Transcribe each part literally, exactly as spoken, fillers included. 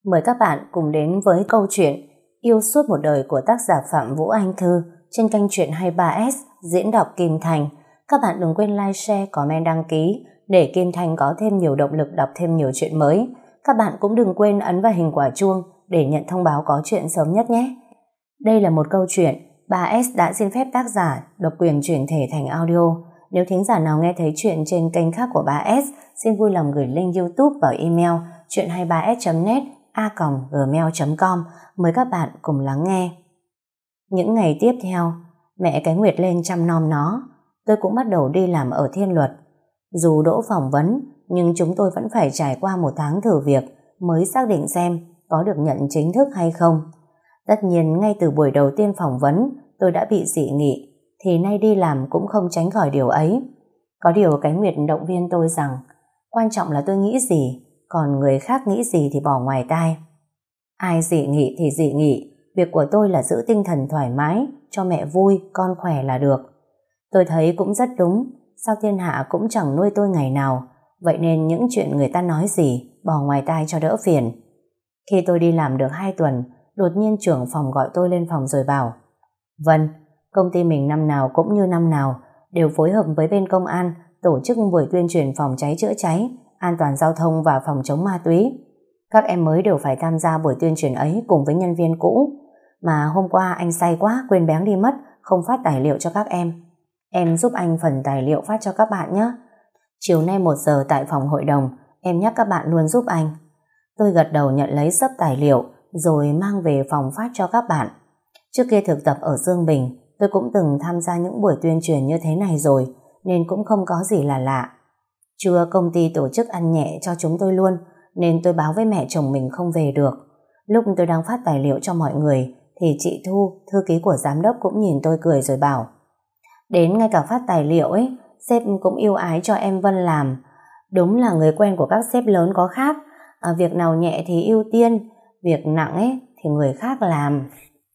Mời các bạn cùng đến với câu chuyện Yêu suốt một đời của tác giả Phạm Vũ Anh Thư trên kênh Chuyện hai mươi ba S diễn đọc Kim Thành. Các bạn đừng quên like, share, comment, đăng ký để Kim Thành có thêm nhiều động lực đọc thêm nhiều chuyện mới. Các bạn cũng đừng quên ấn vào hình quả chuông để nhận thông báo có chuyện sớm nhất nhé. Đây là một câu chuyện ba S đã xin phép tác giả độc quyền chuyển thể thành audio. Nếu thính giả nào nghe thấy chuyện trên kênh khác của ba S, xin vui lòng gửi link YouTube vào email chuyện hai mươi ba s chấm net a còng gmail chấm com. Mời các bạn cùng lắng nghe. Những ngày tiếp theo, mẹ cái Nguyệt lên chăm nom nó. Tôi cũng bắt đầu đi làm ở Thiên Luật. Dù đỗ phỏng vấn, nhưng chúng tôi vẫn phải trải qua một tháng thử việc mới xác định xem có được nhận chính thức hay không. Tất nhiên, ngay từ buổi đầu tiên phỏng vấn, tôi đã bị dị nghị, thì nay đi làm cũng không tránh khỏi điều ấy. Có điều cái Nguyệt động viên tôi rằng, quan trọng là tôi nghĩ gì, còn người khác nghĩ gì thì bỏ ngoài tai. Ai dị nghị thì dị nghị, việc của tôi là giữ tinh thần thoải mái, cho mẹ vui, con khỏe là được. Tôi thấy cũng rất đúng, sao thiên hạ cũng chẳng nuôi tôi ngày nào, vậy nên những chuyện người ta nói gì, bỏ ngoài tai cho đỡ phiền. Khi tôi đi làm được hai tuần, đột nhiên trưởng phòng gọi tôi lên phòng rồi bảo, Vân, công ty mình năm nào cũng như năm nào, đều phối hợp với bên công an, tổ chức buổi tuyên truyền phòng cháy chữa cháy, an toàn giao thông và phòng chống ma túy. Các em mới đều phải tham gia buổi tuyên truyền ấy cùng với nhân viên cũ. Mà hôm qua anh say quá quên béng đi mất, không phát tài liệu cho các em. Em giúp anh phần tài liệu phát cho các bạn nhé. Chiều nay một giờ tại phòng hội đồng, em nhắc các bạn luôn giúp anh. Tôi gật đầu nhận lấy xấp tài liệu rồi mang về phòng phát cho các bạn. Trước kia thực tập ở Dương Bình, tôi cũng từng tham gia những buổi tuyên truyền như thế này rồi, nên cũng không có gì là lạ. Trưa công ty tổ chức ăn nhẹ cho chúng tôi luôn, nên tôi báo với mẹ chồng mình không về được. Lúc tôi đang phát tài liệu cho mọi người thì chị Thu, thư ký của giám đốc, cũng nhìn tôi cười rồi bảo, đến ngay cả phát tài liệu ấy, sếp cũng yêu ái cho em Vân làm. Đúng là người quen của các sếp lớn có khác, à, việc nào nhẹ thì ưu tiên, việc nặng ấy thì người khác làm.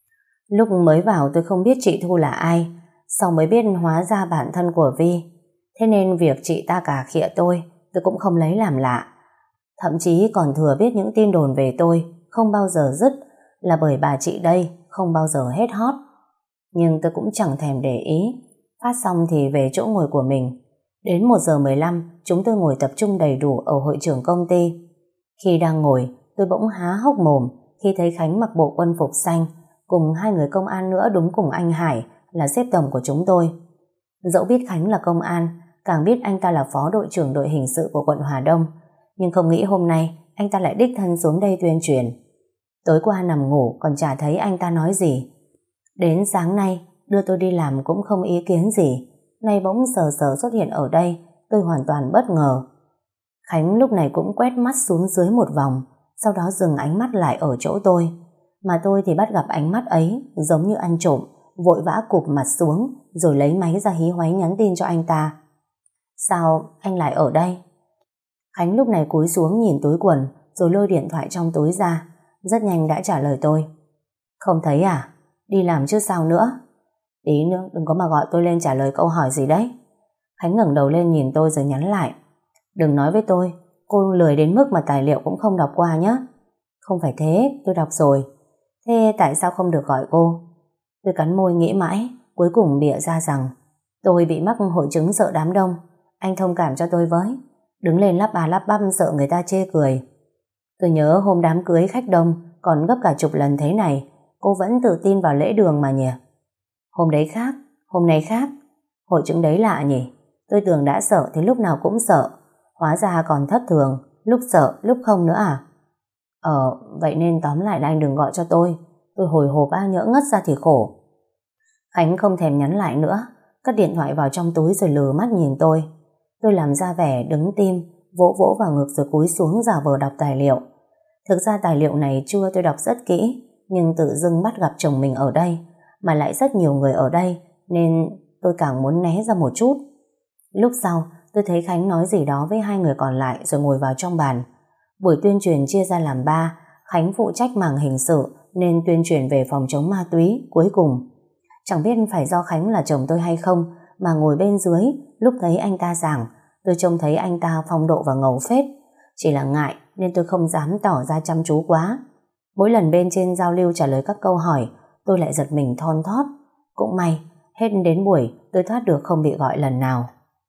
Lúc mới vào tôi không biết chị Thu là ai, sau mới biết hóa ra bạn thân của Vi. Thế nên việc chị ta cà khịa tôi, tôi cũng không lấy làm lạ. Thậm chí còn thừa biết những tin đồn về tôi không bao giờ dứt là bởi bà chị đây không bao giờ hết hot. Nhưng tôi cũng chẳng thèm để ý. Phát xong thì về chỗ ngồi của mình. Đến một giờ mười lăm, chúng tôi ngồi tập trung đầy đủ ở hội trường công ty. Khi đang ngồi, tôi bỗng há hốc mồm khi thấy Khánh mặc bộ quân phục xanh cùng hai người công an nữa đúng cùng anh Hải là sếp tổng của chúng tôi. Dẫu biết Khánh là công an, càng biết anh ta là phó đội trưởng đội hình sự của quận Hà Đông, nhưng không nghĩ hôm nay anh ta lại đích thân xuống đây tuyên truyền. Tối qua nằm ngủ còn chả thấy anh ta nói gì. Đến sáng nay đưa tôi đi làm cũng không ý kiến gì, nay bỗng sờ sờ xuất hiện ở đây, tôi hoàn toàn bất ngờ. Khánh lúc này cũng quét mắt xuống dưới một vòng, sau đó dừng ánh mắt lại ở chỗ tôi, mà tôi thì bắt gặp ánh mắt ấy giống như ăn trộm, vội vã cụp mặt xuống rồi lấy máy ra hí hoáy nhắn tin cho anh ta. Sao anh lại ở đây? Khánh lúc này cúi xuống nhìn túi quần rồi lôi điện thoại trong túi ra, rất nhanh đã trả lời tôi. Không thấy à? Đi làm chứ sao nữa? Tí nữa đừng có mà gọi tôi lên trả lời câu hỏi gì đấy. Khánh ngẩng đầu lên nhìn tôi rồi nhắn lại. Đừng nói với tôi, cô lười đến mức mà tài liệu cũng không đọc qua nhé. Không phải thế, tôi đọc rồi. Thế tại sao không được gọi cô? Tôi cắn môi nghĩ mãi, cuối cùng bịa ra rằng tôi bị mắc hội chứng sợ đám đông. Anh thông cảm cho tôi với. Đứng lên lắp bà lắp bắp sợ người ta chê cười. Tôi nhớ hôm đám cưới khách đông còn gấp cả chục lần thế này, cô vẫn tự tin vào lễ đường mà nhỉ? Hôm đấy khác, hôm nay khác. Hội chứng đấy lạ nhỉ? Tôi tưởng đã sợ thì lúc nào cũng sợ, hóa ra còn thất thường, lúc sợ lúc không nữa à? Ờ, vậy nên tóm lại là anh đừng gọi cho tôi. Tôi hồi hộp a nhỡ ngất ra thì khổ. Khánh không thèm nhắn lại nữa, cất điện thoại vào trong túi rồi lừ mắt nhìn tôi. Tôi làm ra vẻ đứng tim, vỗ vỗ vào ngực rồi cúi xuống giả vờ đọc tài liệu. Thực ra tài liệu này chưa tôi đọc rất kỹ, nhưng tự dưng bắt gặp chồng mình ở đây, mà lại rất nhiều người ở đây, nên tôi càng muốn né ra một chút. Lúc sau, tôi thấy Khánh nói gì đó với hai người còn lại rồi ngồi vào trong bàn. Buổi tuyên truyền chia ra làm ba, Khánh phụ trách mảng hình sự nên tuyên truyền về phòng chống ma túy cuối cùng. Chẳng biết phải do Khánh là chồng tôi hay không, mà ngồi bên dưới, lúc thấy anh ta giảng, tôi trông thấy anh ta phong độ và ngầu phết. Chỉ là ngại nên tôi không dám tỏ ra chăm chú quá. Mỗi lần bên trên giao lưu trả lời các câu hỏi, tôi lại giật mình thon thót. Cũng may, hết đến buổi tôi thoát được không bị gọi lần nào.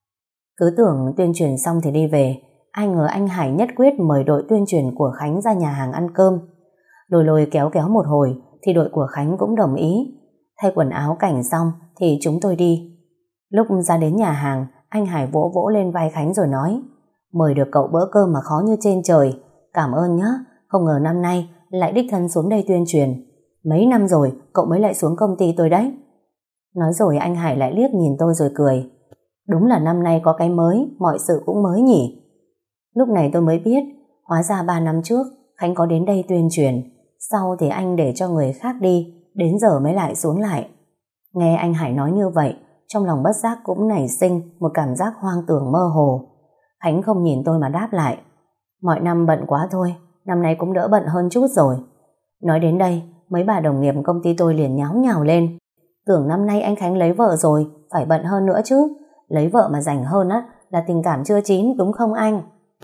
Cứ tưởng tuyên truyền xong thì đi về, ai ngờ anh Hải nhất quyết mời đội tuyên truyền của Khánh ra nhà hàng ăn cơm. Lôi lôi kéo kéo một hồi thì đội của Khánh cũng đồng ý. Thay quần áo cảnh xong thì chúng tôi đi. Lúc ra đến nhà hàng, anh Hải vỗ vỗ lên vai Khánh rồi nói: mời được cậu bữa cơm mà khó như trên trời. Cảm ơn nhé, không ngờ năm nay lại đích thân xuống đây tuyên truyền. Mấy năm rồi cậu mới lại xuống công ty tôi đấy. Nói rồi anh Hải lại liếc nhìn tôi rồi cười. Đúng là năm nay có cái mới, mọi sự cũng mới nhỉ. Lúc này tôi mới biết, hóa ra ba năm trước Khánh có đến đây tuyên truyền, sau thì anh để cho người khác đi, đến giờ mới lại xuống lại. Nghe anh Hải nói như vậy, trong lòng bất giác cũng nảy sinh một cảm giác hoang tưởng mơ hồ. Khánh không nhìn tôi mà đáp lại: mọi năm bận quá thôi, năm nay cũng đỡ bận hơn chút rồi. Nói đến đây, mấy bà đồng nghiệp công ty tôi liền nháo nhào lên. Tưởng năm nay anh Khánh lấy vợ rồi, phải bận hơn nữa chứ. Lấy vợ mà rảnh hơn á là tình cảm chưa chín đúng không anh?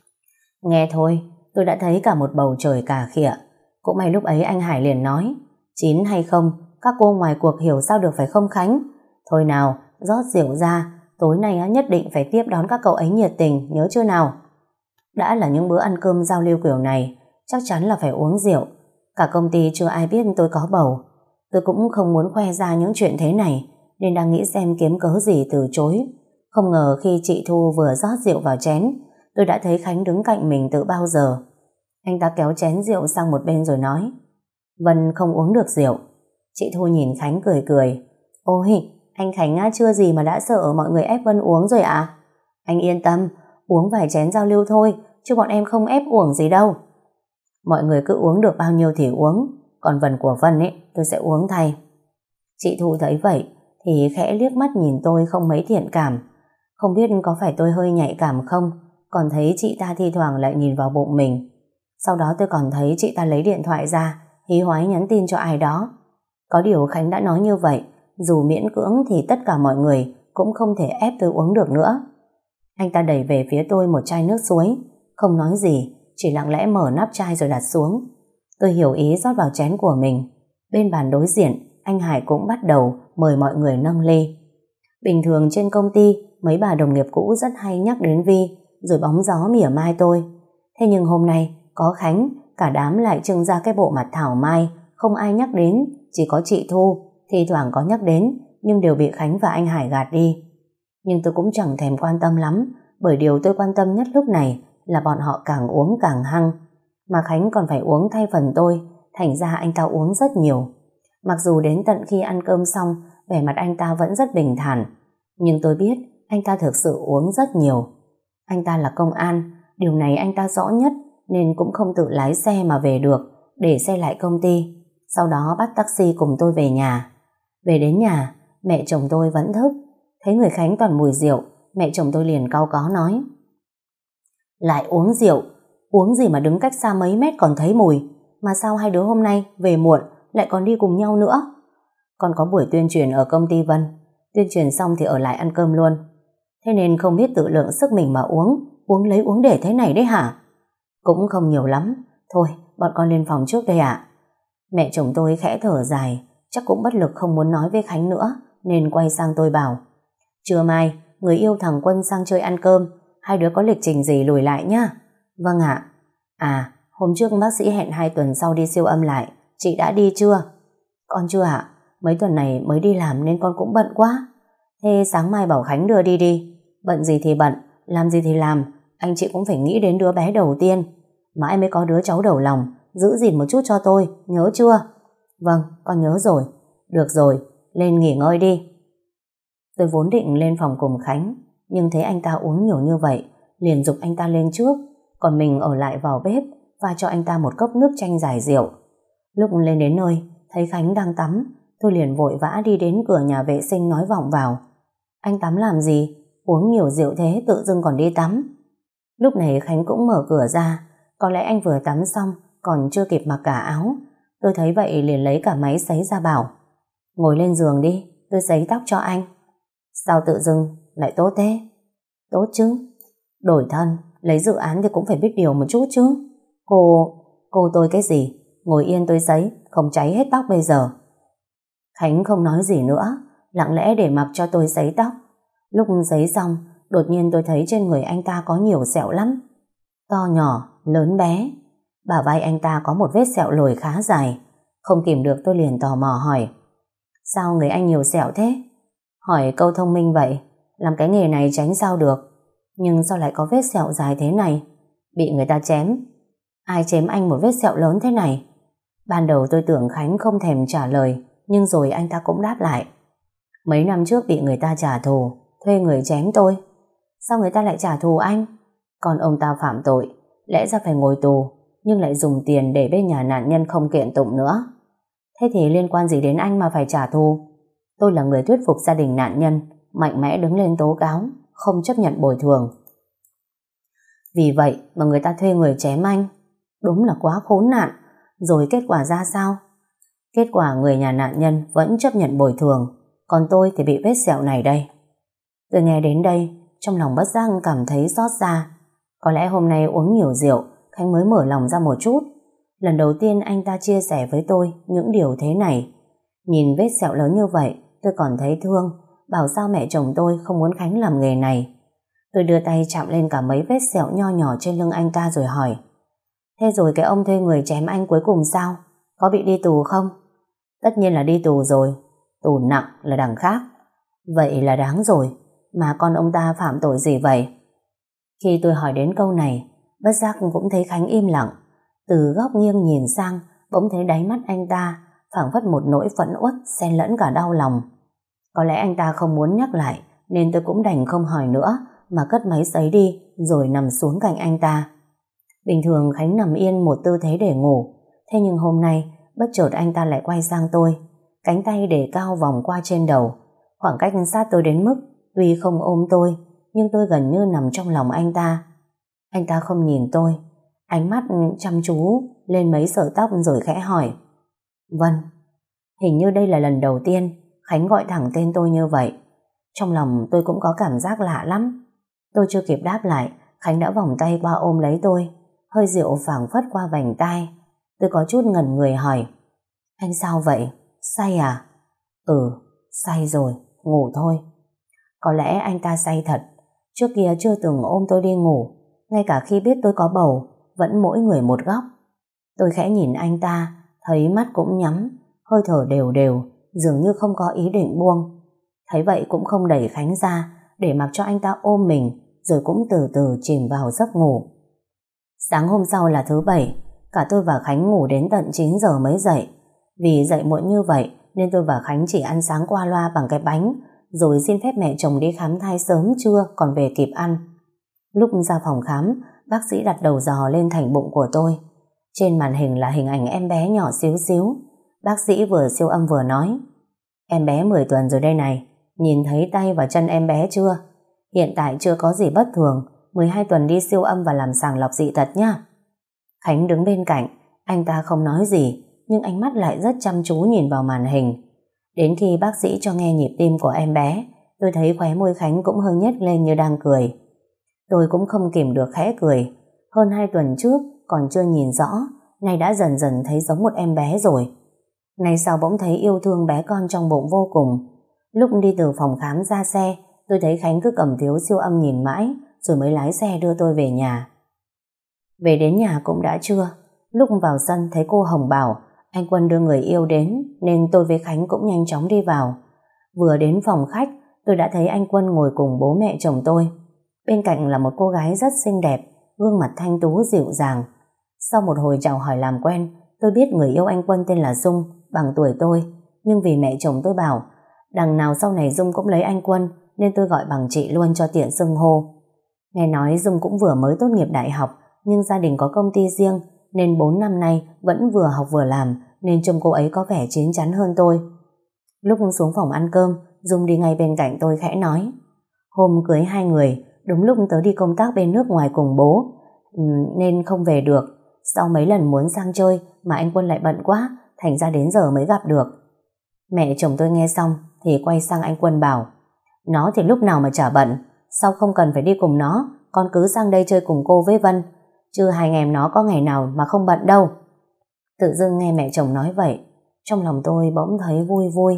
Nghe thôi, tôi đã thấy cả một bầu trời cà khịa. Cũng may lúc ấy anh Hải liền nói: chín hay không, các cô ngoài cuộc hiểu sao được phải không Khánh? Thôi nào, rót rượu ra, tối nay á, nhất định phải tiếp đón các cậu ấy nhiệt tình, nhớ chưa nào? Đã là những bữa ăn cơm giao lưu kiểu này, chắc chắn là phải uống rượu. Cả công ty chưa ai biết tôi có bầu. Tôi cũng không muốn khoe ra những chuyện thế này, nên đang nghĩ xem kiếm cớ gì từ chối. Không ngờ khi chị Thu vừa rót rượu vào chén, tôi đã thấy Khánh đứng cạnh mình từ bao giờ. Anh ta kéo chén rượu sang một bên rồi nói: Vân không uống được rượu. Chị Thu nhìn Khánh cười cười: ôi, anh Khánh á, chưa gì mà đã sợ mọi người ép Vân uống rồi ạ? Anh yên tâm, uống vài chén giao lưu thôi, chứ bọn em không ép uổng gì đâu. Mọi người cứ uống được bao nhiêu thì uống, còn phần của Vân ấy tôi sẽ uống thay. Chị Thu thấy vậy thì khẽ liếc mắt nhìn tôi không mấy thiện cảm. Không biết có phải tôi hơi nhạy cảm không, còn thấy chị ta thi thoảng lại nhìn vào bụng mình. Sau đó tôi còn thấy chị ta lấy điện thoại ra, hí hoái nhắn tin cho ai đó. Có điều Khánh đã nói như vậy, dù miễn cưỡng thì tất cả mọi người cũng không thể ép tôi uống được nữa. Anh ta đẩy về phía tôi một chai nước suối, không nói gì, chỉ lặng lẽ mở nắp chai rồi đặt xuống. Tôi hiểu ý rót vào chén của mình. Bên bàn đối diện, anh Hải cũng bắt đầu mời mọi người nâng ly. Bình thường trên công ty, mấy bà đồng nghiệp cũ rất hay nhắc đến Vi, rồi bóng gió mỉa mai tôi. Thế nhưng hôm nay, có Khánh, cả đám lại trưng ra cái bộ mặt thảo mai, không ai nhắc đến, chỉ có chị Thu, thi thoảng có nhắc đến, nhưng đều bị Khánh và anh Hải gạt đi. Nhưng tôi cũng chẳng thèm quan tâm lắm, bởi điều tôi quan tâm nhất lúc này là bọn họ càng uống càng hăng. Mà Khánh còn phải uống thay phần tôi, thành ra anh ta uống rất nhiều. Mặc dù đến tận khi ăn cơm xong, vẻ mặt anh ta vẫn rất bình thản, nhưng tôi biết anh ta thực sự uống rất nhiều. Anh ta là công an, điều này anh ta rõ nhất, nên cũng không tự lái xe mà về được, để xe lại công ty. Sau đó bắt taxi cùng tôi về nhà. Về đến nhà, mẹ chồng tôi vẫn thức. Thấy người Khánh toàn mùi rượu, mẹ chồng tôi liền cau có nói: lại uống rượu, uống gì mà đứng cách xa mấy mét còn thấy mùi, mà sao hai đứa hôm nay về muộn lại còn đi cùng nhau nữa? Con có buổi tuyên truyền ở công ty Vân, tuyên truyền xong thì ở lại ăn cơm luôn. Thế nên không biết tự lượng sức mình mà uống, uống lấy uống để thế này đấy hả? Cũng không nhiều lắm, thôi bọn con lên phòng trước đây ạ. Mẹ chồng tôi khẽ thở dài, chắc cũng bất lực không muốn nói với Khánh nữa, nên quay sang tôi bảo: trưa mai người yêu thằng Quân sang chơi ăn cơm, hai đứa có lịch trình gì lùi lại nhá. Vâng ạ. À, hôm trước bác sĩ hẹn hai tuần sau đi siêu âm lại, chị đã đi chưa? Con chưa ạ, mấy tuần này mới đi làm nên con cũng bận quá. Thế sáng mai bảo Khánh đưa đi đi. Bận gì thì bận, làm gì thì làm, anh chị cũng phải nghĩ đến đứa bé đầu tiên. Mãi mới có đứa cháu đầu lòng, giữ gìn một chút cho tôi, nhớ chưa? Vâng, con nhớ rồi. Được rồi, lên nghỉ ngơi đi. Tôi vốn định lên phòng cùng Khánh, nhưng thấy anh ta uống nhiều như vậy, liền giục anh ta lên trước, còn mình ở lại vào bếp pha cho anh ta một cốc nước chanh giải rượu. Lúc lên đến nơi, thấy Khánh đang tắm, tôi liền vội vã đi đến cửa nhà vệ sinh nói vọng vào: anh tắm làm gì? Uống nhiều rượu thế tự dưng còn đi tắm. Lúc này Khánh cũng mở cửa ra, có lẽ anh vừa tắm xong còn chưa kịp mặc cả áo. Tôi thấy vậy liền lấy cả máy sấy ra bảo: ngồi lên giường đi, tôi sấy tóc cho anh. Sao tự dưng lại tốt thế? Tốt chứ, đổi thân lấy dự án thì cũng phải biết điều một chút chứ. Cô, cô tôi cái gì? Ngồi yên tôi sấy, không cháy hết tóc bây giờ. Khánh không nói gì nữa, lặng lẽ để mặc cho tôi sấy tóc. Lúc sấy xong, đột nhiên tôi thấy trên người anh ta có nhiều sẹo lắm. To nhỏ, lớn bé. Bả vai anh ta có một vết sẹo lồi khá dài. Không kìm được tôi liền tò mò hỏi: sao người anh nhiều sẹo thế? Hỏi câu thông minh vậy, làm cái nghề này tránh sao được. Nhưng sao lại có vết sẹo dài thế này? Bị người ta chém. Ai chém anh một vết sẹo lớn thế này? Ban đầu tôi tưởng Khánh không thèm trả lời, nhưng rồi anh ta cũng đáp lại: mấy năm trước bị người ta trả thù, thuê người chém tôi. Sao người ta lại trả thù anh? Còn ông ta phạm tội, lẽ ra phải ngồi tù, nhưng lại dùng tiền để bên nhà nạn nhân không kiện tụng nữa. Thế thì liên quan gì đến anh mà phải trả thù? Tôi là người thuyết phục gia đình nạn nhân mạnh mẽ đứng lên tố cáo, không chấp nhận bồi thường. Vì vậy mà người ta thuê người chém anh. Đúng là quá khốn nạn. Rồi kết quả ra sao? Kết quả người nhà nạn nhân vẫn chấp nhận bồi thường, còn tôi thì bị vết sẹo này đây. Tôi nghe đến đây, trong lòng bất giác cảm thấy xót xa. Có lẽ hôm nay uống nhiều rượu, Khánh mới mở lòng ra một chút. Lần đầu tiên anh ta chia sẻ với tôi những điều thế này. Nhìn vết sẹo lớn như vậy, tôi còn thấy thương, bảo sao mẹ chồng tôi không muốn Khánh làm nghề này. Tôi đưa tay chạm lên cả mấy vết sẹo nho nhỏ trên lưng anh ta rồi hỏi: thế rồi cái ông thuê người chém anh cuối cùng sao? Có bị đi tù không? Tất nhiên là đi tù rồi. Tù nặng là đằng khác. Vậy là đáng rồi. Mà con ông ta phạm tội gì vậy? Khi tôi hỏi đến câu này, bất giác cũng thấy Khánh im lặng. Từ góc nghiêng nhìn sang, bỗng thấy đáy mắt anh ta phảng phất một nỗi phẫn uất xen lẫn cả đau lòng. Có lẽ anh ta không muốn nhắc lại, nên tôi cũng đành không hỏi nữa, mà cất máy sấy đi rồi nằm xuống cạnh anh ta. Bình thường Khánh nằm yên một tư thế để ngủ, thế nhưng hôm nay bất chợt anh ta lại quay sang tôi, cánh tay để cao vòng qua trên đầu, khoảng cách sát tôi đến mức tuy không ôm tôi, nhưng tôi gần như nằm trong lòng anh ta. Anh ta không nhìn tôi, ánh mắt chăm chú lên mấy sợi tóc rồi khẽ hỏi: Vân. Hình như đây là lần đầu tiên Khánh gọi thẳng tên tôi như vậy. Trong lòng tôi cũng có cảm giác lạ lắm. Tôi chưa kịp đáp lại, Khánh đã vòng tay qua ôm lấy tôi, hơi rượu phảng phất qua vành tai. Tôi có chút ngẩn người hỏi: anh sao vậy? Say à? Ừ, say rồi, ngủ thôi. Có lẽ anh ta say thật. Trước kia chưa từng ôm tôi đi ngủ, ngay cả khi biết tôi có bầu vẫn mỗi người một góc. Tôi khẽ nhìn anh ta, thấy mắt cũng nhắm, hơi thở đều đều, dường như không có ý định buông. Thấy vậy cũng không đẩy Khánh ra, để mặc cho anh ta ôm mình, rồi cũng từ từ chìm vào giấc ngủ. Sáng hôm sau là thứ bảy, cả tôi và Khánh ngủ đến tận chín giờ mới dậy. Vì dậy muộn như vậy nên tôi và Khánh chỉ ăn sáng qua loa bằng cái bánh, rồi xin phép mẹ chồng đi khám thai sớm trưa còn về kịp ăn. Lúc ra phòng khám, bác sĩ đặt đầu giò lên thành bụng của tôi. Trên màn hình là hình ảnh em bé nhỏ xíu xíu. Bác sĩ vừa siêu âm vừa nói: em bé mười tuần rồi đây này, nhìn thấy tay và chân em bé chưa? Hiện tại chưa có gì bất thường, mười hai tuần đi siêu âm và làm sàng lọc dị tật nhá. Khánh đứng bên cạnh, anh ta không nói gì, nhưng ánh mắt lại rất chăm chú nhìn vào màn hình. Đến khi bác sĩ cho nghe nhịp tim của em bé, tôi thấy khóe môi Khánh cũng hơi nhếch lên như đang cười. Tôi cũng không kìm được khẽ cười. Hơn hai tuần trước còn chưa nhìn rõ, nay đã dần dần thấy giống một em bé rồi. Nay sao bỗng thấy yêu thương bé con trong bụng vô cùng. Lúc đi từ phòng khám ra xe, tôi thấy Khánh cứ cầm phiếu siêu âm nhìn mãi, rồi mới lái xe đưa tôi về nhà. Về đến nhà cũng đã trưa. Lúc vào sân thấy cô Hồng bảo anh Quân đưa người yêu đến, nên tôi với Khánh cũng nhanh chóng đi vào. Vừa đến phòng khách, tôi đã thấy anh Quân ngồi cùng bố mẹ chồng tôi. Bên cạnh là một cô gái rất xinh đẹp, gương mặt thanh tú dịu dàng. Sau một hồi chào hỏi làm quen, tôi biết người yêu anh Quân tên là Dung, bằng tuổi tôi. Nhưng vì mẹ chồng tôi bảo đằng nào sau này Dung cũng lấy anh Quân, nên tôi gọi bằng chị luôn cho tiện xưng hô. Nghe nói Dung cũng vừa mới tốt nghiệp đại học, nhưng gia đình có công ty riêng, nên bốn năm nay vẫn vừa học vừa làm, nên trông cô ấy có vẻ chín chắn hơn tôi. Lúc xuống phòng ăn cơm, Dung đi ngay bên cạnh tôi khẽ nói: hôm cưới hai người, đúng lúc tớ đi công tác bên nước ngoài cùng bố, nên không về được. Sau mấy lần muốn sang chơi mà anh Quân lại bận quá, thành ra đến giờ mới gặp được. Mẹ chồng tôi nghe xong thì quay sang anh Quân bảo: nó thì lúc nào mà chả bận, sao không cần phải đi cùng nó, con cứ sang đây chơi cùng cô với Vân. chứ hai anh em nó có ngày nào mà không bận đâu. Tự dưng nghe mẹ chồng nói vậy, trong lòng tôi bỗng thấy vui vui.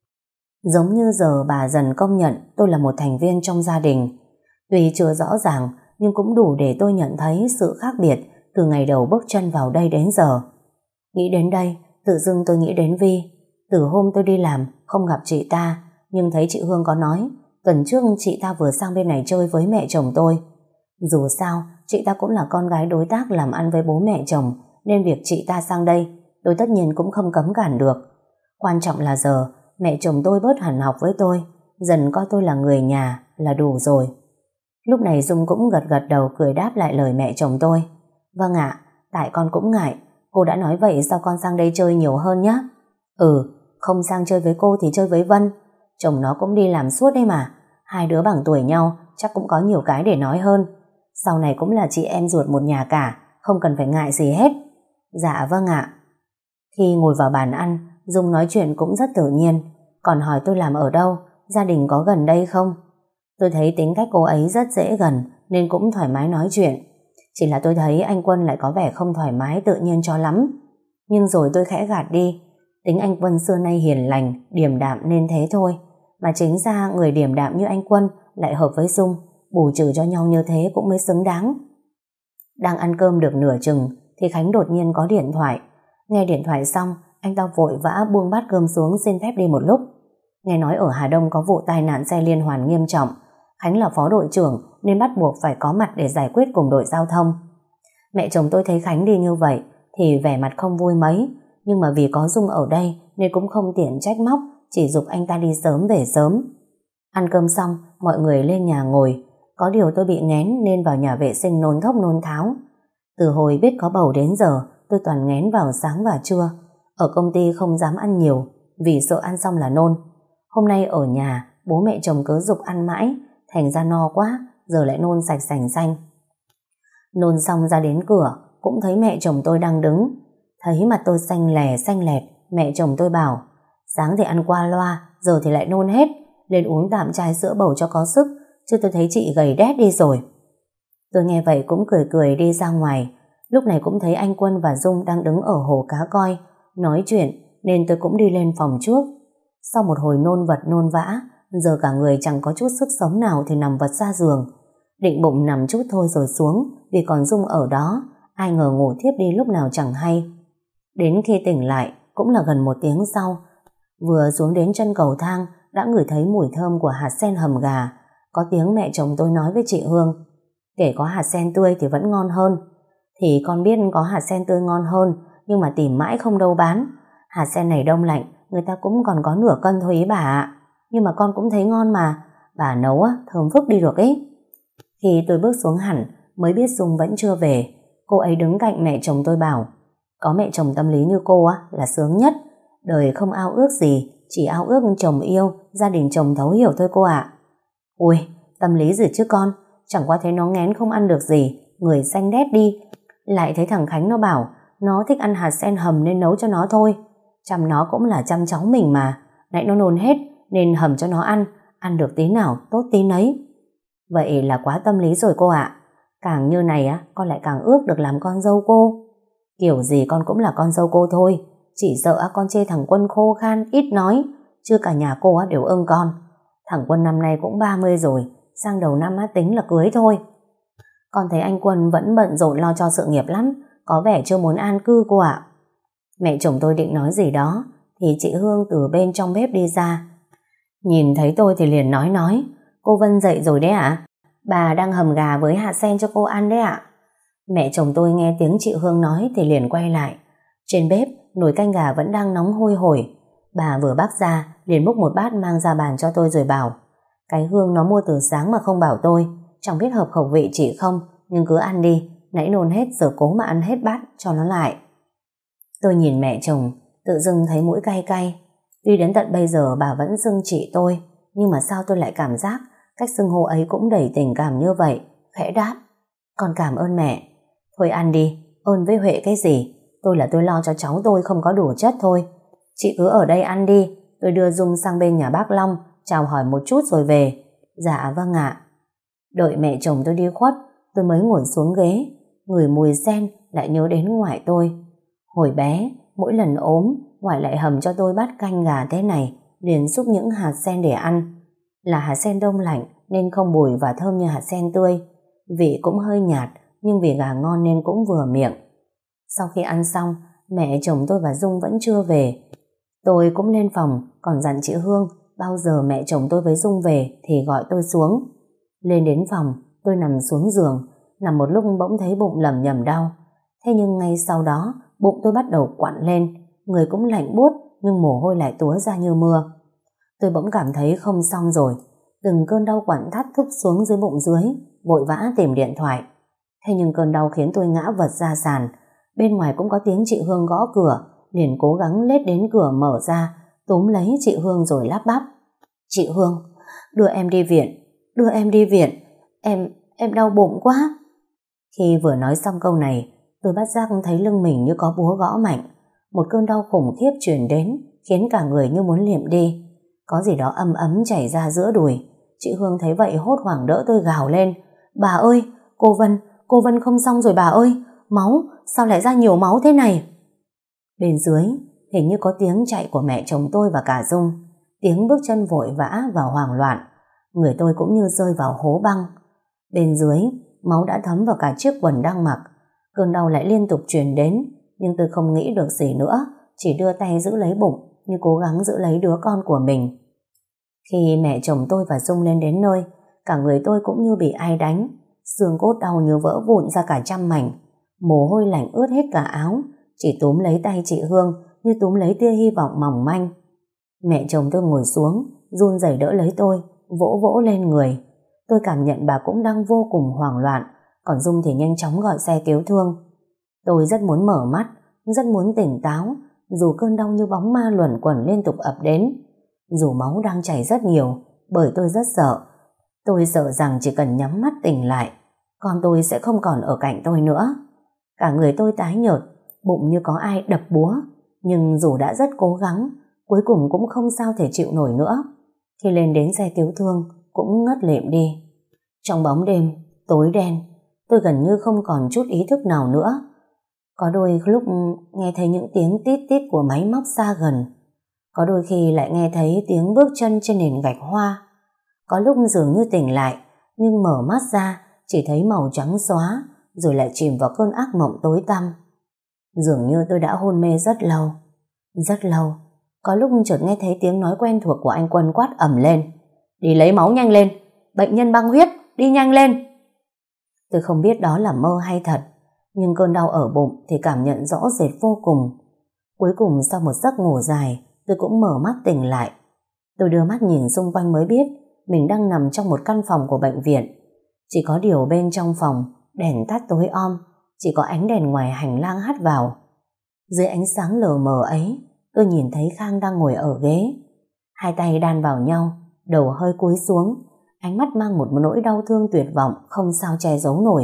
Giống như giờ bà dần công nhận tôi là một thành viên trong gia đình. Tuy chưa rõ ràng, nhưng cũng đủ để tôi nhận thấy sự khác biệt từ ngày đầu bước chân vào đây đến giờ. Nghĩ đến đây, tự dưng tôi nghĩ đến Vi. Từ hôm tôi đi làm, không gặp chị ta, nhưng thấy chị Hương có nói, tuần trước chị ta vừa sang bên này chơi với mẹ chồng tôi. Dù sao, chị ta cũng là con gái đối tác làm ăn với bố mẹ chồng, nên việc chị ta sang đây, tôi tất nhiên cũng không cấm cản được. Quan trọng là giờ, mẹ chồng tôi bớt hẳn học với tôi, dần coi tôi là người nhà, là đủ rồi. Lúc này Dung cũng gật gật đầu cười đáp lại lời mẹ chồng tôi. Vâng ạ, tại con cũng ngại, cô đã nói vậy sao con sang đây chơi nhiều hơn nhé. Ừ, không sang chơi với cô thì chơi với Vân, chồng nó cũng đi làm suốt đấy mà, hai đứa bằng tuổi nhau, chắc cũng có nhiều cái để nói hơn. Sau này cũng là chị em ruột một nhà cả, không cần phải ngại gì hết. Dạ vâng ạ. Khi ngồi vào bàn ăn, Dung nói chuyện cũng rất tự nhiên, còn hỏi tôi làm ở đâu, gia đình có gần đây không. Tôi thấy tính cách cô ấy rất dễ gần, nên cũng thoải mái nói chuyện. Chỉ là tôi thấy anh Quân lại có vẻ không thoải mái tự nhiên cho lắm. Nhưng rồi tôi khẽ gạt đi. Tính anh Quân xưa nay hiền lành, điềm đạm nên thế thôi. Mà chính ra người điềm đạm như anh Quân lại hợp với Dung, bù trừ cho nhau như thế cũng mới xứng đáng. Đang ăn cơm được nửa chừng thì Khánh đột nhiên có điện thoại. Nghe điện thoại xong, anh ta vội vã buông bát cơm xuống xin phép đi một lúc. Nghe nói ở Hà Đông có vụ tai nạn xe liên hoàn nghiêm trọng. Khánh là phó đội trưởng nên bắt buộc phải có mặt để giải quyết cùng đội giao thông. Mẹ chồng tôi thấy Khánh đi như vậy thì vẻ mặt không vui mấy, nhưng mà vì có Dung ở đây nên cũng không tiện trách móc, chỉ giục anh ta đi sớm về sớm. Ăn cơm xong, mọi người lên nhà ngồi. Có điều tôi bị nghén nên vào nhà vệ sinh nôn thốc nôn tháo. Từ hồi biết có bầu đến giờ, tôi toàn nghén vào sáng và trưa. Ở công ty không dám ăn nhiều vì sợ ăn xong là nôn. Hôm nay ở nhà, bố mẹ chồng cứ giục ăn mãi, thành ra no quá, giờ lại nôn sạch sành xanh. Nôn xong ra đến cửa, cũng thấy mẹ chồng tôi đang đứng. Thấy mặt tôi xanh lè xanh lẹt, mẹ chồng tôi bảo, sáng thì ăn qua loa, giờ thì lại nôn hết, lên uống tạm chai sữa bầu cho có sức, chứ tôi thấy chị gầy đét đi rồi. Tôi nghe vậy cũng cười cười đi ra ngoài. Lúc này cũng thấy anh Quân và Dung đang đứng ở hồ cá coi, nói chuyện, nên tôi cũng đi lên phòng trước. Sau một hồi nôn vật nôn vã, giờ cả người chẳng có chút sức sống nào thì nằm vật ra giường. Định bụng nằm chút thôi rồi xuống, vì còn Dung ở đó, ai ngờ ngủ thiếp đi lúc nào chẳng hay. Đến khi tỉnh lại, cũng là gần một tiếng sau. Vừa xuống đến chân cầu thang, đã ngửi thấy mùi thơm của hạt sen hầm gà. Có tiếng mẹ chồng tôi nói với chị Hương, kể có hạt sen tươi thì vẫn ngon hơn. Thì con biết có hạt sen tươi ngon hơn, nhưng mà tìm mãi không đâu bán. Hạt sen này đông lạnh, người ta cũng còn có nửa cân thôi ý bà ạ. Nhưng mà con cũng thấy ngon mà, bà nấu á, thơm phức đi được ấy. Khi tôi bước xuống hẳn, mới biết Dung vẫn chưa về. Cô ấy đứng cạnh mẹ chồng tôi bảo, có mẹ chồng tâm lý như cô á là sướng nhất. Đời không ao ước gì, chỉ ao ước chồng yêu, gia đình chồng thấu hiểu thôi cô ạ. Ui, tâm lý gì chứ con, chẳng qua thấy nó nghén không ăn được gì, người xanh đét đi. Lại thấy thằng Khánh nó bảo, nó thích ăn hạt sen hầm nên nấu cho nó thôi. Chăm nó cũng là chăm cháu mình mà, nãy nó nôn hết nên hầm cho nó ăn, ăn được tí nào tốt tí nấy. Vậy là quá tâm lý rồi cô ạ. Càng như này á, con lại càng ước được làm con dâu cô. Kiểu gì con cũng là con dâu cô thôi, chỉ sợ con chê thằng Quân khô khan ít nói, chứ cả nhà cô đều ưng con. Thằng Quân năm nay cũng ba mươi rồi, sang đầu năm tính là cưới thôi. Con thấy anh Quân vẫn bận rộn lo cho sự nghiệp lắm, có vẻ chưa muốn an cư cô ạ. Mẹ chồng tôi định nói gì đó thì chị Hương từ bên trong bếp đi ra. Nhìn thấy tôi thì liền nói nói, cô Vân dậy rồi đấy ạ? Bà đang hầm gà với hạt sen cho cô ăn đấy ạ. Mẹ chồng tôi nghe tiếng chị Hương nói thì liền quay lại. Trên bếp, nồi canh gà vẫn đang nóng hôi hổi. Bà vừa bắc ra, liền múc một bát mang ra bàn cho tôi rồi bảo, cái Hương nó mua từ sáng mà không bảo tôi, chẳng biết hợp khẩu vị chị không, nhưng cứ ăn đi, nãy nôn hết giờ cố mà ăn hết bát cho nó lại. Tôi nhìn mẹ chồng, tự dưng thấy mũi cay cay. Tuy đến tận bây giờ bà vẫn xưng chị tôi, nhưng mà sao tôi lại cảm giác cách xưng hô ấy cũng đầy tình cảm như vậy. Khẽ đáp, con cảm ơn mẹ. Thôi ăn đi, ơn với Huệ cái gì, tôi là tôi lo cho cháu tôi không có đủ chất thôi. Chị cứ ở đây ăn đi, tôi đưa Dung sang bên nhà bác Long chào hỏi một chút rồi về. Dạ vâng ạ. Đợi mẹ chồng tôi đi khuất, tôi mới ngồi xuống ghế. ngửi mùi sen lại nhớ đến ngoại tôi. Hồi bé, mỗi lần ốm, ngoại lại hầm cho tôi bát canh gà thế này, liền xúc những hạt sen để ăn. Là hạt sen đông lạnh nên không bùi và thơm như hạt sen tươi. Vị cũng hơi nhạt, nhưng vì gà ngon nên cũng vừa miệng. Sau khi ăn xong, mẹ chồng tôi và Dung vẫn chưa về. Tôi cũng lên phòng, còn dặn chị Hương bao giờ mẹ chồng tôi với Dung về thì gọi tôi xuống. Lên đến phòng, tôi nằm xuống giường, nằm một lúc bỗng thấy bụng lầm nhầm đau. Thế nhưng ngay sau đó, bụng tôi bắt đầu quặn lên, người cũng lạnh buốt nhưng mồ hôi lại túa ra như mưa. Tôi bỗng cảm thấy không xong rồi, từng cơn đau quặn thắt thúc xuống dưới bụng dưới, vội vã tìm điện thoại. Thế nhưng cơn đau khiến tôi ngã vật ra sàn. Bên ngoài cũng có tiếng chị Hương gõ cửa, liền cố gắng lết đến cửa mở ra, túm lấy chị Hương rồi lắp bắp: "Chị Hương, đưa em đi viện, đưa em đi viện, em, em đau bụng quá." Khi vừa nói xong câu này, tôi bất giác thấy lưng mình như có búa gõ mạnh. Một cơn đau khủng khiếp truyền đến, khiến cả người như muốn liệm đi. Có gì đó ấm ấm chảy ra giữa đùi. Chị Hương thấy vậy hốt hoảng đỡ tôi gào lên: "Bà ơi, cô Vân, cô Vân không xong rồi bà ơi, máu, sao lại ra nhiều máu thế này?" Bên dưới, hình như có tiếng chạy của mẹ chồng tôi và cả Dung, tiếng bước chân vội vã và hoảng loạn. Người tôi cũng như rơi vào hố băng. Bên dưới, máu đã thấm vào cả chiếc quần đang mặc. Cơn đau lại liên tục truyền đến, nhưng tôi không nghĩ được gì nữa, chỉ đưa tay giữ lấy bụng, như cố gắng giữ lấy đứa con của mình. Khi mẹ chồng tôi và Dung lên đến nơi, cả người tôi cũng như bị ai đánh, xương cốt đau như vỡ vụn ra cả trăm mảnh, mồ hôi lạnh ướt hết cả áo, chỉ túm lấy tay chị Hương như túm lấy tia hy vọng mỏng manh. Mẹ chồng tôi ngồi xuống, run rẩy đỡ lấy tôi, vỗ vỗ lên người. Tôi cảm nhận bà cũng đang vô cùng hoảng loạn, còn Dung thì nhanh chóng gọi xe cứu thương. Tôi rất muốn mở mắt, rất muốn tỉnh táo, dù cơn đau như bóng ma luẩn quẩn liên tục ập đến, dù máu đang chảy rất nhiều, bởi tôi rất sợ. Tôi sợ rằng chỉ cần nhắm mắt tỉnh lại, con tôi sẽ không còn ở cạnh tôi nữa. Cả người tôi tái nhợt, bụng như có ai đập búa, nhưng dù đã rất cố gắng, cuối cùng cũng không sao thể chịu nổi nữa. Khi lên đến xe cứu thương, cũng ngất lịm đi. Trong bóng đêm, tối đen, tôi gần như không còn chút ý thức nào nữa. Có đôi lúc nghe thấy những tiếng tít tít của máy móc xa gần, có đôi khi lại nghe thấy tiếng bước chân trên nền gạch hoa. Có lúc dường như tỉnh lại, nhưng mở mắt ra chỉ thấy màu trắng xóa, rồi lại chìm vào cơn ác mộng tối tăm. Dường như tôi đã hôn mê rất lâu, rất lâu. Có lúc chợt nghe thấy tiếng nói quen thuộc của anh Quân quát ầm lên: "Đi lấy máu nhanh lên, bệnh nhân băng huyết, đi nhanh lên." Tôi không biết đó là mơ hay thật, nhưng cơn đau ở bụng thì cảm nhận rõ rệt vô cùng. Cuối cùng sau một giấc ngủ dài, tôi cũng mở mắt tỉnh lại. Tôi đưa mắt nhìn xung quanh mới biết mình đang nằm trong một căn phòng của bệnh viện. Chỉ có điều bên trong phòng đèn tắt tối om, chỉ có ánh đèn ngoài hành lang hắt vào. Dưới ánh sáng lờ mờ ấy, tôi nhìn thấy Khang đang ngồi ở ghế, hai tay đan vào nhau, đầu hơi cúi xuống, ánh mắt mang một nỗi đau thương tuyệt vọng không sao che giấu nổi.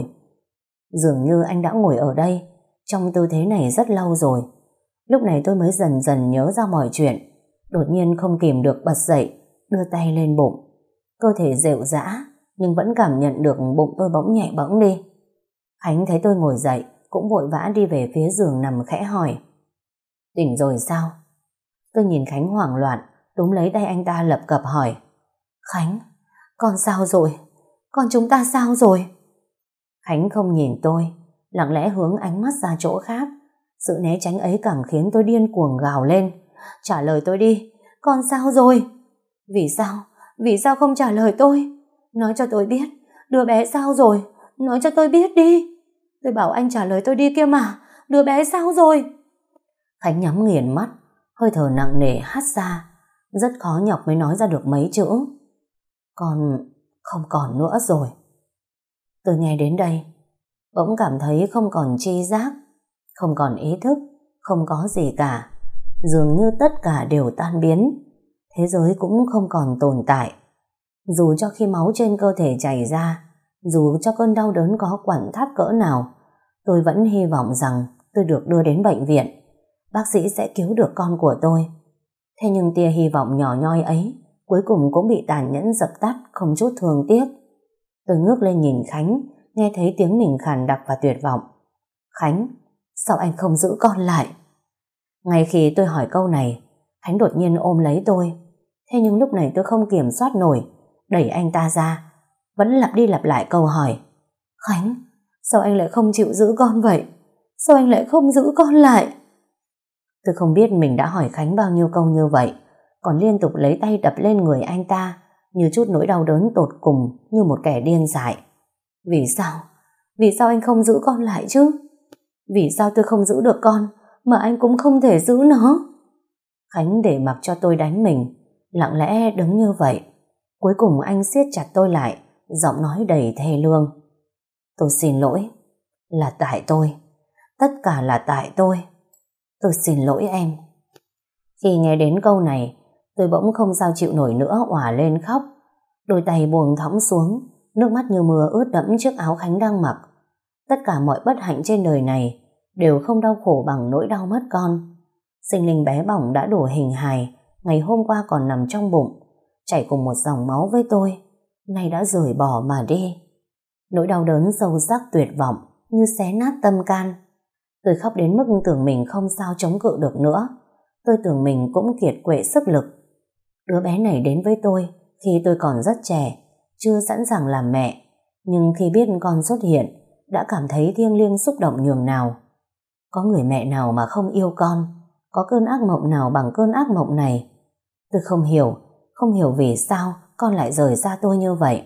Dường như anh đã ngồi ở đây trong tư thế này rất lâu rồi. Lúc này tôi mới dần dần nhớ ra mọi chuyện, đột nhiên không kìm được bật dậy, đưa tay lên bụng. Cơ thể rệu rã, nhưng vẫn cảm nhận được bụng tôi bỗng nhẹ bỗng đi. Khánh thấy tôi ngồi dậy, cũng vội vã đi về phía giường nằm khẽ hỏi: "Tỉnh rồi sao?" Tôi nhìn Khánh hoảng loạn, túm lấy tay anh ta lập cập hỏi: "Khánh, con sao rồi? Con chúng ta sao rồi?" Khánh không nhìn tôi, lặng lẽ hướng ánh mắt ra chỗ khác. Sự né tránh ấy càng khiến tôi điên cuồng gào lên: "Trả lời tôi đi, con sao rồi?" "Vì sao? Vì sao không trả lời tôi? Nói cho tôi biết, đứa bé sao rồi? Nói cho tôi biết đi. Tôi bảo anh trả lời tôi đi kia mà, đứa bé sao rồi?" Khánh nhắm nghiền mắt, hơi thở nặng nề hắt ra, rất khó nhọc mới nói ra được mấy chữ: "Con không còn nữa rồi." Tôi nghe đến đây, bỗng cảm thấy không còn tri giác, không còn ý thức, không có gì cả. Dường như tất cả đều tan biến, thế giới cũng không còn tồn tại. Dù cho khi máu trên cơ thể chảy ra, dù cho cơn đau đớn có quặn thắt cỡ nào, tôi vẫn hy vọng rằng tôi được đưa đến bệnh viện, bác sĩ sẽ cứu được con của tôi. Thế nhưng tia hy vọng nhỏ nhoi ấy cuối cùng cũng bị tàn nhẫn dập tắt không chút thương tiếc. Tôi ngước lên nhìn Khánh, nghe thấy tiếng mình khàn đặc và tuyệt vọng. Khánh, sao anh không giữ con lại? Ngay khi tôi hỏi câu này, Khánh đột nhiên ôm lấy tôi. Thế nhưng lúc này tôi không kiểm soát nổi, đẩy anh ta ra, vẫn lặp đi lặp lại câu hỏi. Khánh, sao anh lại không chịu giữ con vậy? Sao anh lại không giữ con lại? Tôi không biết mình đã hỏi Khánh bao nhiêu câu như vậy, còn liên tục lấy tay đập lên người anh ta, như chút nỗi đau đớn tột cùng, như một kẻ điên dại. Vì sao? Vì sao anh không giữ con lại chứ? Vì sao tôi không giữ được con, mà anh cũng không thể giữ nó? Khánh để mặc cho tôi đánh mình, lặng lẽ đứng như vậy. Cuối cùng anh siết chặt tôi lại, giọng nói đầy thê lương. Tôi xin lỗi, là tại tôi. Tất cả là tại tôi. Tôi xin lỗi em. Khi nghe đến câu này, tôi bỗng không sao chịu nổi nữa, òa lên khóc. Đôi tay buông thõng xuống, nước mắt như mưa ướt đẫm chiếc áo Khánh đang mặc. Tất cả mọi bất hạnh trên đời này đều không đau khổ bằng nỗi đau mất con. Sinh linh bé bỏng đã đổ hình hài, ngày hôm qua còn nằm trong bụng, chảy cùng một dòng máu với tôi, nay đã rời bỏ mà đi. Nỗi đau đớn sâu sắc tuyệt vọng như xé nát tâm can. Tôi khóc đến mức tưởng mình không sao chống cự được nữa. Tôi tưởng mình cũng kiệt quệ sức lực. Đứa bé này đến với tôi khi tôi còn rất trẻ, chưa sẵn sàng làm mẹ, nhưng khi biết con xuất hiện, đã cảm thấy thiêng liêng xúc động nhường nào. Có người mẹ nào mà không yêu con? Có cơn ác mộng nào bằng cơn ác mộng này? Tôi không hiểu, không hiểu vì sao con lại rời xa tôi như vậy.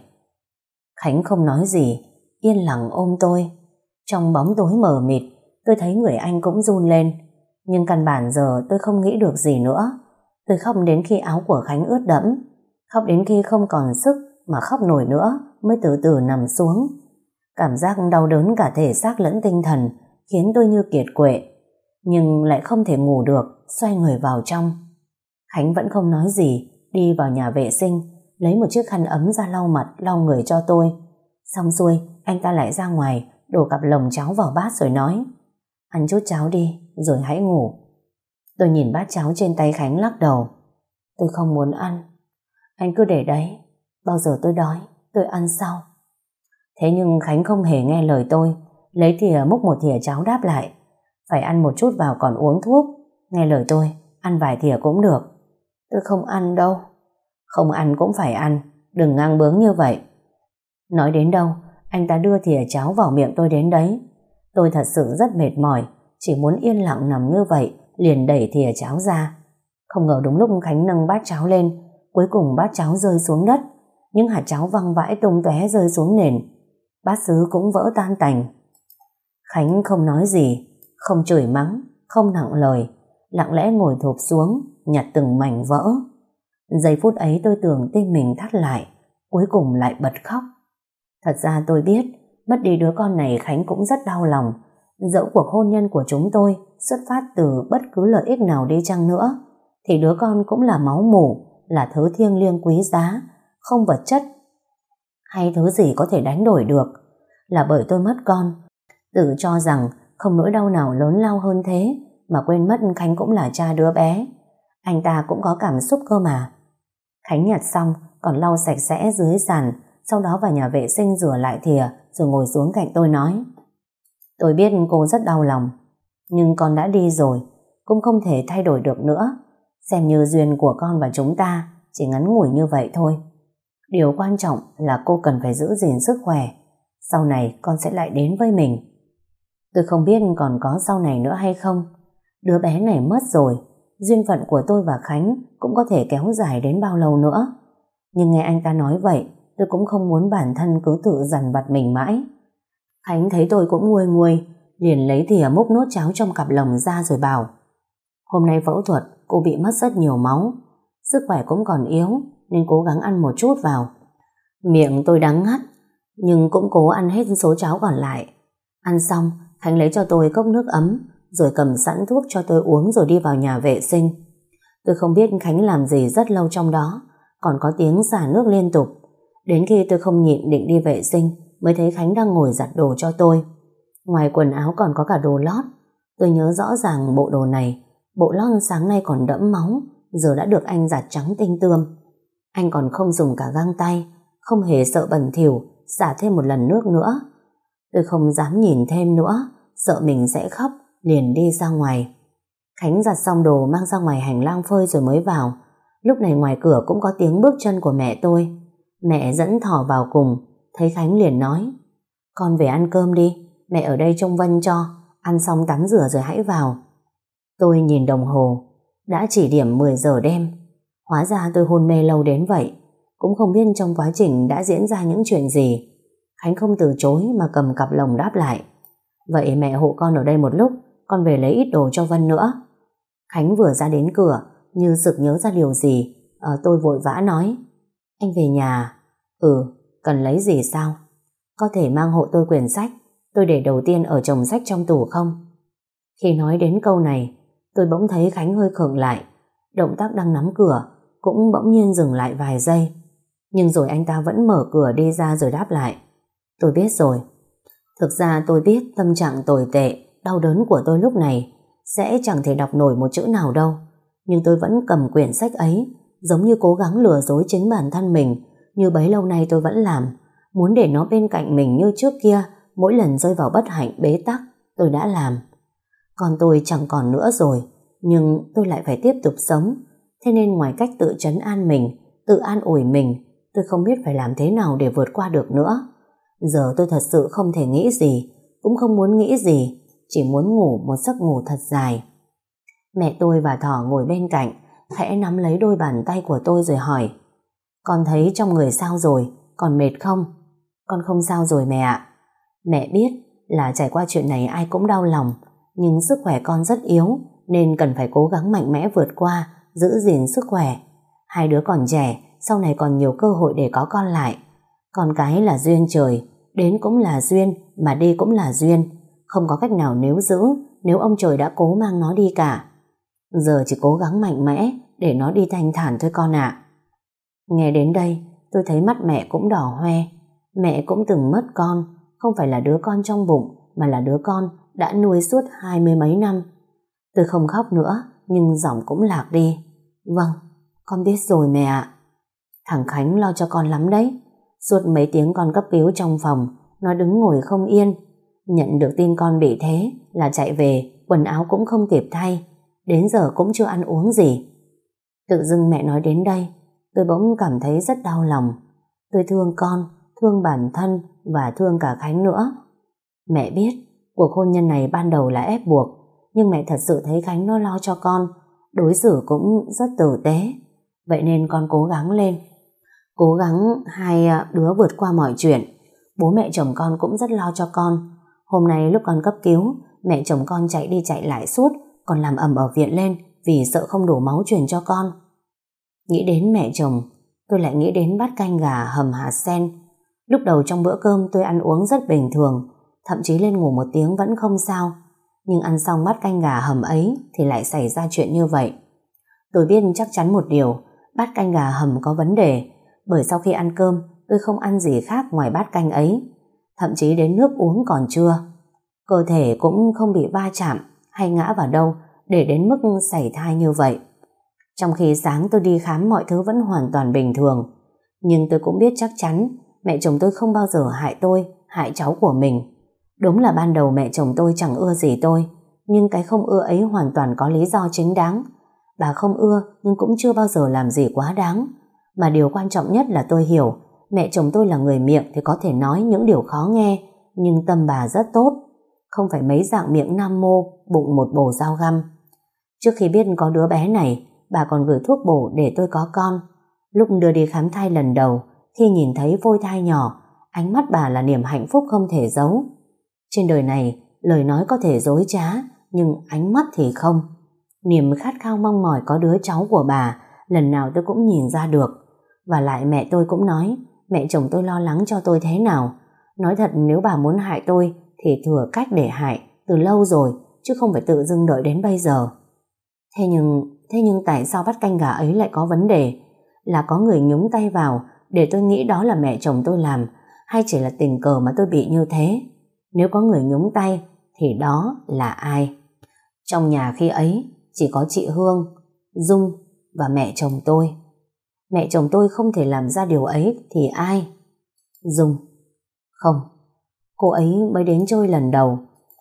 Khánh không nói gì, yên lặng ôm tôi. Trong bóng tối mờ mịt, tôi thấy người anh cũng run lên, nhưng căn bản giờ tôi không nghĩ được gì nữa. Tôi khóc đến khi áo của Khánh ướt đẫm, khóc đến khi không còn sức mà khóc nổi nữa, mới từ từ nằm xuống. Cảm giác đau đớn cả thể xác lẫn tinh thần khiến tôi như kiệt quệ, nhưng lại không thể ngủ được, xoay người vào trong. Khánh vẫn không nói gì, đi vào nhà vệ sinh, lấy một chiếc khăn ấm ra lau mặt, lau người cho tôi. Xong xuôi, anh ta lại ra ngoài, đổ cặp lồng cháo vào bát rồi nói: ăn chút cháo đi, rồi hãy ngủ. Tôi nhìn bát cháo trên tay Khánh lắc đầu. Tôi không muốn ăn. Anh cứ để đấy, bao giờ tôi đói, tôi ăn sau. Thế nhưng Khánh không hề nghe lời tôi, lấy thìa múc một thìa cháo đáp lại. Phải ăn một chút vào còn uống thuốc. Nghe lời tôi, ăn vài thìa cũng được. Tôi không ăn đâu. Không ăn cũng phải ăn, đừng ngang bướng như vậy. Nói đến đâu, anh ta đưa thìa cháo vào miệng tôi đến đấy. Tôi thật sự rất mệt mỏi, chỉ muốn yên lặng nằm như vậy, liền đẩy thìa cháo ra. Không ngờ đúng lúc Khánh nâng bát cháo lên, cuối cùng bát cháo rơi xuống đất, những hạt cháo văng vãi tung tóe rơi xuống nền. Bát sứ cũng vỡ tan tành. Khánh không nói gì, không chửi mắng, không nặng lời, lặng lẽ ngồi thụp xuống, nhặt từng mảnh vỡ. Giây phút ấy tôi tưởng tim mình thắt lại, cuối cùng lại bật khóc. Thật ra tôi biết, mất đi đứa con này Khánh cũng rất đau lòng. Dẫu cuộc hôn nhân của chúng tôi xuất phát từ bất cứ lợi ích nào đi chăng nữa, thì đứa con cũng là máu mủ, là thứ thiêng liêng quý giá, không vật chất hay thứ gì có thể đánh đổi được. Là bởi tôi mất con, tự cho rằng không nỗi đau nào lớn lao hơn thế, mà quên mất Khánh cũng là cha đứa bé. Anh ta cũng có cảm xúc cơ mà. Khánh nhặt xong còn lau sạch sẽ dưới sàn, sau đó vào nhà vệ sinh rửa lại thìa, rồi ngồi xuống cạnh tôi nói: tôi biết cô rất đau lòng, nhưng con đã đi rồi, cũng không thể thay đổi được nữa. Xem như duyên của con và chúng ta chỉ ngắn ngủi như vậy thôi. Điều quan trọng là cô cần phải giữ gìn sức khỏe. Sau này con sẽ lại đến với mình. Tôi không biết còn có sau này nữa hay không. Đứa bé này mất rồi, duyên phận của tôi và Khánh cũng có thể kéo dài đến bao lâu nữa. Nhưng nghe anh ta nói vậy, tôi cũng không muốn bản thân cứ tự dằn vặt mình mãi. Khánh thấy tôi cũng nguôi nguôi, liền lấy thìa múc nốt cháo trong cặp lồng ra rồi bảo: hôm nay phẫu thuật cô bị mất rất nhiều máu, sức khỏe cũng còn yếu, nên cố gắng ăn một chút vào. Miệng tôi đắng ngắt, nhưng cũng cố ăn hết số cháo còn lại. Ăn xong, Khánh lấy cho tôi cốc nước ấm, rồi cầm sẵn thuốc cho tôi uống rồi đi vào nhà vệ sinh. Tôi không biết Khánh làm gì rất lâu trong đó, còn có tiếng xả nước liên tục. Đến khi tôi không nhịn định đi vệ sinh, mới thấy Khánh đang ngồi giặt đồ cho tôi. Ngoài quần áo còn có cả đồ lót. Tôi nhớ rõ ràng bộ đồ này, bộ lót sáng nay còn đẫm máu, giờ đã được anh giặt trắng tinh tươm. Anh còn không dùng cả găng tay, không hề sợ bẩn thỉu, xả thêm một lần nước nữa. Tôi không dám nhìn thêm nữa, sợ mình sẽ khóc, liền đi ra ngoài. Khánh giặt xong đồ mang ra ngoài hành lang phơi rồi mới vào. Lúc này ngoài cửa cũng có tiếng bước chân của mẹ tôi. Mẹ dẫn Thỏ vào cùng, thấy Khánh liền nói: con về ăn cơm đi, mẹ ở đây trông Vân cho, ăn xong tắm rửa rồi hãy vào. Tôi nhìn đồng hồ, đã chỉ điểm mười giờ đêm. Hóa ra tôi hôn mê lâu đến vậy. Cũng không biết trong quá trình đã diễn ra những chuyện gì. Khánh không từ chối mà cầm cặp lồng đáp lại: vậy mẹ hộ con ở đây một lúc, con về lấy ít đồ cho Vân nữa. Khánh vừa ra đến cửa, như sực nhớ ra điều gì. Ờ, tôi vội vã nói: anh về nhà. Ừ, cần lấy gì sao? Có thể mang hộ tôi quyển sách tôi để đầu tiên ở chồng sách trong tủ không? Khi nói đến câu này, tôi bỗng thấy Khánh hơi khựng lại. Động tác đang nắm cửa cũng bỗng nhiên dừng lại vài giây. Nhưng rồi anh ta vẫn mở cửa đi ra rồi đáp lại: tôi biết rồi. Thực ra tôi biết tâm trạng tồi tệ, đau đớn của tôi lúc này sẽ chẳng thể đọc nổi một chữ nào đâu. Nhưng tôi vẫn cầm quyển sách ấy, giống như cố gắng lừa dối chính bản thân mình, như bấy lâu nay tôi vẫn làm, muốn để nó bên cạnh mình như trước kia. Mỗi lần rơi vào bất hạnh bế tắc, tôi đã làm. Còn tôi chẳng còn nữa rồi, nhưng tôi lại phải tiếp tục sống. Thế nên ngoài cách tự trấn an mình, tự an ủi mình, tôi không biết phải làm thế nào để vượt qua được nữa. Giờ tôi thật sự không thể nghĩ gì, cũng không muốn nghĩ gì, chỉ muốn ngủ một giấc ngủ thật dài. Mẹ tôi và Thỏ ngồi bên cạnh, khẽ nắm lấy đôi bàn tay của tôi rồi hỏi: con thấy trong người sao rồi, còn mệt không? Con không sao rồi mẹ ạ. Mẹ biết là trải qua chuyện này ai cũng đau lòng, nhưng sức khỏe con rất yếu, nên cần phải cố gắng mạnh mẽ vượt qua, giữ gìn sức khỏe. Hai đứa còn trẻ, sau này còn nhiều cơ hội để có con lại. Con cái là duyên trời, đến cũng là duyên, mà đi cũng là duyên. Không có cách nào níu giữ nếu ông trời đã cố mang nó đi cả. Giờ chỉ cố gắng mạnh mẽ để nó đi thanh thản thôi con ạ. Nghe đến đây, tôi thấy mắt mẹ cũng đỏ hoe. Mẹ cũng từng mất con, không phải là đứa con trong bụng, mà là đứa con đã nuôi suốt hai mươi mấy năm. Tôi không khóc nữa, nhưng giọng cũng lạc đi. Vâng, con biết rồi mẹ ạ. Thằng Khánh lo cho con lắm đấy. Suốt mấy tiếng con cấp cứu trong phòng, nó đứng ngồi không yên. Nhận được tin con bị thế là chạy về, quần áo cũng không kịp thay, đến giờ cũng chưa ăn uống gì. Tự dưng mẹ nói đến đây, tôi bỗng cảm thấy rất đau lòng. Tôi thương con, thương bản thân và thương cả Khánh nữa. Mẹ biết cuộc hôn nhân này ban đầu là ép buộc, nhưng mẹ thật sự thấy Khánh nó lo cho con, đối xử cũng rất tử tế. Vậy nên con cố gắng lên, cố gắng hai đứa vượt qua mọi chuyện. Bố mẹ chồng con cũng rất lo cho con. Hôm nay lúc con cấp cứu, mẹ chồng con chạy đi chạy lại suốt, còn làm ầm ở viện lên vì sợ không đủ máu truyền cho con. Nghĩ đến mẹ chồng, tôi lại nghĩ đến bát canh gà hầm hạt sen. Lúc đầu trong bữa cơm tôi ăn uống rất bình thường, thậm chí lên ngủ một tiếng vẫn không sao. Nhưng ăn xong bát canh gà hầm ấy thì lại xảy ra chuyện như vậy. Tôi biết chắc chắn một điều, bát canh gà hầm có vấn đề, bởi sau khi ăn cơm tôi không ăn gì khác ngoài bát canh ấy. Thậm chí đến nước uống còn chưa. Cơ thể cũng không bị va chạm hay ngã vào đâu để đến mức sảy thai như vậy. Trong khi sáng tôi đi khám mọi thứ vẫn hoàn toàn bình thường. Nhưng tôi cũng biết chắc chắn mẹ chồng tôi không bao giờ hại tôi, hại cháu của mình. Đúng là ban đầu mẹ chồng tôi chẳng ưa gì tôi, nhưng cái không ưa ấy hoàn toàn có lý do chính đáng. Bà không ưa nhưng cũng chưa bao giờ làm gì quá đáng. Mà điều quan trọng nhất là tôi hiểu mẹ chồng tôi là người miệng thì có thể nói những điều khó nghe, nhưng tâm bà rất tốt. Không phải mấy dạng miệng nam mô, bụng một bồ dao găm. Trước khi biết có đứa bé này, bà còn gửi thuốc bổ để tôi có con. Lúc đưa đi khám thai lần đầu, khi nhìn thấy phôi thai nhỏ, ánh mắt bà là niềm hạnh phúc không thể giấu. Trên đời này, lời nói có thể dối trá, nhưng ánh mắt thì không. Niềm khát khao mong mỏi có đứa cháu của bà, lần nào tôi cũng nhìn ra được. Và lại mẹ tôi cũng nói, mẹ chồng tôi lo lắng cho tôi thế nào. Nói thật nếu bà muốn hại tôi, thì thừa cách để hại, từ lâu rồi, chứ không phải tự dưng đợi đến bây giờ. Thế nhưng, thế nhưng tại sao bát canh gà ấy lại có vấn đề? Là có người nhúng tay vào để tôi nghĩ đó là mẹ chồng tôi làm, hay chỉ là tình cờ mà tôi bị như thế? Nếu có người nhúng tay thì đó là ai? Trong nhà khi ấy chỉ có chị Hương, Dung và mẹ chồng tôi. Mẹ chồng tôi không thể làm ra điều ấy thì ai? Dung. Không, cô ấy mới đến chơi lần đầu,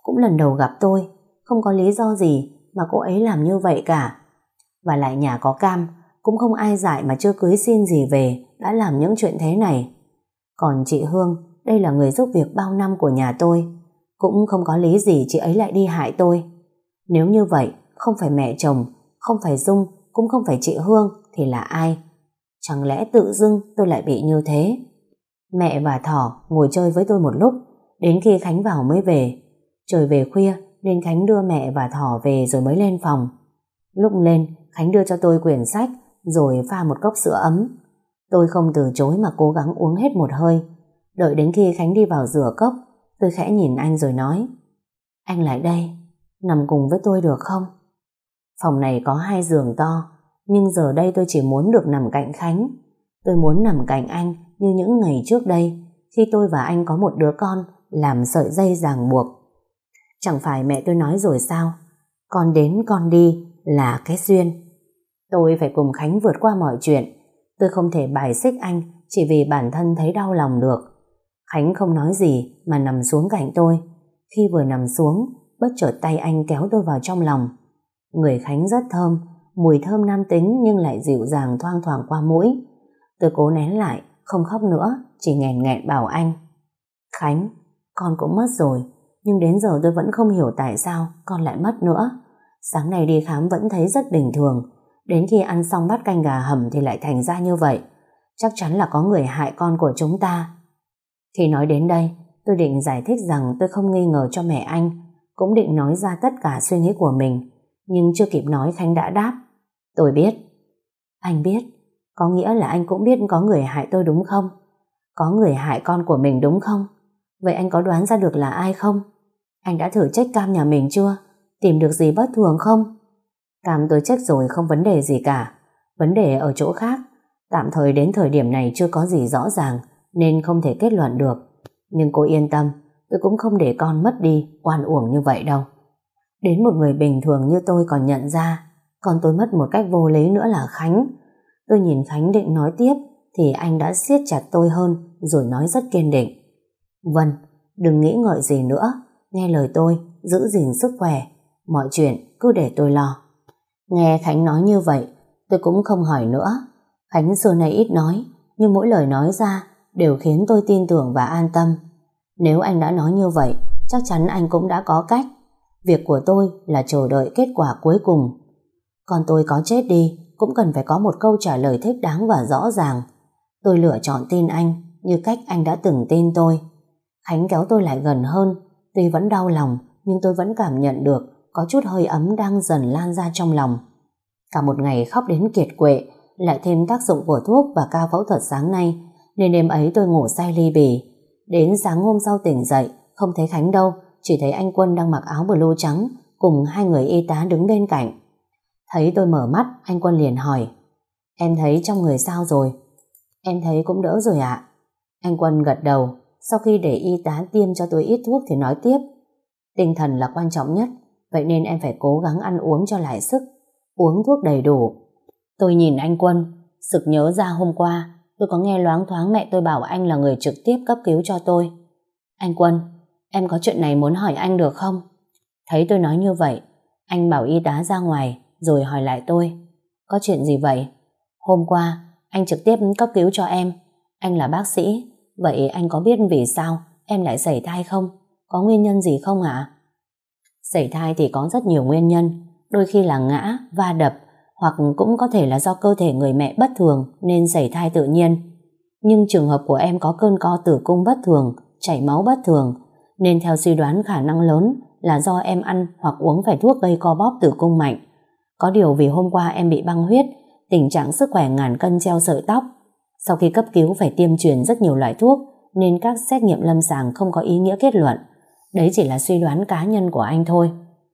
cũng lần đầu gặp tôi, không có lý do gì mà cô ấy làm như vậy cả. Và lại nhà có cam, cũng không ai dại mà chưa cưới xin gì về đã làm những chuyện thế này. Còn chị Hương, đây là người giúp việc bao năm của nhà tôi, cũng không có lý gì chị ấy lại đi hại tôi. Nếu như vậy, không phải mẹ chồng, không phải Dung, cũng không phải chị Hương thì là ai? Chẳng lẽ tự dưng tôi lại bị như thế? Mẹ và Thỏ ngồi chơi với tôi một lúc, đến khi Khánh vào mới về. Trời về khuya nên Khánh đưa mẹ và Thỏ về rồi mới lên phòng. Lúc lên, Khánh đưa cho tôi quyển sách rồi pha một cốc sữa ấm. Tôi không từ chối mà cố gắng uống hết một hơi. Đợi đến khi Khánh đi vào rửa cốc, tôi khẽ nhìn anh rồi nói: Anh lại đây, nằm cùng với tôi được không? Phòng này có hai giường to, nhưng giờ đây tôi chỉ muốn được nằm cạnh Khánh. Tôi muốn nằm cạnh anh như những ngày trước đây, khi tôi và anh có một đứa con làm sợi dây ràng buộc. Chẳng phải mẹ tôi nói rồi sao? Con đến con đi là cái duyên. Tôi phải cùng Khánh vượt qua mọi chuyện. Tôi không thể bài xích anh chỉ vì bản thân thấy đau lòng được. Khánh không nói gì mà nằm xuống cạnh tôi. Khi vừa nằm xuống, bất chợt tay anh kéo tôi vào trong lòng. Người Khánh rất thơm, mùi thơm nam tính nhưng lại dịu dàng thoang thoảng qua mũi. Tôi cố nén lại, không khóc nữa, chỉ nghẹn nghẹn bảo anh: Khánh, con cũng mất rồi, nhưng đến giờ tôi vẫn không hiểu tại sao con lại mất nữa. Sáng nay đi khám vẫn thấy rất bình thường, đến khi ăn xong bát canh gà hầm thì lại thành ra như vậy. Chắc chắn là có người hại con của chúng ta. Khi nói đến đây, tôi định giải thích rằng tôi không nghi ngờ cho mẹ anh, cũng định nói ra tất cả suy nghĩ của mình, nhưng chưa kịp nói Khánh đã đáp: Tôi biết. Anh biết? Có nghĩa là anh cũng biết có người hại tôi đúng không? Có người hại con của mình đúng không? Vậy anh có đoán ra được là ai không? Anh đã thử check cam nhà mình chưa? Tìm được gì bất thường không? Cam tôi check rồi, không vấn đề gì cả. Vấn đề ở chỗ khác. Tạm thời đến thời điểm này chưa có gì rõ ràng nên không thể kết luận được. Nhưng cô yên tâm, tôi cũng không để con mất đi oan uổng như vậy đâu. Đến một người bình thường như tôi còn nhận ra con tôi mất một cách vô lý nữa là Khánh. Tôi nhìn Khánh định nói tiếp thì anh đã siết chặt tôi hơn rồi nói rất kiên định: Vân, đừng nghĩ ngợi gì nữa, nghe lời tôi, giữ gìn sức khỏe, mọi chuyện cứ để tôi lo. Nghe Khánh nói như vậy, tôi cũng không hỏi nữa. Khánh xưa nay ít nói, nhưng mỗi lời nói ra đều khiến tôi tin tưởng và an tâm. Nếu anh đã nói như vậy, chắc chắn anh cũng đã có cách. Việc của tôi là chờ đợi kết quả cuối cùng. Còn tôi có chết đi cũng cần phải có một câu trả lời thích đáng và rõ ràng. Tôi lựa chọn tin anh như cách anh đã từng tin tôi. Khánh kéo tôi lại gần hơn. Tuy vẫn đau lòng, nhưng tôi vẫn cảm nhận được có chút hơi ấm đang dần lan ra trong lòng. Cả một ngày khóc đến kiệt quệ, lại thêm tác dụng của thuốc và ca phẫu thuật sáng nay, nên đêm ấy tôi ngủ say ly bì. Đến sáng hôm sau tỉnh dậy, không thấy Khánh đâu, chỉ thấy anh Quân đang mặc áo blue trắng cùng hai người y tá đứng bên cạnh. Thấy tôi mở mắt, anh Quân liền hỏi: Em thấy trong người sao rồi? Em thấy cũng đỡ rồi ạ. Anh Quân gật đầu. Sau khi để y tá tiêm cho tôi ít thuốc thì nói tiếp: Tinh thần là quan trọng nhất, vậy nên em phải cố gắng ăn uống cho lại sức, uống thuốc đầy đủ. Tôi nhìn anh Quân, sực nhớ ra hôm qua tôi có nghe loáng thoáng mẹ tôi bảo anh là người trực tiếp cấp cứu cho tôi. Anh Quân, em có chuyện này muốn hỏi anh được không? Thấy tôi nói như vậy, anh bảo y tá ra ngoài rồi hỏi lại tôi: Có chuyện gì vậy? Hôm qua anh trực tiếp cấp cứu cho em. Anh là bác sĩ, vậy anh có biết vì sao em lại sảy thai không? Có nguyên nhân gì không ạ? Sảy thai thì có rất nhiều nguyên nhân, đôi khi là ngã, va đập, hoặc cũng có thể là do cơ thể người mẹ bất thường nên sảy thai tự nhiên. Nhưng trường hợp của em có cơn co tử cung bất thường, chảy máu bất thường, nên theo suy đoán khả năng lớn là do em ăn hoặc uống phải thuốc gây co bóp tử cung mạnh. Có điều vì hôm qua em bị băng huyết, tình trạng sức khỏe ngàn cân treo sợi tóc. Sau khi cấp cứu phải tiêm truyền rất nhiều loại thuốc, nên các xét nghiệm lâm sàng không có ý nghĩa kết luận. Đấy chỉ là suy đoán cá nhân của anh thôi.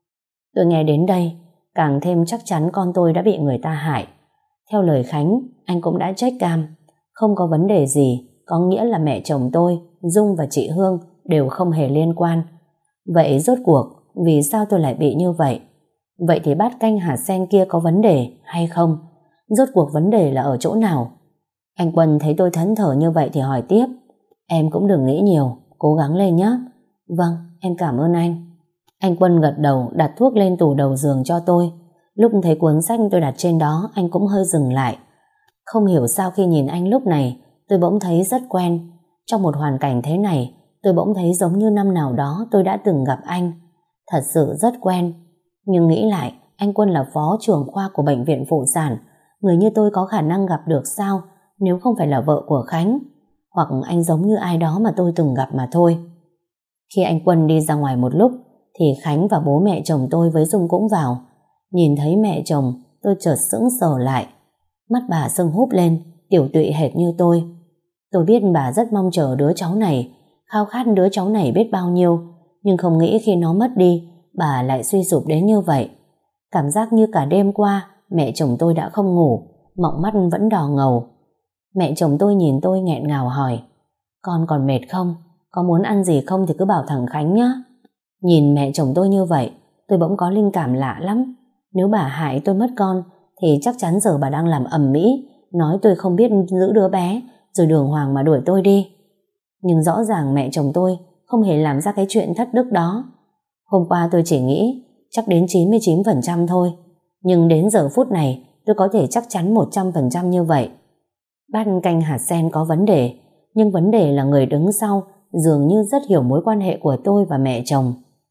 Tôi nghe đến đây, càng thêm chắc chắn con tôi đã bị người ta hại. Theo lời Khánh, anh cũng đã check cam, không có vấn đề gì, có nghĩa là mẹ chồng tôi, Dung và chị Hương đều không hề liên quan. Vậy rốt cuộc, vì sao tôi lại bị như vậy? Vậy thì bát canh hạt sen kia có vấn đề hay không? Rốt cuộc vấn đề là ở chỗ nào? Anh Quân thấy tôi thẫn thờ như vậy thì hỏi tiếp: Em cũng đừng nghĩ nhiều, cố gắng lên nhé. Vâng, em cảm ơn anh. Anh Quân gật đầu đặt thuốc lên tủ đầu giường cho tôi. Lúc thấy cuốn sách tôi đặt trên đó, anh cũng hơi dừng lại. Không hiểu sao khi nhìn anh lúc này, tôi bỗng thấy rất quen. Trong một hoàn cảnh thế này, tôi bỗng thấy giống như năm nào đó tôi đã từng gặp anh. Thật sự rất quen. Nhưng nghĩ lại, anh Quân là phó trưởng khoa của bệnh viện phụ sản. Người như tôi có khả năng gặp được sao nếu không phải là vợ của Khánh? Hoặc anh giống như ai đó mà tôi từng gặp mà thôi. Khi anh Quân đi ra ngoài một lúc, thì Khánh và bố mẹ chồng tôi với Dung cũng vào. Nhìn thấy mẹ chồng, tôi chợt sững sờ lại. Mắt bà sưng húp lên, tiểu tụy hệt như tôi. Tôi biết bà rất mong chờ đứa cháu này, khao khát đứa cháu này biết bao nhiêu, nhưng không nghĩ khi nó mất đi, bà lại suy sụp đến như vậy. Cảm giác như cả đêm qua, mẹ chồng tôi đã không ngủ, mọng mắt vẫn đỏ ngầu. Mẹ chồng tôi nhìn tôi nghẹn ngào hỏi, con còn mệt không? Có muốn ăn gì không thì cứ bảo thằng Khánh nhé. Nhìn mẹ chồng tôi như vậy, tôi bỗng có linh cảm lạ lắm. Nếu bà hại tôi mất con, thì chắc chắn giờ bà đang làm ầm ĩ, nói tôi không biết giữ đứa bé, rồi đường hoàng mà đuổi tôi đi. Nhưng rõ ràng mẹ chồng tôi không hề làm ra cái chuyện thất đức đó. Hôm qua tôi chỉ nghĩ chắc đến chín mươi chín phần trăm thôi, nhưng đến giờ phút này tôi có thể chắc chắn một trăm phần trăm như vậy. Bát canh hạt sen có vấn đề, nhưng vấn đề là người đứng sau dường như rất hiểu mối quan hệ của tôi và mẹ chồng.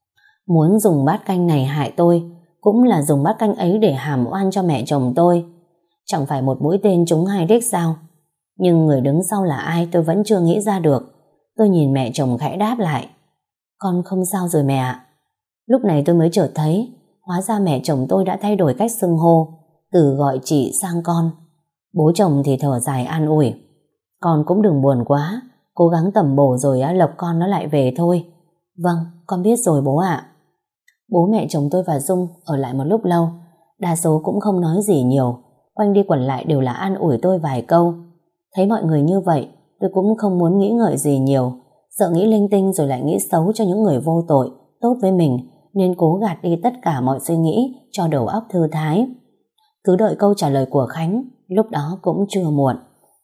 Muốn dùng bát canh này hại tôi, cũng là dùng bát canh ấy để hàm oan cho mẹ chồng tôi. Chẳng phải một mũi tên trúng hai đích sao? Nhưng người đứng sau là ai tôi vẫn chưa nghĩ ra được. Tôi nhìn mẹ chồng khẽ đáp lại, con không sao rồi mẹ ạ. Lúc này tôi mới chợt thấy, hóa ra mẹ chồng tôi đã thay đổi cách xưng hô, từ gọi chị sang con. Bố chồng thì thở dài an ủi, con cũng đừng buồn quá, cố gắng tẩm bổ rồi á, lộc con nó lại về thôi. Vâng, con biết rồi bố ạ. Bố mẹ chồng tôi và Dung ở lại một lúc lâu, đa số cũng không nói gì nhiều, quanh đi quẩn lại đều là an ủi tôi vài câu. Thấy mọi người như vậy, tôi cũng không muốn nghĩ ngợi gì nhiều, sợ nghĩ linh tinh rồi lại nghĩ xấu cho những người vô tội, tốt với mình, nên cố gạt đi tất cả mọi suy nghĩ cho đầu óc thư thái. Cứ đợi câu trả lời của Khánh, lúc đó cũng chưa muộn.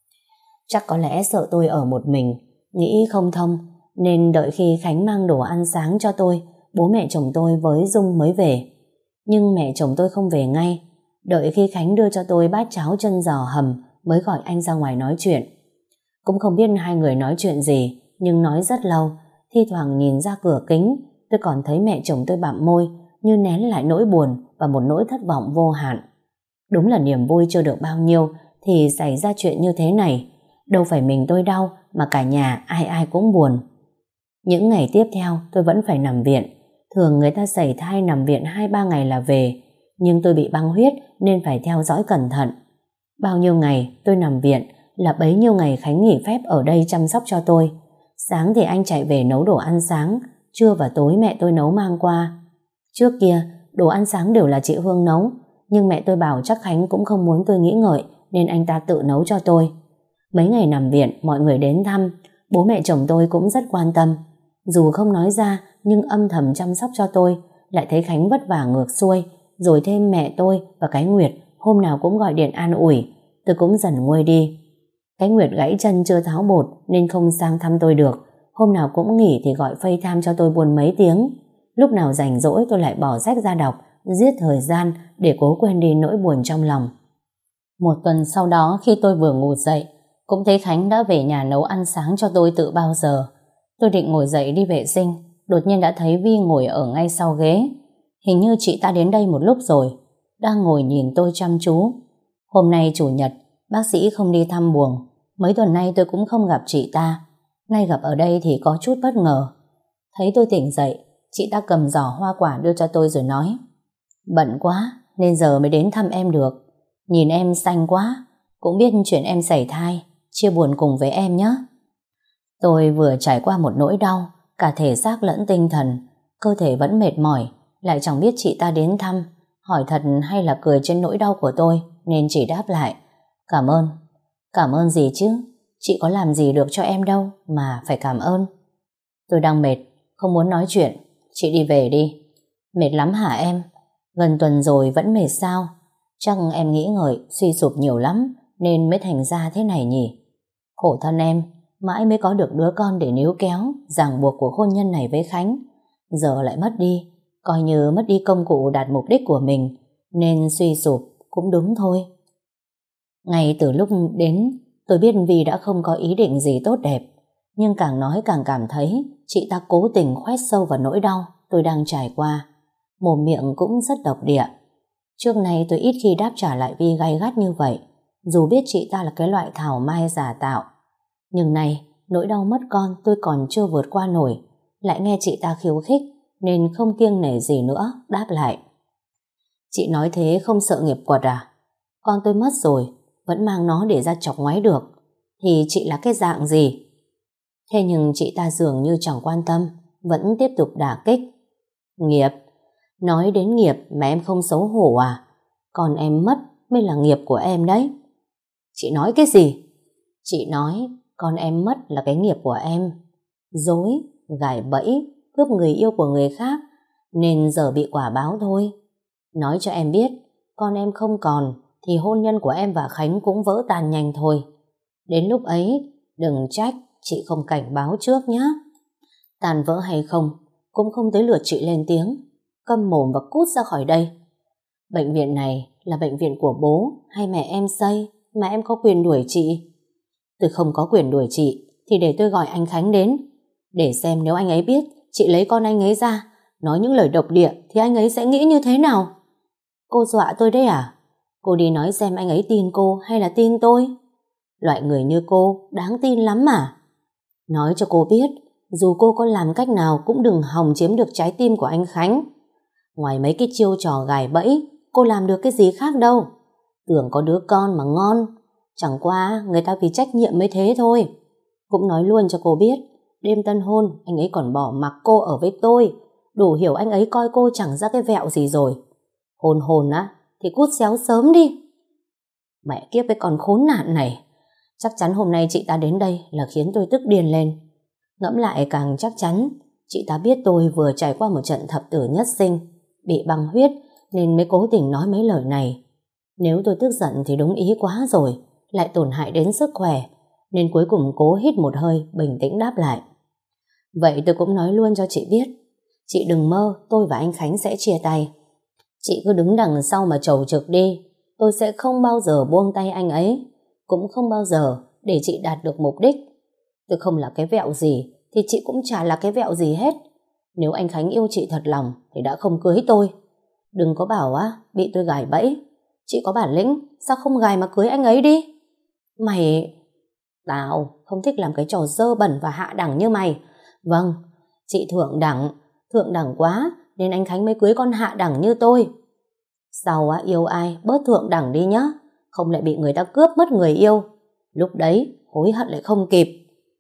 Chắc có lẽ sợ tôi ở một mình, nghĩ không thông, nên đợi khi Khánh mang đồ ăn sáng cho tôi, bố mẹ chồng tôi với Dung mới về. Nhưng mẹ chồng tôi không về ngay, đợi khi Khánh đưa cho tôi bát cháo chân giò hầm mới gọi anh ra ngoài nói chuyện. Cũng không biết hai người nói chuyện gì, nhưng nói rất lâu. Thi thoảng nhìn ra cửa kính, tôi còn thấy mẹ chồng tôi bặm môi, như nén lại nỗi buồn và một nỗi thất vọng vô hạn. Đúng là niềm vui chưa được bao nhiêu thì xảy ra chuyện như thế này. Đâu phải mình tôi đau, mà cả nhà ai ai cũng buồn. Những ngày tiếp theo tôi vẫn phải nằm viện. Thường người ta sẩy thai nằm viện hai ba ngày là về, nhưng tôi bị băng huyết nên phải theo dõi cẩn thận. Bao nhiêu ngày tôi nằm viện là bấy nhiêu ngày Khánh nghỉ phép ở đây chăm sóc cho tôi. Sáng thì anh chạy về nấu đồ ăn sáng, trưa và tối mẹ tôi nấu mang qua. Trước kia đồ ăn sáng đều là chị Hương nấu, nhưng mẹ tôi bảo chắc Khánh cũng không muốn tôi nghĩ ngợi nên anh ta tự nấu cho tôi. Mấy ngày nằm viện mọi người đến thăm, bố mẹ chồng tôi cũng rất quan tâm. Dù không nói ra nhưng âm thầm chăm sóc cho tôi. Lại thấy Khánh vất vả ngược xuôi, rồi thêm mẹ tôi và cái Nguyệt hôm nào cũng gọi điện an ủi, tôi cũng dần nguôi đi. Cái Nguyệt gãy chân chưa tháo bột nên không sang thăm tôi được, hôm nào cũng nghỉ thì gọi FaceTime cho tôi buồn mấy tiếng. Lúc nào rảnh rỗi tôi lại bỏ sách ra đọc, giết thời gian để cố quên đi nỗi buồn trong lòng. Một tuần sau đó khi tôi vừa ngủ dậy, cũng thấy Khánh đã về nhà nấu ăn sáng cho tôi từ bao giờ. Tôi định ngồi dậy đi vệ sinh, đột nhiên đã thấy Vi ngồi ở ngay sau ghế. Hình như chị ta đến đây một lúc rồi, đang ngồi nhìn tôi chăm chú. Hôm nay chủ nhật, bác sĩ không đi thăm buồng. Mấy tuần nay tôi cũng không gặp chị ta. Nay gặp ở đây thì có chút bất ngờ. Thấy tôi tỉnh dậy, chị ta cầm giỏ hoa quả đưa cho tôi rồi nói, bận quá nên giờ mới đến thăm em được. Nhìn em xanh quá, cũng biết chuyện em sảy thai, chia buồn cùng với em nhé. Tôi vừa trải qua một nỗi đau, cả thể xác lẫn tinh thần, cơ thể vẫn mệt mỏi, lại chẳng biết chị ta đến thăm, hỏi thật hay là cười trên nỗi đau của tôi, nên chỉ đáp lại, cảm ơn. Cảm ơn gì chứ, chị có làm gì được cho em đâu mà phải cảm ơn. Tôi đang mệt, không muốn nói chuyện, chị đi về đi. Mệt lắm hả em? Gần tuần rồi vẫn mệt sao? Chắc em nghĩ ngợi, suy sụp nhiều lắm nên mới thành ra thế này nhỉ. Khổ thân em, mãi mới có được đứa con để níu kéo ràng buộc của hôn nhân này với Khánh, giờ lại mất đi. coi như mất đi công cụ đạt mục đích của mình, nên suy sụp cũng đúng thôi. Ngay từ lúc đến, tôi biết Vi đã không có ý định gì tốt đẹp, nhưng càng nói càng cảm thấy chị ta cố tình khoét sâu vào nỗi đau tôi đang trải qua. Mồm miệng cũng rất độc địa. Trước này tôi ít khi đáp trả lại Vi gay gắt như vậy, dù biết chị ta là cái loại thảo mai giả tạo. Nhưng nay, nỗi đau mất con tôi còn chưa vượt qua nổi, lại nghe chị ta khiêu khích, nên không kiêng nể gì nữa, đáp lại. Chị nói thế không sợ nghiệp quật à? Con tôi mất rồi, vẫn mang nó để ra chọc ngoáy được, thì chị là cái dạng gì? Thế nhưng chị ta dường như chẳng quan tâm, vẫn tiếp tục đả kích. Nghiệp? Nói đến nghiệp mà em không xấu hổ à? Còn em mất mới là nghiệp của em đấy. Chị nói cái gì? Chị nói con em mất là cái nghiệp của em. Dối, gài bẫy, cướp người yêu của người khác, nên giờ bị quả báo thôi. Nói cho em biết, con em không còn thì hôn nhân của em và Khánh cũng vỡ tan nhanh thôi. Đến lúc ấy đừng trách chị không cảnh báo trước nhé. Tàn vỡ hay không cũng không tới lượt chị lên tiếng. Câm mồm và cút ra khỏi đây. Bệnh viện này là bệnh viện của bố hay mẹ em xây mà em có quyền đuổi chị? Tôi không có quyền đuổi chị thì để tôi gọi anh Khánh đến, để xem nếu anh ấy biết chị lấy con anh ấy ra, nói những lời độc địa thì anh ấy sẽ nghĩ như thế nào. Cô dọa tôi đấy à? Cô đi nói xem anh ấy tin cô hay là tin tôi? Loại người như cô đáng tin lắm mà. Nói cho cô biết, dù cô có làm cách nào cũng đừng hòng chiếm được trái tim của anh Khánh. Ngoài mấy cái chiêu trò gài bẫy, cô làm được cái gì khác đâu. Tưởng có đứa con mà ngon, chẳng qua người ta vì trách nhiệm mới thế thôi. Cũng nói luôn cho cô biết, đêm tân hôn anh ấy còn bỏ mặc cô ở với tôi, đủ hiểu anh ấy coi cô chẳng ra cái vẹo gì rồi. Hôn hồn á thì cút xéo sớm đi. Mẹ kiếp cái con khốn nạn này. Chắc chắn hôm nay chị ta đến đây là khiến tôi tức điên lên. Ngẫm lại càng chắc chắn chị ta biết tôi vừa trải qua một trận thập tử nhất sinh, bị băng huyết, nên mới cố tình nói mấy lời này. Nếu tôi tức giận thì đúng ý quá rồi, lại tổn hại đến sức khỏe, nên cuối cùng cố hít một hơi, bình tĩnh đáp lại. Vậy tôi cũng nói luôn cho chị biết, chị đừng mơ tôi và anh Khánh sẽ chia tay. Chị cứ đứng đằng sau mà chầu trực đi, tôi sẽ không bao giờ buông tay anh ấy, cũng không bao giờ để chị đạt được mục đích. Tôi không là cái vẹo gì thì chị cũng chả là cái vẹo gì hết. Nếu anh Khánh yêu chị thật lòng thì đã không cưới tôi. Đừng có bảo á bị tôi gài bẫy. Chị có bản lĩnh, sao không gài mà cưới anh ấy đi? Mày... Tao không thích làm cái trò dơ bẩn và hạ đẳng như mày. Vâng, chị thượng đẳng, thượng đẳng quá nên anh Khánh mới cưới con hạ đẳng như tôi. Sau á, yêu ai bớt thượng đẳng đi nhá, không lại bị người ta cướp mất người yêu. Lúc đấy hối hận lại không kịp.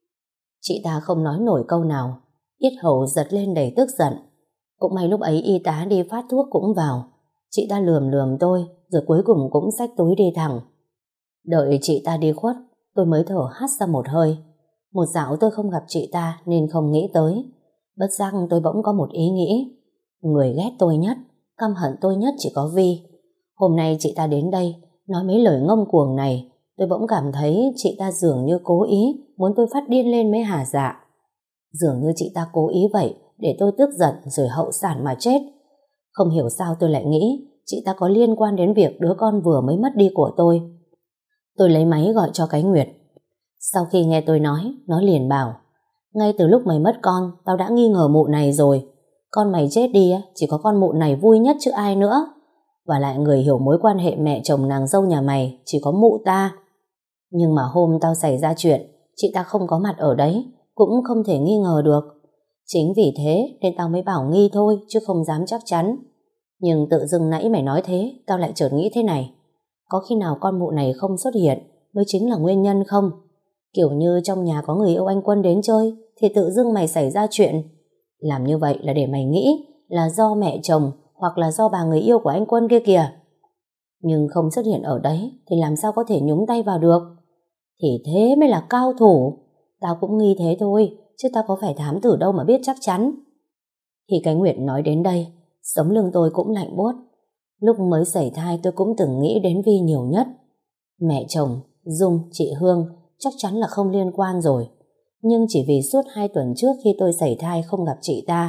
Chị ta không nói nổi câu nào, yết hầu giật lên đầy tức giận. Cũng may lúc ấy y tá đi phát thuốc cũng vào. Chị ta lườm lườm tôi, rồi cuối cùng cũng xách túi đi thẳng. Đợi chị ta đi khuất, tôi mới thở hắt ra một hơi. Một dạo tôi không gặp chị ta nên không nghĩ tới. Bất giác tôi bỗng có một ý nghĩ. Người ghét tôi nhất, căm hận tôi nhất chỉ có Vi. Hôm nay chị ta đến đây, nói mấy lời ngông cuồng này, tôi bỗng cảm thấy chị ta dường như cố ý muốn tôi phát điên lên mới hả dạ. Dường như chị ta cố ý vậy để tôi tức giận rồi hậu sản mà chết. Không hiểu sao tôi lại nghĩ chị ta có liên quan đến việc đứa con vừa mới mất đi của tôi. Tôi lấy máy gọi cho cái Nguyệt. Sau khi nghe tôi nói, nó liền bảo: ngay từ lúc mày mất con, tao đã nghi ngờ mụ này rồi. Con mày chết đi, chỉ có con mụ này vui nhất chứ ai nữa. Và lại người hiểu mối quan hệ mẹ chồng nàng dâu nhà mày chỉ có mụ ta. Nhưng mà hôm tao xảy ra chuyện, chị ta không có mặt ở đấy, cũng không thể nghi ngờ được. Chính vì thế nên tao mới bảo nghi thôi, chứ không dám chắc chắn. Nhưng tự dưng nãy mày nói thế, tao lại chợt nghĩ thế này. Có khi nào con mụ này không xuất hiện mới chính là nguyên nhân không? Kiểu như trong nhà có người yêu anh Quân đến chơi, thì tự dưng mày xảy ra chuyện. Làm như vậy là để mày nghĩ là do mẹ chồng hoặc là do bà người yêu của anh Quân kia kìa. Nhưng không xuất hiện ở đấy thì làm sao có thể nhúng tay vào được? Thì thế mới là cao thủ. Tao cũng nghi thế thôi, chứ tao có phải thám tử đâu mà biết chắc chắn. Khi cái Nguyệt nói đến đây, sống lưng tôi cũng lạnh buốt. Lúc mới sảy thai tôi cũng từng nghĩ đến Vi nhiều nhất. Mẹ chồng, Dung, chị Hương chắc chắn là không liên quan rồi. Nhưng chỉ vì suốt hai tuần trước khi tôi sảy thai không gặp chị ta,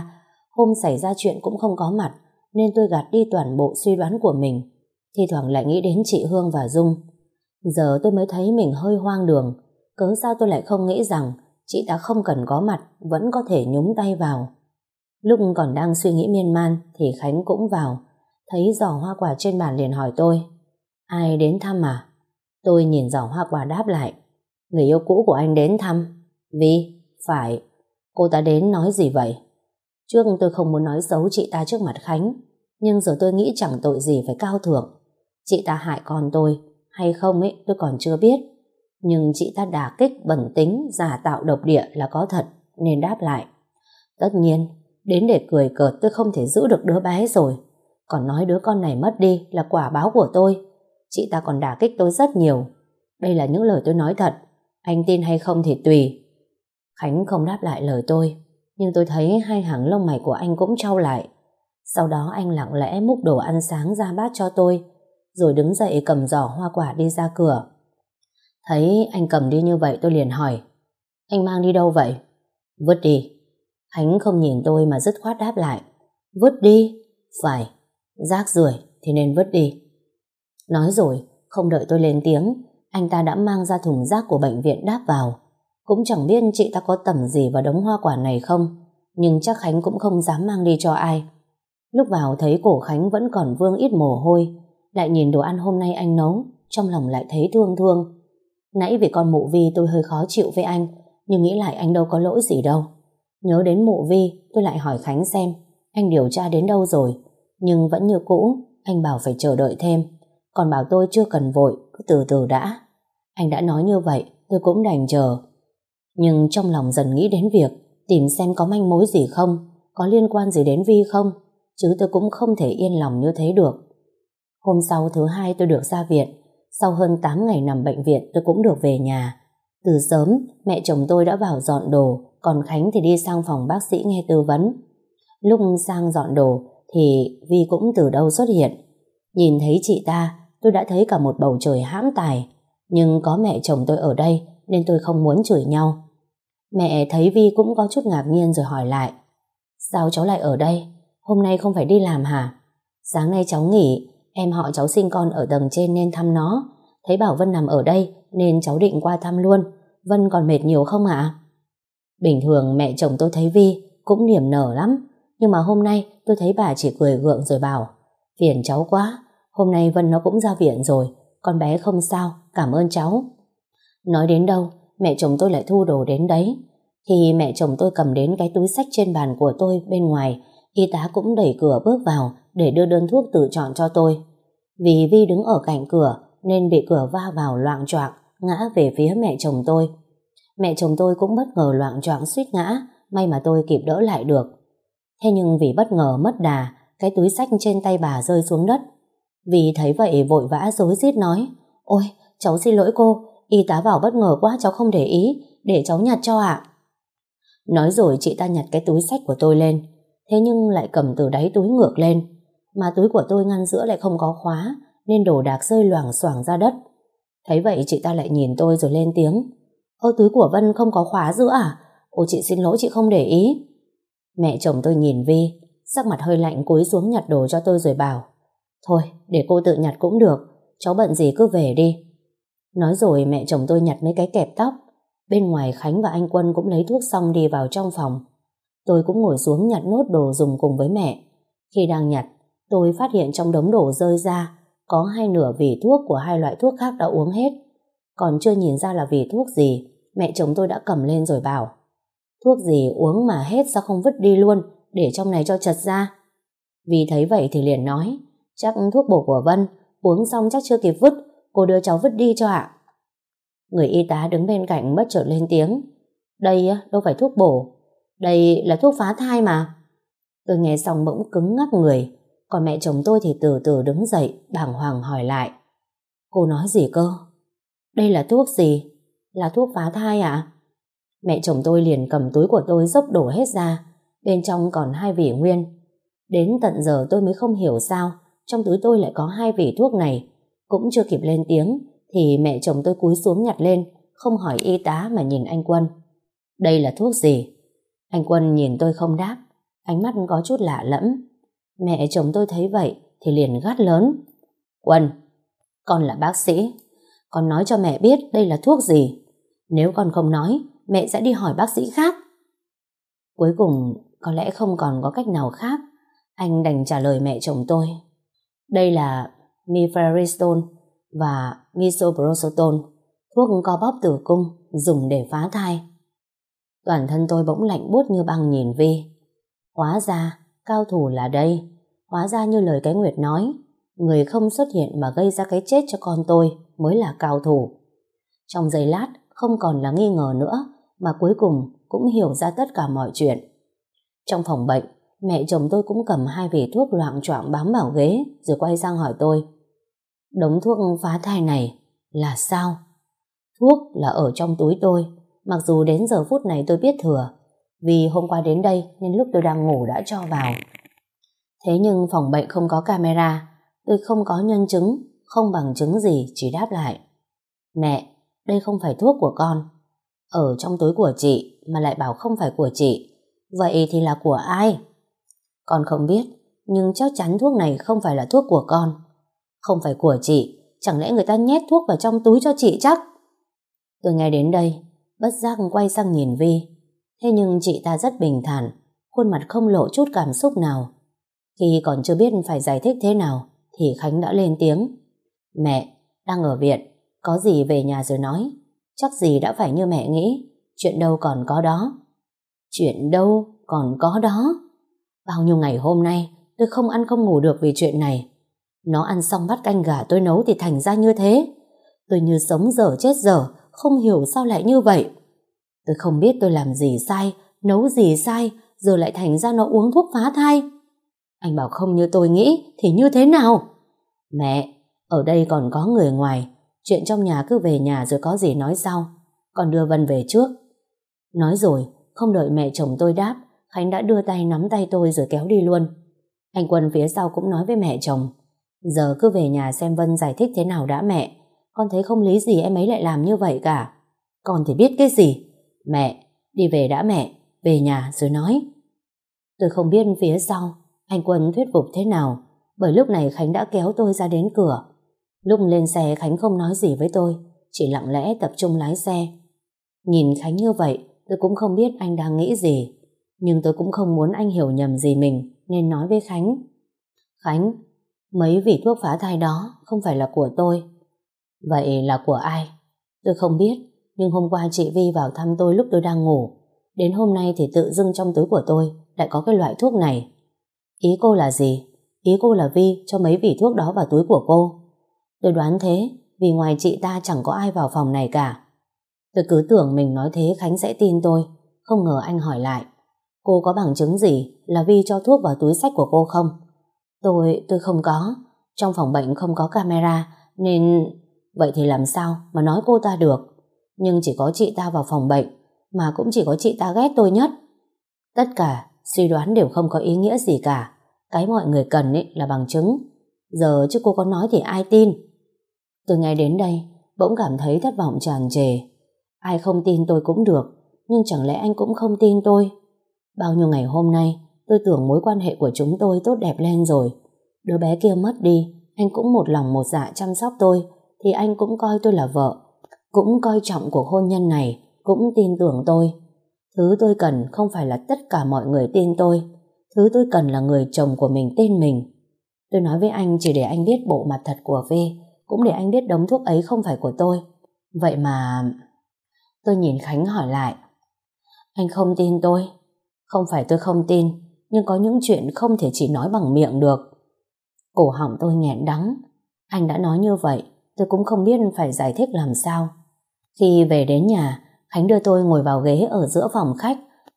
Hôm xảy ra chuyện cũng không có mặt, nên tôi gạt đi toàn bộ suy đoán của mình. Thi thoảng lại nghĩ đến chị Hương và Dung. Giờ tôi mới thấy mình hơi hoang đường. Cớ sao tôi lại không nghĩ rằng chị ta không cần có mặt vẫn có thể nhúng tay vào. Lúc còn đang suy nghĩ miên man thì Khánh cũng vào. Thấy giỏ hoa quả trên bàn liền hỏi tôi: ai đến thăm à? Tôi nhìn giỏ hoa quả đáp lại: người yêu cũ của anh đến thăm. Vi? Phải. Cô ta đến nói gì vậy? Trước tôi không muốn nói xấu chị ta trước mặt Khánh, nhưng giờ tôi nghĩ chẳng tội gì phải cao thượng. Chị ta hại con tôi hay không ấy tôi còn chưa biết, nhưng chị ta đả kích, bẩn tính, giả tạo độc địa là có thật, nên đáp lại: tất nhiên, đến để cười cợt tôi không thể giữ được đứa bé rồi. Còn nói đứa con này mất đi là quả báo của tôi. Chị ta còn đả kích tôi rất nhiều. Đây là những lời tôi nói thật. Anh tin hay không thì tùy. Khánh không đáp lại lời tôi, nhưng tôi thấy hai hàng lông mày của anh cũng chau lại. Sau đó anh lặng lẽ múc đồ ăn sáng ra bát cho tôi, rồi đứng dậy cầm giỏ hoa quả đi ra cửa. Thấy anh cầm đi như vậy tôi liền hỏi: anh mang đi đâu vậy? Vứt đi. Khánh không nhìn tôi mà dứt khoát đáp lại: vứt đi? Phải, rác rưởi thì nên vứt đi. Nói rồi, không đợi tôi lên tiếng, anh ta đã mang ra thùng rác của bệnh viện đáp vào. Cũng chẳng biết chị ta có tẩm gì vào đống hoa quả này không, nhưng chắc Khánh cũng không dám mang đi cho ai. Lúc vào thấy cổ Khánh vẫn còn vương ít mồ hôi, lại nhìn đồ ăn hôm nay anh nấu, trong lòng lại thấy thương thương. Nãy vì con Mụ Vi tôi hơi khó chịu với anh, nhưng nghĩ lại anh đâu có lỗi gì đâu. Nhớ đến Mụ Vi, tôi lại hỏi Khánh xem anh điều tra đến đâu rồi, nhưng vẫn như cũ, anh bảo phải chờ đợi thêm, còn bảo tôi chưa cần vội, cứ từ từ đã. Anh đã nói như vậy, tôi cũng đành chờ. Nhưng trong lòng dần nghĩ đến việc tìm xem có manh mối gì không, có liên quan gì đến Vi không, chứ tôi cũng không thể yên lòng như thế được. Hôm sau thứ hai tôi được ra viện. Sau hơn tám ngày nằm bệnh viện tôi cũng được về nhà. Từ sớm mẹ chồng tôi đã vào dọn đồ, còn Khánh thì đi sang phòng bác sĩ nghe tư vấn. Lúc sang dọn đồ thì Vi cũng từ đâu xuất hiện. Nhìn thấy chị ta tôi đã thấy cả một bầu trời hãm tài, nhưng có mẹ chồng tôi ở đây nên tôi không muốn chửi nhau. Mẹ thấy Vi cũng có chút ngạc nhiên rồi hỏi lại: sao cháu lại ở đây? Hôm nay không phải đi làm hả? Sáng nay cháu nghỉ, em họ cháu sinh con ở tầng trên nên thăm nó. Thấy bảo Vân nằm ở đây nên cháu định qua thăm luôn. Vân còn mệt nhiều không ạ? Bình thường mẹ chồng tôi thấy Vi cũng niềm nở lắm, nhưng mà hôm nay tôi thấy bà chỉ cười gượng rồi bảo: phiền cháu quá, hôm nay Vân nó cũng ra viện rồi, con bé không sao, cảm ơn cháu. Nói đến đâu mẹ chồng tôi lại thu đồ đến đấy. Khi mẹ chồng tôi cầm đến cái túi xách trên bàn của tôi bên ngoài, y tá cũng đẩy cửa bước vào để đưa đơn thuốc tự chọn cho tôi. Vì Vi đứng ở cạnh cửa nên bị cửa va vào loạng choạng, ngã về phía mẹ chồng tôi. Mẹ chồng tôi cũng bất ngờ loạng choạng suýt ngã, may mà tôi kịp đỡ lại được. Thế nhưng vì bất ngờ mất đà, cái túi xách trên tay bà rơi xuống đất. Vì thấy vậy vội vã rối rít nói: ôi, cháu xin lỗi cô, y tá vào bất ngờ quá cháu không để ý, để cháu nhặt cho ạ. Nói rồi chị ta nhặt cái túi xách của tôi lên, thế nhưng lại cầm từ đáy túi ngược lên, mà túi của tôi ngăn giữa lại không có khóa, nên đồ đạc rơi loảng xoảng ra đất. Thấy vậy chị ta lại nhìn tôi rồi lên tiếng: ơ, túi của Vân không có khóa giữa à? Ồ, chị xin lỗi, chị không để ý. Mẹ chồng tôi nhìn Vi, sắc mặt hơi lạnh cúi xuống nhặt đồ cho tôi rồi bảo: thôi, để cô tự nhặt cũng được, cháu bận gì cứ về đi. Nói rồi mẹ chồng tôi nhặt mấy cái kẹp tóc. Bên ngoài Khánh và anh Quân cũng lấy thuốc xong đi vào trong phòng. Tôi cũng ngồi xuống nhặt nốt đồ dùng cùng với mẹ. Khi đang nhặt, tôi phát hiện trong đống đồ rơi ra có hai nửa vỉ thuốc của hai loại thuốc khác đã uống hết. Còn chưa nhìn ra là vỉ thuốc gì, mẹ chồng tôi đã cầm lên rồi bảo: thuốc gì uống mà hết sao không vứt đi luôn, để trong này cho chật ra. Vì thấy vậy thì liền nói: chắc thuốc bổ của Vân uống xong chắc chưa kịp vứt, cô đưa cháu vứt đi cho ạ. Người y tá đứng bên cạnh bất chợt lên tiếng: đây đâu phải thuốc bổ, đây là thuốc phá thai mà. Tôi nghe xong bỗng cứng ngắc người, còn mẹ chồng tôi thì từ từ đứng dậy bàng hoàng hỏi lại: cô nói gì cơ? Đây là thuốc gì? Là thuốc phá thai ạ? Mẹ chồng tôi liền cầm túi của tôi dốc đổ hết ra, bên trong còn hai vỉ nguyên. Đến tận giờ tôi mới không hiểu sao trong túi tôi lại có hai vỉ thuốc này. Cũng chưa kịp lên tiếng thì mẹ chồng tôi cúi xuống nhặt lên, không hỏi y tá mà nhìn anh Quân: đây là thuốc gì? Anh Quân nhìn tôi không đáp, ánh mắt có chút lạ lẫm. Mẹ chồng tôi thấy vậy thì liền gắt lớn: Quân, con là bác sĩ, con nói cho mẹ biết đây là thuốc gì. Nếu con không nói, mẹ sẽ đi hỏi bác sĩ khác. Cuối cùng có lẽ không còn có cách nào khác, anh đành trả lời mẹ chồng tôi: Đây là mifepristone và misoprostol, thuốc co bóp tử cung dùng để phá thai. Toàn thân tôi bỗng lạnh buốt như băng nhìn Vi. Hóa ra cao thủ là đây. Hóa ra như lời cái Nguyệt nói, người không xuất hiện mà gây ra cái chết cho con tôi mới là cao thủ. Trong giây lát không còn là nghi ngờ nữa, mà cuối cùng cũng hiểu ra tất cả mọi chuyện. Trong phòng bệnh, mẹ chồng tôi cũng cầm hai vỉ thuốc loạng choạng bám vào ghế, rồi quay sang hỏi tôi: Đống thuốc phá thai này là sao? Thuốc là ở trong túi tôi, mặc dù đến giờ phút này tôi biết thừa, vì hôm qua đến đây nên lúc tôi đang ngủ đã cho vào. Thế nhưng phòng bệnh không có camera, tôi không có nhân chứng, không bằng chứng gì, chỉ đáp lại: Mẹ, đây không phải thuốc của con. Ở trong túi của chị mà lại bảo không phải của chị, vậy thì là của ai? Con không biết, nhưng chắc chắn thuốc này không phải là thuốc của con. Không phải của chị, chẳng lẽ người ta nhét thuốc vào trong túi cho chị chắc? Tôi nghe đến đây, bất giác quay sang nhìn Vi. Thế nhưng chị ta rất bình thản, khuôn mặt không lộ chút cảm xúc nào. Khi còn chưa biết phải giải thích thế nào, thì Khánh đã lên tiếng: Mẹ, đang ở viện, có gì về nhà rồi nói. Chắc gì đã phải như mẹ nghĩ, chuyện đâu còn có đó. Chuyện đâu còn có đó. Bao nhiêu ngày hôm nay tôi không ăn không ngủ được vì chuyện này. Nó ăn xong bát canh gà tôi nấu thì thành ra như thế. Tôi như sống dở chết dở, không hiểu sao lại như vậy. Tôi không biết tôi làm gì sai, nấu gì sai, giờ lại thành ra nó uống thuốc phá thai. Anh bảo không như tôi nghĩ thì như thế nào? Mẹ, ở đây còn có người ngoài, chuyện trong nhà cứ về nhà rồi có gì nói sau. Con đưa Vân về trước. Nói rồi, không đợi mẹ chồng tôi đáp, Khánh đã đưa tay nắm tay tôi rồi kéo đi luôn. Anh Quân phía sau cũng nói với mẹ chồng: Giờ cứ về nhà xem Vân giải thích thế nào đã mẹ. Con thấy không lý gì em ấy lại làm như vậy cả. Con thì biết cái gì. Mẹ, đi về đã mẹ, về nhà rồi nói. Tôi không biết phía sau anh Quân thuyết phục thế nào, bởi lúc này Khánh đã kéo tôi ra đến cửa. Lúc lên xe Khánh không nói gì với tôi, chỉ lặng lẽ tập trung lái xe. Nhìn Khánh như vậy, tôi cũng không biết anh đang nghĩ gì, nhưng tôi cũng không muốn anh hiểu nhầm gì mình, nên nói với Khánh: Khánh, mấy vỉ thuốc phá thai đó không phải là của tôi. Vậy là của ai? Tôi không biết, nhưng hôm qua chị Vi vào thăm tôi lúc tôi đang ngủ. Đến hôm nay thì tự dưng trong túi của tôi lại có cái loại thuốc này. Ý cô là gì? Ý cô là Vi cho mấy vỉ thuốc đó vào túi của cô. Tôi đoán thế, vì ngoài chị ta chẳng có ai vào phòng này cả. Tôi cứ tưởng mình nói thế Khánh sẽ tin tôi, không ngờ anh hỏi lại: Cô có bằng chứng gì là Vi cho thuốc vào túi xách của cô không? Tôi, tôi không có. Trong phòng bệnh không có camera, nên... Vậy thì làm sao mà nói cô ta được? Nhưng chỉ có chị ta vào phòng bệnh, mà cũng chỉ có chị ta ghét tôi nhất. Tất cả suy đoán đều không có ý nghĩa gì cả. Cái mọi người cần ấy là bằng chứng. Giờ chứ cô có nói thì ai tin? Tôi nghe đến đây bỗng cảm thấy thất vọng tràn trề. Ai không tin tôi cũng được, nhưng chẳng lẽ anh cũng không tin tôi? Bao nhiêu ngày hôm nay tôi tưởng mối quan hệ của chúng tôi tốt đẹp lên rồi. Đứa bé kia mất đi, anh cũng một lòng một dạ chăm sóc tôi, thì anh cũng coi tôi là vợ, cũng coi trọng cuộc hôn nhân này, cũng tin tưởng tôi. Thứ tôi cần không phải là tất cả mọi người tin tôi. Thứ tôi cần là người chồng của mình tin mình. Tôi nói với anh chỉ để anh biết bộ mặt thật của V, cũng để anh biết đống thuốc ấy không phải của tôi. Vậy mà... Tôi nhìn Khánh hỏi lại: Anh không tin tôi? Không phải tôi không tin, nhưng có những chuyện không thể chỉ nói bằng miệng được. Cổ họng tôi nghẹn đắng. Anh đã nói như vậy, tôi cũng không biết phải giải thích làm sao. Khi về đến nhà, Khánh đưa tôi ngồi vào ghế ở giữa phòng khách.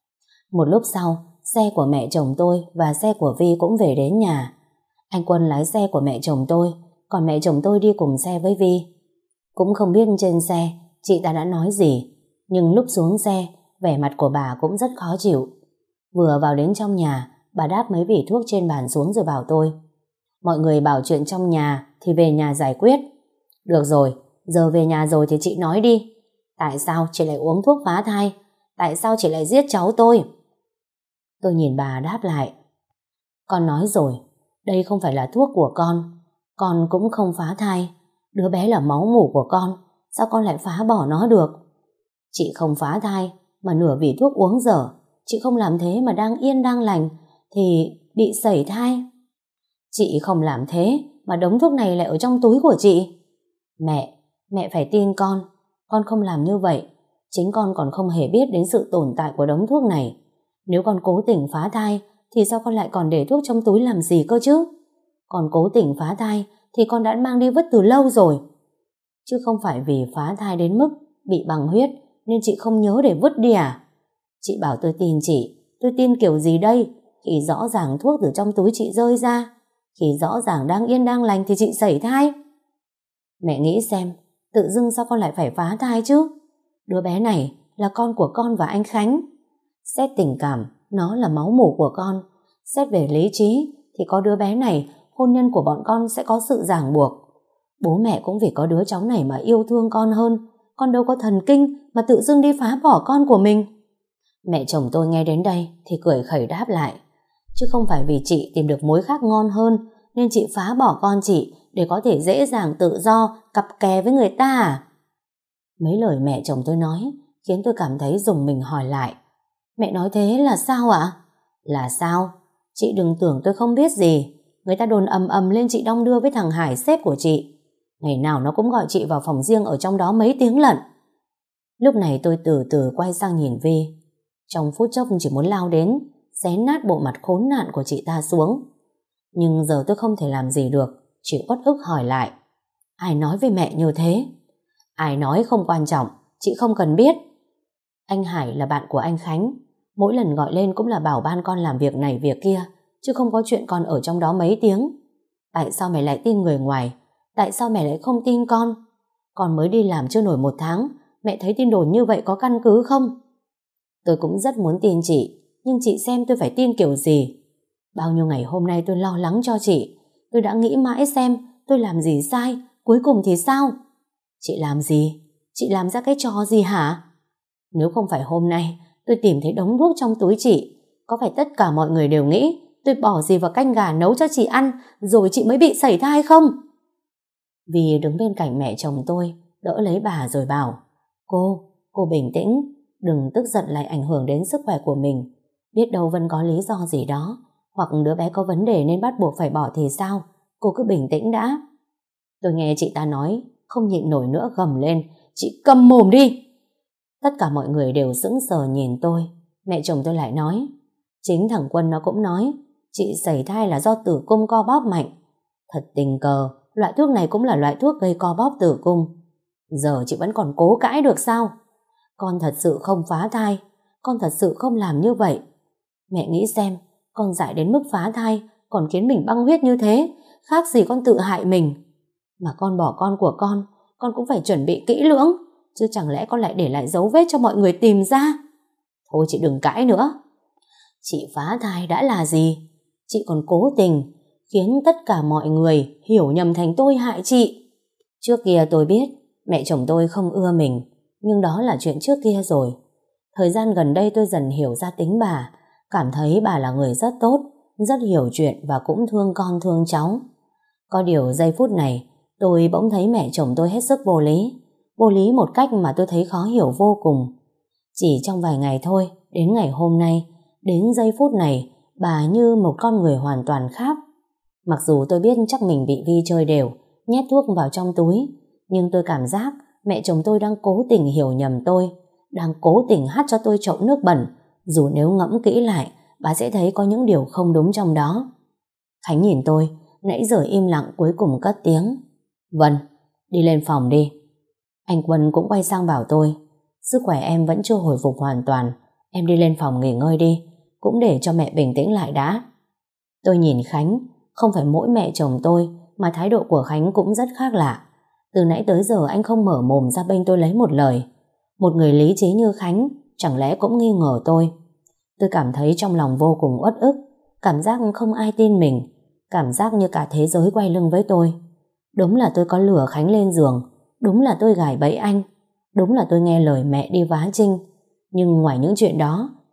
Một lúc sau, xe của mẹ chồng tôi và xe của Vi cũng về đến nhà. Anh Quân lái xe của mẹ chồng tôi, còn mẹ chồng tôi đi cùng xe với Vi. Cũng không biết trên xe chị ta đã nói gì, nhưng lúc xuống xe, vẻ mặt của bà cũng rất khó chịu. Vừa vào đến trong nhà, bà đáp mấy vỉ thuốc trên bàn xuống rồi bảo tôi: Mọi người bảo chuyện trong nhà thì về nhà giải quyết. Được rồi, giờ về nhà rồi thì chị nói đi. Tại sao chị lại uống thuốc phá thai? Tại sao chị lại giết cháu tôi? Tôi nhìn bà đáp lại. Con nói rồi, đây không phải là thuốc của con. Con cũng không phá thai. Đứa bé là máu mủ của con. Sao con lại phá bỏ nó được? Chị không phá thai, mà nửa vì thuốc uống dở. Chị không làm thế mà đang yên đang lành thì bị sẩy thai. Chị không làm thế mà đống thuốc này lại ở trong túi của chị. Mẹ, mẹ phải tin con. Con không làm như vậy. Chính con còn không hề biết đến sự tồn tại của đống thuốc này. Nếu con cố tình phá thai thì sao con lại còn để thuốc trong túi làm gì cơ chứ? Còn cố tình phá thai thì con đã mang đi vứt từ lâu rồi. Chứ không phải vì phá thai đến mức bị bàng huyết nên chị không nhớ để vứt đi à? Chị bảo tôi tin chị. Tôi tin kiểu gì đây? Khi rõ ràng thuốc từ trong túi chị rơi ra, khi rõ ràng đang yên đang lành thì chị sẩy thai. Mẹ nghĩ xem, tự dưng sao con lại phải phá thai chứ? Đứa bé này là con của con và anh Khánh. Xét tình cảm, nó là máu mủ của con. Xét về lý trí thì có đứa bé này, hôn nhân của bọn con sẽ có sự ràng buộc. Bố mẹ cũng vì có đứa cháu này mà yêu thương con hơn. Con đâu có thần kinh mà tự dưng đi phá bỏ con của mình. Mẹ chồng tôi nghe đến đây thì cười khẩy đáp lại. Chứ không phải vì chị tìm được mối khác ngon hơn nên chị phá bỏ con chị để có thể dễ dàng tự do cặp kè với người ta à? Mấy lời mẹ chồng tôi nói khiến tôi cảm thấy rùng mình hỏi lại. Mẹ nói thế là sao ạ? Là sao? Chị đừng tưởng tôi không biết gì. Người ta đồn ầm ầm lên chị đong đưa với thằng Hải, sếp của chị. Ngày nào nó cũng gọi chị vào phòng riêng ở trong đó mấy tiếng lận. Lúc này tôi từ từ quay sang nhìn Vi. Trong phút chốc chỉ muốn lao đến xé nát bộ mặt khốn nạn của chị ta xuống. Nhưng giờ tôi không thể làm gì được, chỉ uất ức hỏi lại. Ai nói với mẹ như thế? Ai nói không quan trọng, chị không cần biết. Anh Hải là bạn của anh Khánh. Mỗi lần gọi lên cũng là bảo ban con làm việc này việc kia, chứ không có chuyện con ở trong đó mấy tiếng. Tại sao mày lại tin người ngoài? Tại sao mẹ lại không tin con? Con mới đi làm chưa nổi một tháng, mẹ thấy tin đồn như vậy có căn cứ không? Tôi cũng rất muốn tin chị, nhưng chị xem tôi phải tin kiểu gì? Bao nhiêu ngày hôm nay tôi lo lắng cho chị. Tôi đã nghĩ mãi xem tôi làm gì sai, cuối cùng thì sao? Chị làm gì? Chị làm ra cái trò gì hả? Nếu không phải hôm nay tôi tìm thấy đống thuốc trong túi chị, có phải tất cả mọi người đều nghĩ tôi bỏ gì vào canh gà nấu cho chị ăn rồi chị mới bị sẩy thai không? Vì đứng bên cạnh mẹ chồng tôi, đỡ lấy bà rồi bảo: Cô, cô bình tĩnh, đừng tức giận lại ảnh hưởng đến sức khỏe của mình. Biết đâu vẫn có lý do gì đó, hoặc đứa bé có vấn đề nên bắt buộc phải bỏ thì sao? Cô cứ bình tĩnh đã. Tôi nghe chị ta nói, không nhịn nổi nữa gầm lên: Chị câm mồm đi! Tất cả mọi người đều sững sờ nhìn tôi. Mẹ chồng tôi lại nói: Chính thằng Quân nó cũng nói chị sẩy thai là do tử cung co bóp mạnh. Thật tình cờ, loại thuốc này cũng là loại thuốc gây co bóp tử cung. Giờ chị vẫn còn cố cãi được sao? Con thật sự không phá thai, con thật sự không làm như vậy. Mẹ nghĩ xem, con dại đến mức phá thai còn khiến mình băng huyết như thế, khác gì con tự hại mình. Mà con bỏ con của con, con cũng phải chuẩn bị kỹ lưỡng, chứ chẳng lẽ con lại để lại dấu vết cho mọi người tìm ra? Thôi chị đừng cãi nữa. Chị phá thai đã là gì? Chị còn cố tình khiến tất cả mọi người hiểu nhầm thành tôi hại chị. Trước kia tôi biết mẹ chồng tôi không ưa mình, nhưng đó là chuyện trước kia rồi. Thời gian gần đây tôi dần hiểu ra tính bà, cảm thấy bà là người rất tốt, rất hiểu chuyện và cũng thương con thương cháu. Có điều giây phút này tôi bỗng thấy mẹ chồng tôi hết sức vô lý. Vô lý một cách mà tôi thấy khó hiểu vô cùng. Chỉ trong vài ngày thôi, đến ngày hôm nay, đến giây phút này, bà như một con người hoàn toàn khác. Mặc dù tôi biết chắc mình bị Vi chơi đều, nhét thuốc vào trong túi, nhưng tôi cảm giác mẹ chồng tôi đang cố tình hiểu nhầm tôi, đang cố tình hắt cho tôi chậu nước bẩn, dù nếu ngẫm kỹ lại, bà sẽ thấy có những điều không đúng trong đó. Khánh nhìn tôi, nãy giờ im lặng cuối cùng cất tiếng: Vân, đi lên phòng đi. Anh Quân cũng quay sang bảo tôi: Sức khỏe em vẫn chưa hồi phục hoàn toàn, em đi lên phòng nghỉ ngơi đi, cũng để cho mẹ bình tĩnh lại đã. Tôi nhìn Khánh, không phải mỗi mẹ chồng tôi mà thái độ của Khánh cũng rất khác lạ. Từ nãy tới giờ anh không mở mồm ra bênh tôi lấy một lời. Một người lý trí như Khánh chẳng lẽ cũng nghi ngờ tôi? Tôi cảm thấy trong lòng vô cùng uất ức, cảm giác không ai tin mình, cảm giác như cả thế giới quay lưng với tôi. Đúng là tôi có lừa Khánh lên giường, đúng là tôi gài bẫy anh, đúng là tôi nghe lời mẹ đi vá Trinh. Nhưng ngoài những chuyện đó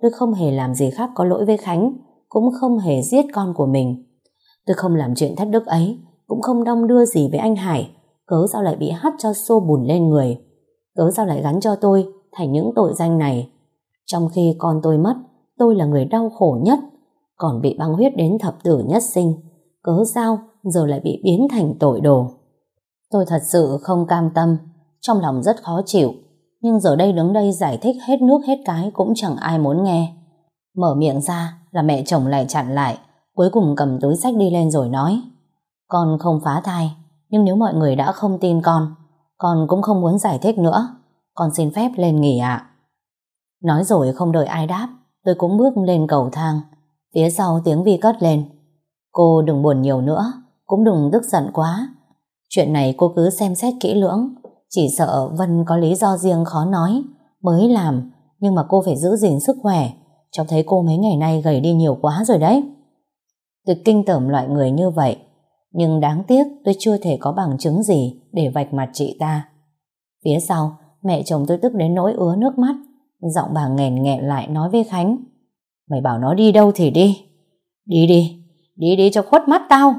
tôi không hề làm gì khác có lỗi với Khánh, cũng không hề giết con của mình. Tôi không làm chuyện thất đức ấy, cũng không đong đưa gì với anh Hải, cớ sao lại bị hắt cho xô bùn lên người, cớ sao lại gắn cho tôi thành những tội danh này. Trong khi con tôi mất, tôi là người đau khổ nhất, còn bị băng huyết đến thập tử nhất sinh, cớ sao giờ lại bị biến thành tội đồ. Tôi thật sự không cam tâm, trong lòng rất khó chịu, nhưng giờ đây đứng đây giải thích hết nước hết cái cũng chẳng ai muốn nghe. Mở miệng ra là mẹ chồng lại chặn lại, cuối cùng cầm túi xách đi lên rồi nói: con không phá thai, nhưng nếu mọi người đã không tin con, con cũng không muốn giải thích nữa, con xin phép lên nghỉ ạ. Nói rồi không đợi ai đáp, tôi cũng bước lên cầu thang. Phía sau tiếng Vi cất lên: cô đừng buồn nhiều nữa, cũng đừng tức giận quá. Chuyện này cô cứ xem xét kỹ lưỡng, chỉ sợ Vân có lý do riêng khó nói mới làm, nhưng mà cô phải giữ gìn sức khỏe, cháu thấy cô mấy ngày nay gầy đi nhiều quá rồi đấy. Tôi kinh tởm loại người như vậy, nhưng đáng tiếc tôi chưa thể có bằng chứng gì để vạch mặt chị ta. Phía sau, mẹ chồng tôi tức đến nỗi ứa nước mắt, giọng bà nghèn nghẹn lại nói với Khánh: mày bảo nó đi đâu thì đi, đi đi, đi đi cho khuất mắt tao.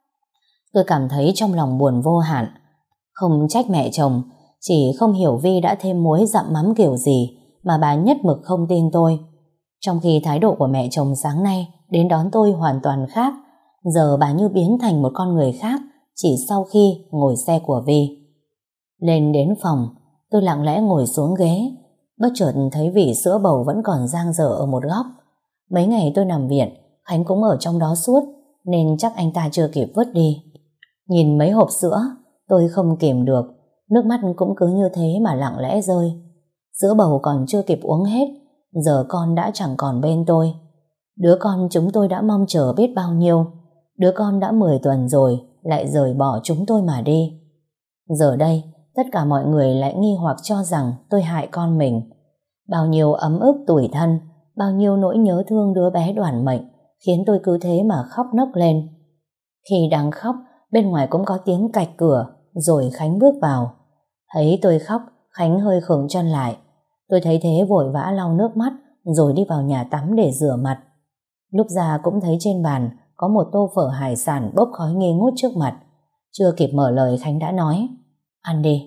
Tôi cảm thấy trong lòng buồn vô hạn, không trách mẹ chồng, chỉ không hiểu Vi đã thêm muối dặm mắm kiểu gì mà bà nhất mực không tin tôi. Trong khi thái độ của mẹ chồng sáng nay đến đón tôi hoàn toàn khác, giờ bà như biến thành một con người khác chỉ sau khi ngồi xe của Vi. Lên đến phòng, tôi lặng lẽ ngồi xuống ghế, bất chợt thấy vỉ sữa bầu vẫn còn dang dở ở một góc. Mấy ngày tôi nằm viện, Khánh cũng ở trong đó suốt, nên chắc anh ta chưa kịp vứt đi. Nhìn mấy hộp sữa, tôi không kìm được, nước mắt cũng cứ như thế mà lặng lẽ rơi. Sữa bầu còn chưa kịp uống hết, giờ con đã chẳng còn bên tôi. Đứa con chúng tôi đã mong chờ biết bao nhiêu, đứa con đã mười tuần rồi lại rời bỏ chúng tôi mà đi. Giờ đây, tất cả mọi người lại nghi hoặc cho rằng tôi hại con mình. Bao nhiêu ấm ức tủi thân, bao nhiêu nỗi nhớ thương đứa bé đoản mệnh khiến tôi cứ thế mà khóc nấc lên. Khi đang khóc, bên ngoài cũng có tiếng cạch cửa, rồi Khánh bước vào. Thấy tôi khóc, Khánh hơi khựng chân lại. Tôi thấy thế vội vã lau nước mắt rồi đi vào nhà tắm để rửa mặt. Lúc ra cũng thấy trên bàn có một tô phở hải sản bốc khói nghi ngút trước mặt. Chưa kịp mở lời Khánh đã nói: ăn đi.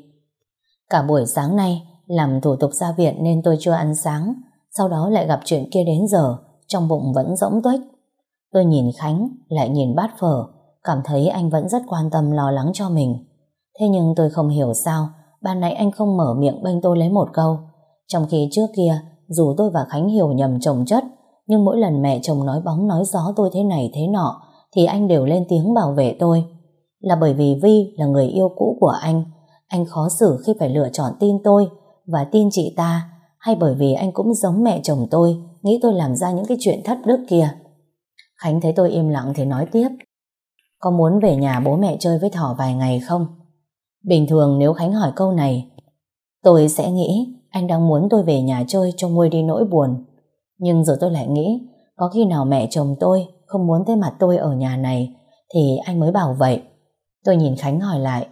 Cả buổi sáng nay làm thủ tục ra viện nên tôi chưa ăn sáng, sau đó lại gặp chuyện kia đến giờ, trong bụng vẫn rỗng tuếch. Tôi nhìn Khánh, lại nhìn bát phở, cảm thấy anh vẫn rất quan tâm lo lắng cho mình. Thế nhưng tôi không hiểu sao ban nãy anh không mở miệng bênh tôi lấy một câu, trong khi trước kia dù tôi và Khánh hiểu nhầm chồng chất, nhưng mỗi lần mẹ chồng nói bóng nói gió tôi thế này thế nọ thì anh đều lên tiếng bảo vệ tôi. Là bởi vì Vi là người yêu cũ của anh, anh khó xử khi phải lựa chọn tin tôi và tin chị ta, hay bởi vì anh cũng giống mẹ chồng tôi, nghĩ tôi làm ra những cái chuyện thất đức kia? Khánh thấy tôi im lặng thì nói tiếp: có muốn về nhà bố mẹ chơi với Thỏ vài ngày không? Bình thường nếu Khánh hỏi câu này, tôi sẽ nghĩ anh đang muốn tôi về nhà chơi cho nguôi đi nỗi buồn. Nhưng giờ tôi lại nghĩ, có khi nào mẹ chồng tôi không muốn thấy mặt tôi ở nhà này thì anh mới bảo vậy. Tôi nhìn Khánh hỏi lại: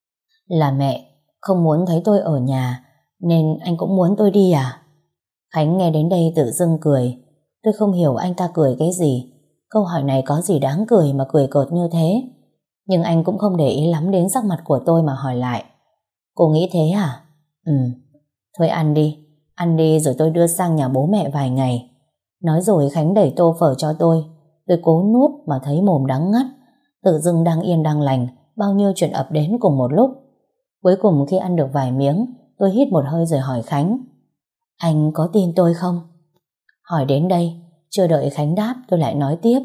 là mẹ không muốn thấy tôi ở nhà nên anh cũng muốn tôi đi à? Khánh nghe đến đây tự dưng cười. Tôi không hiểu anh ta cười cái gì. Câu hỏi này có gì đáng cười mà cười cợt như thế? Nhưng anh cũng không để ý lắm đến sắc mặt của tôi mà hỏi lại: cô nghĩ thế à? Ừ. Thôi ăn đi, ăn đi rồi tôi đưa sang nhà bố mẹ vài ngày. Nói rồi Khánh đẩy tô phở cho tôi. Tôi cố nuốt mà thấy mồm đắng ngắt. Tự dưng đang yên đang lành, bao nhiêu chuyện ập đến cùng một lúc. Cuối cùng khi ăn được vài miếng, tôi hít một hơi rồi hỏi Khánh: anh có tin tôi không? Hỏi đến đây, chưa đợi Khánh đáp tôi lại nói tiếp: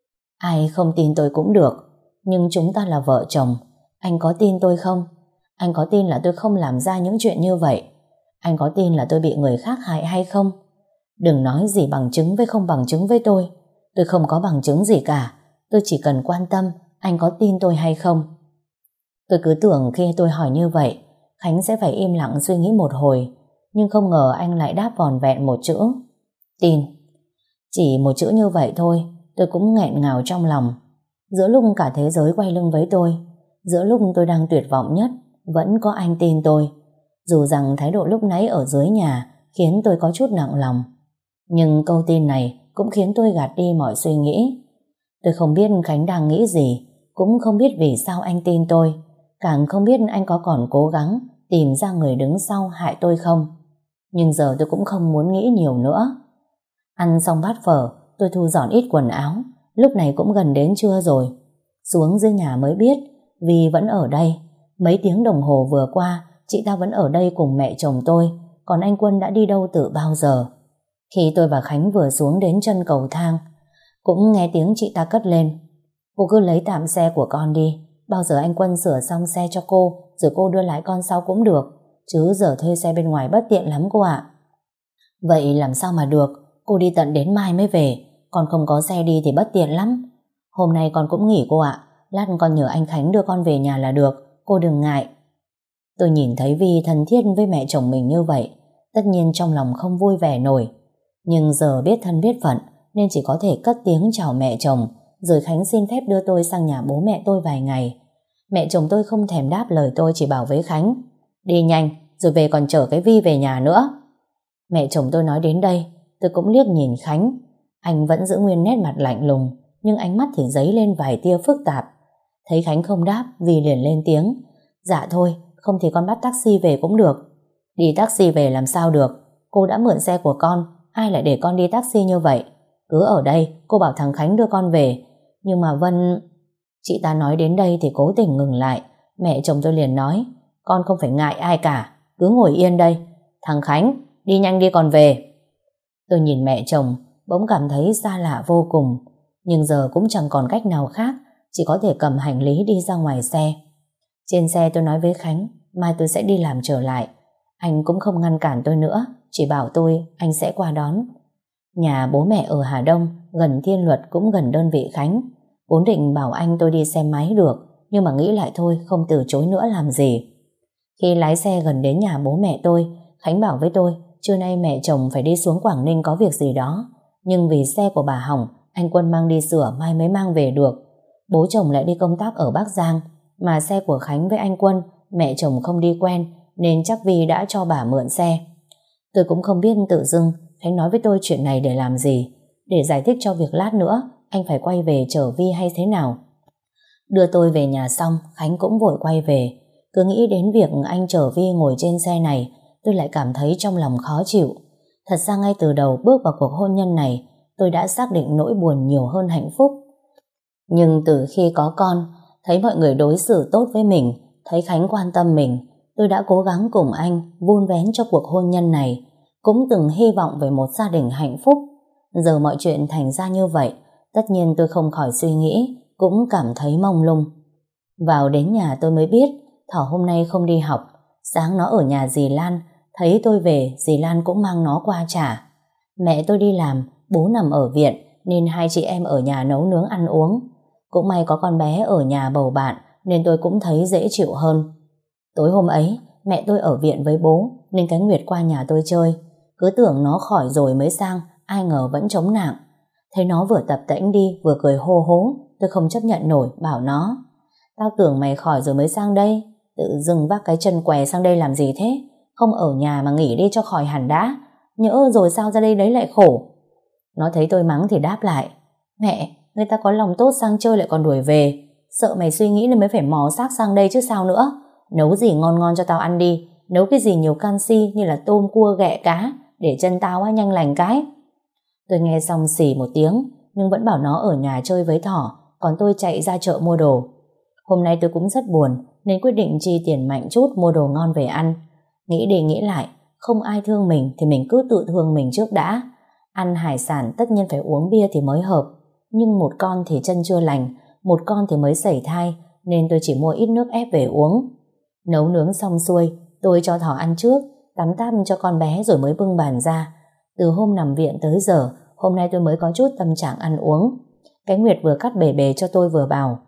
ai không tin tôi cũng được, nhưng chúng ta là vợ chồng. Anh có tin tôi không? Anh có tin là tôi không làm ra những chuyện như vậy? Anh có tin là tôi bị người khác hại hay không? Đừng nói gì bằng chứng với không bằng chứng với tôi. Tôi không có bằng chứng gì cả. Tôi chỉ cần quan tâm anh có tin tôi hay không. Tôi cứ tưởng khi tôi hỏi như vậy Khánh sẽ phải im lặng suy nghĩ một hồi, nhưng không ngờ anh lại đáp vòn vẹn một chữ: tin. Chỉ một chữ như vậy thôi, tôi cũng nghẹn ngào trong lòng. Giữa lúc cả thế giới quay lưng với tôi, giữa lúc tôi đang tuyệt vọng nhất, vẫn có anh tin tôi. Dù rằng thái độ lúc nãy ở dưới nhà khiến tôi có chút nặng lòng. Nhưng câu tin này cũng khiến tôi gạt đi mọi suy nghĩ. Tôi không biết Khánh đang nghĩ gì, cũng không biết vì sao anh tin tôi, càng không biết anh có còn cố gắng tìm ra người đứng sau hại tôi không. Nhưng giờ tôi cũng không muốn nghĩ nhiều nữa. Ăn xong bát phở, tôi thu dọn ít quần áo. Lúc này cũng gần đến trưa rồi. Xuống dưới nhà mới biết Vi vẫn ở đây. Mấy tiếng đồng hồ vừa qua, chị ta vẫn ở đây cùng mẹ chồng tôi, còn anh Quân đã đi đâu từ bao giờ. Khi tôi và Khánh vừa xuống đến chân cầu thang, cũng nghe tiếng chị ta cất lên: "Cô cứ lấy tạm xe của con đi, bao giờ anh Quân sửa xong xe cho cô, rồi cô đưa lại con sau cũng được, chứ giờ thuê xe bên ngoài bất tiện lắm cô ạ." "Vậy làm sao mà được, cô đi tận đến mai mới về, con không có xe đi thì bất tiện lắm. Hôm nay con cũng nghỉ cô ạ, lát con nhờ anh Khánh đưa con về nhà là được, cô đừng ngại." Tôi nhìn thấy Vi thân thiết với mẹ chồng mình như vậy, tất nhiên trong lòng không vui vẻ nổi. Nhưng giờ biết thân biết phận nên chỉ có thể cất tiếng chào mẹ chồng, rồi Khánh xin phép đưa tôi sang nhà bố mẹ tôi vài ngày. Mẹ chồng tôi không thèm đáp lời tôi, chỉ bảo với Khánh: "Đi nhanh, rồi về còn chở cái Vi về nhà nữa." Mẹ chồng tôi nói đến đây, tôi cũng liếc nhìn Khánh. Anh vẫn giữ nguyên nét mặt lạnh lùng, nhưng ánh mắt thì dấy lên vài tia phức tạp. Thấy Khánh không đáp, Vi liền lên tiếng: "Dạ thôi, không thì con bắt taxi về cũng được." "Đi taxi về làm sao được, cô đã mượn xe của con, ai lại để con đi taxi như vậy? Cứ ở đây, cô bảo thằng Khánh đưa con về." "Nhưng mà Vân..." Chị ta nói đến đây thì cố tình ngừng lại. Mẹ chồng tôi liền nói: "Con không phải ngại ai cả, cứ ngồi yên đây. Thằng Khánh, đi nhanh đi còn về." Tôi nhìn mẹ chồng, bỗng cảm thấy xa lạ vô cùng. Nhưng giờ cũng chẳng còn cách nào khác, chỉ có thể cầm hành lý đi ra ngoài xe. Trên xe tôi nói với Khánh mai tôi sẽ đi làm trở lại. Anh cũng không ngăn cản tôi nữa, chỉ bảo tôi anh sẽ qua đón. Nhà bố mẹ ở Hà Đông, gần Thiên Luật cũng gần đơn vị Khánh. Vốn định bảo anh tôi đi xe máy được, nhưng mà nghĩ lại thôi, không từ chối nữa làm gì. Khi lái xe gần đến nhà bố mẹ tôi, Khánh bảo với tôi trưa nay mẹ chồng phải đi xuống Quảng Ninh có việc gì đó, nhưng vì xe của bà hỏng, anh Quân mang đi sửa mai mới mang về được. Bố chồng lại đi công tác ở Bắc Giang, mà xe của Khánh với anh Quân mẹ chồng không đi quen, nên chắc Vi đã cho bà mượn xe. Tôi cũng không biết tự dưng Khánh nói với tôi chuyện này để làm gì, để giải thích cho việc lát nữa anh phải quay về chở Vi hay thế nào. Đưa tôi về nhà xong, Khánh cũng vội quay về. Cứ nghĩ đến việc anh chở Vi ngồi trên xe này, tôi lại cảm thấy trong lòng khó chịu. Thật ra ngay từ đầu bước vào cuộc hôn nhân này, tôi đã xác định nỗi buồn nhiều hơn hạnh phúc. Nhưng từ khi có con, thấy mọi người đối xử tốt với mình, thấy Khánh quan tâm mình, tôi đã cố gắng cùng anh vun vén cho cuộc hôn nhân này, cũng từng hy vọng về một gia đình hạnh phúc. Giờ mọi chuyện thành ra như vậy, tất nhiên tôi không khỏi suy nghĩ, cũng cảm thấy mông lung. Vào đến nhà tôi mới biết Thỏ hôm nay không đi học. Sáng nó ở nhà dì Lan, thấy tôi về dì Lan cũng mang nó qua trả. Mẹ tôi đi làm, bố nằm ở viện, nên hai chị em ở nhà nấu nướng ăn uống. Cũng may có con bé ở nhà bầu bạn, nên tôi cũng thấy dễ chịu hơn. Tối hôm ấy, mẹ tôi ở viện với bố, nên cái Nguyệt qua nhà tôi chơi. Cứ tưởng nó khỏi rồi mới sang, ai ngờ vẫn chống nặng. Thấy nó vừa tập tễnh đi, vừa cười hô hố, tôi không chấp nhận nổi, bảo nó: "Tao tưởng mày khỏi rồi mới sang đây, tự dưng vác cái chân què sang đây làm gì thế? Không ở nhà mà nghỉ đi cho khỏi hẳn đã, nhỡ rồi sao ra đây đấy lại khổ." Nó thấy tôi mắng thì đáp lại: "Mẹ, người ta có lòng tốt sang chơi lại còn đuổi về, sợ mày suy nghĩ nên mới phải mò xác sang đây chứ sao nữa. Nấu gì ngon ngon cho tao ăn đi, nấu cái gì nhiều canxi như là tôm cua ghẹ cá, để chân tao á nhanh lành cái." Tôi nghe xong xì một tiếng, nhưng vẫn bảo nó ở nhà chơi với Thỏ, còn tôi chạy ra chợ mua đồ. Hôm nay tôi cũng rất buồn, nên quyết định chi tiền mạnh chút mua đồ ngon về ăn. Nghĩ đi nghĩ lại, không ai thương mình thì mình cứ tự thương mình trước đã. Ăn hải sản tất nhiên phải uống bia thì mới hợp, nhưng một con thì chân chưa lành, một con thì mới sẩy thai, nên tôi chỉ mua ít nước ép về uống. Nấu nướng xong xuôi, tôi cho Thỏ ăn trước, tắm táp cho con bé rồi mới bưng bàn ra. Từ hôm nằm viện tới giờ, hôm nay tôi mới có chút tâm trạng ăn uống. Cái Nguyệt vừa cắt bề bề cho tôi vừa bảo: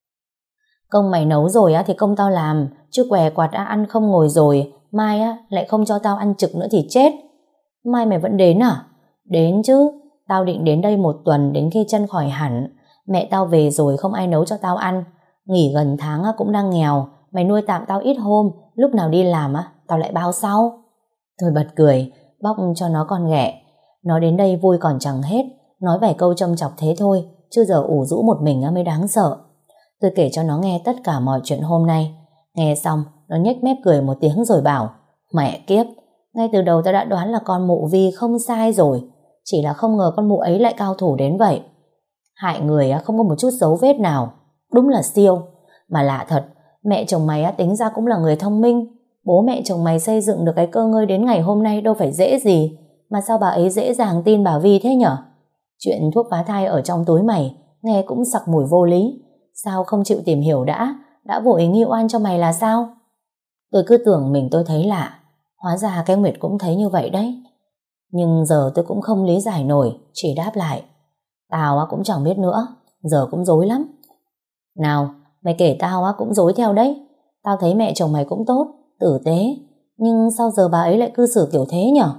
"Công mày nấu rồi á thì công tao làm, chứ què quạt á ăn không ngồi rồi, mai á lại không cho tao ăn trực nữa thì chết." "Mai mày vẫn đến à?" "Đến chứ, tao định đến đây một tuần đến khi chân khỏi hẳn. Mẹ tao về rồi không ai nấu cho tao ăn. Nghỉ gần tháng á cũng đang nghèo, mày nuôi tạm tao ít hôm, lúc nào đi làm á tao lại bao sau." Tôi bật cười, bóc cho nó con ghẹ. Nói đến đây vui còn chẳng hết, nói vài câu châm chọc thế thôi, chứ giờ ủ rũ một mình mới đáng sợ. Tôi kể cho nó nghe tất cả mọi chuyện hôm nay. Nghe xong, nó nhếch mép cười một tiếng rồi bảo: Mẹ kiếp, ngay từ đầu tao đã đoán là con mụ Vi không sai rồi, chỉ là không ngờ con mụ ấy lại cao thủ đến vậy. Hại người không có một chút dấu vết nào, đúng là siêu. Mà lạ thật, mẹ chồng mày tính ra cũng là người thông minh. Bố mẹ chồng mày xây dựng được cái cơ ngơi đến ngày hôm nay đâu phải dễ gì, mà sao bà ấy dễ dàng tin bà Vi thế nhở? Chuyện thuốc phá thai ở trong túi mày nghe cũng sặc mùi vô lý. Sao không chịu tìm hiểu đã, đã vội nghi oan cho mày là sao? Tôi cứ tưởng mình tôi thấy lạ, hóa ra cái Nguyệt cũng thấy như vậy đấy. Nhưng giờ tôi cũng không lý giải nổi, chỉ đáp lại: Tao cũng chẳng biết nữa, giờ cũng rối lắm. Nào, mày kể tao cũng rối theo đấy. Tao thấy mẹ chồng mày cũng tốt, tử tế, nhưng sao giờ bà ấy lại cư xử kiểu thế nhở?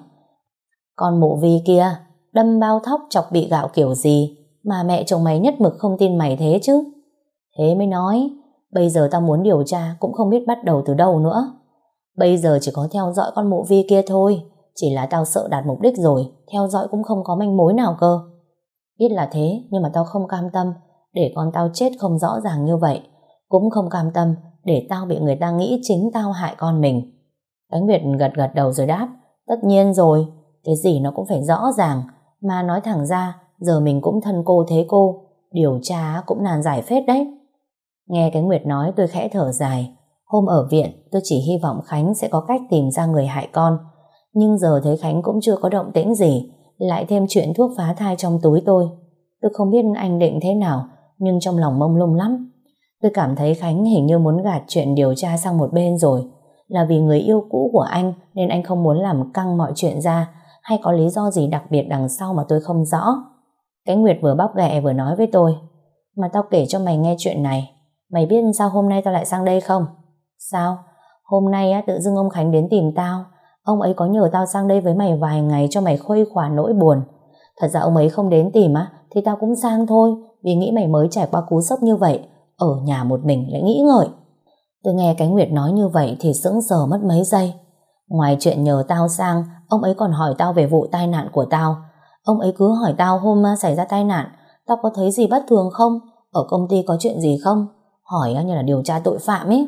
Con mụ Vi kia đâm bao thóc chọc bị gạo kiểu gì mà mẹ chồng mày nhất mực không tin mày thế chứ? Thế mới nói, bây giờ tao muốn điều tra cũng không biết bắt đầu từ đâu nữa. Bây giờ chỉ có theo dõi con mụ Vi kia thôi, chỉ là tao sợ đạt mục đích rồi, theo dõi cũng không có manh mối nào cơ. Biết là thế, nhưng mà tao không cam tâm để con tao chết không rõ ràng như vậy, cũng không cam tâm để tao bị người ta nghĩ chính tao hại con mình. Ánh Nguyệt gật gật đầu rồi đáp: Tất nhiên rồi, cái gì nó cũng phải rõ ràng, mà nói thẳng ra giờ mình cũng thân cô thế cô, điều tra cũng nan giải phết đấy. Nghe cái Nguyệt nói tôi khẽ thở dài. Hôm ở viện tôi chỉ hy vọng Khánh sẽ có cách tìm ra người hại con, nhưng giờ thấy Khánh cũng chưa có động tĩnh gì, lại thêm chuyện thuốc phá thai trong túi tôi. Tôi không biết anh định thế nào, nhưng trong lòng mông lung lắm. Tôi cảm thấy Khánh hình như muốn gạt chuyện điều tra sang một bên rồi, là vì người yêu cũ của anh nên anh không muốn làm căng mọi chuyện ra, hay có lý do gì đặc biệt đằng sau mà tôi không rõ. Cái Nguyệt vừa bóc ghẹ vừa nói với tôi: Mà tao kể cho mày nghe chuyện này, mày biết sao hôm nay tao lại sang đây không? Sao? Hôm nay á, tự dưng ông Khánh đến tìm tao. Ông ấy có nhờ tao sang đây với mày vài ngày cho mày khuây khỏa nỗi buồn. Thật ra ông ấy không đến tìm á thì tao cũng sang thôi, vì nghĩ mày mới trải qua cú sốc như vậy, ở nhà một mình lại nghĩ ngợi. Tôi nghe cái Nguyệt nói như vậy thì sững sờ mất mấy giây. Ngoài chuyện nhờ tao sang, ông ấy còn hỏi tao về vụ tai nạn của tao. Ông ấy cứ hỏi tao hôm xảy ra tai nạn tao có thấy gì bất thường không, ở công ty có chuyện gì không, hỏi như là điều tra tội phạm ấy.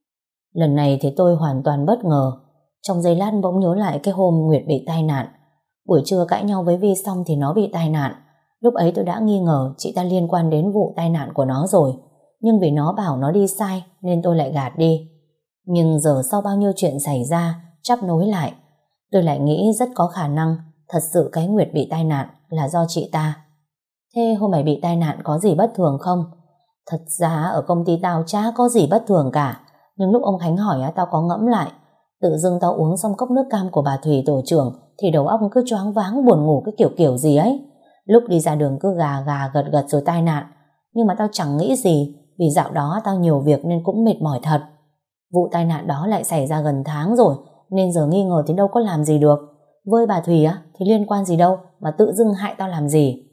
Lần này thì tôi hoàn toàn bất ngờ. Trong giây lát bỗng nhớ lại cái hôm Nguyệt bị tai nạn. Buổi trưa cãi nhau với Vi xong thì nó bị tai nạn. Lúc ấy tôi đã nghi ngờ chị ta liên quan đến vụ tai nạn của nó rồi, nhưng vì nó bảo nó đi sai nên tôi lại gạt đi. Nhưng giờ sau bao nhiêu chuyện xảy ra chắp nối lại, tôi lại nghĩ rất có khả năng thật sự cái Nguyệt bị tai nạn là do chị ta. Thế hôm mày bị tai nạn có gì bất thường không? Thật ra ở công ty tao chả có gì bất thường cả, nhưng lúc ông Khánh hỏi tao có ngẫm lại. Tự dưng tao uống xong cốc nước cam của bà Thùy tổ trưởng thì đầu óc cứ choáng váng buồn ngủ cái kiểu kiểu gì ấy. Lúc đi ra đường cứ gà gà gật gật rồi tai nạn. Nhưng mà tao chẳng nghĩ gì, vì dạo đó tao nhiều việc nên cũng mệt mỏi thật. Vụ tai nạn đó lại xảy ra gần tháng rồi, nên giờ nghi ngờ thì đâu có làm gì được. Với bà Thùy á thì liên quan gì đâu mà tự dưng hại tao làm gì.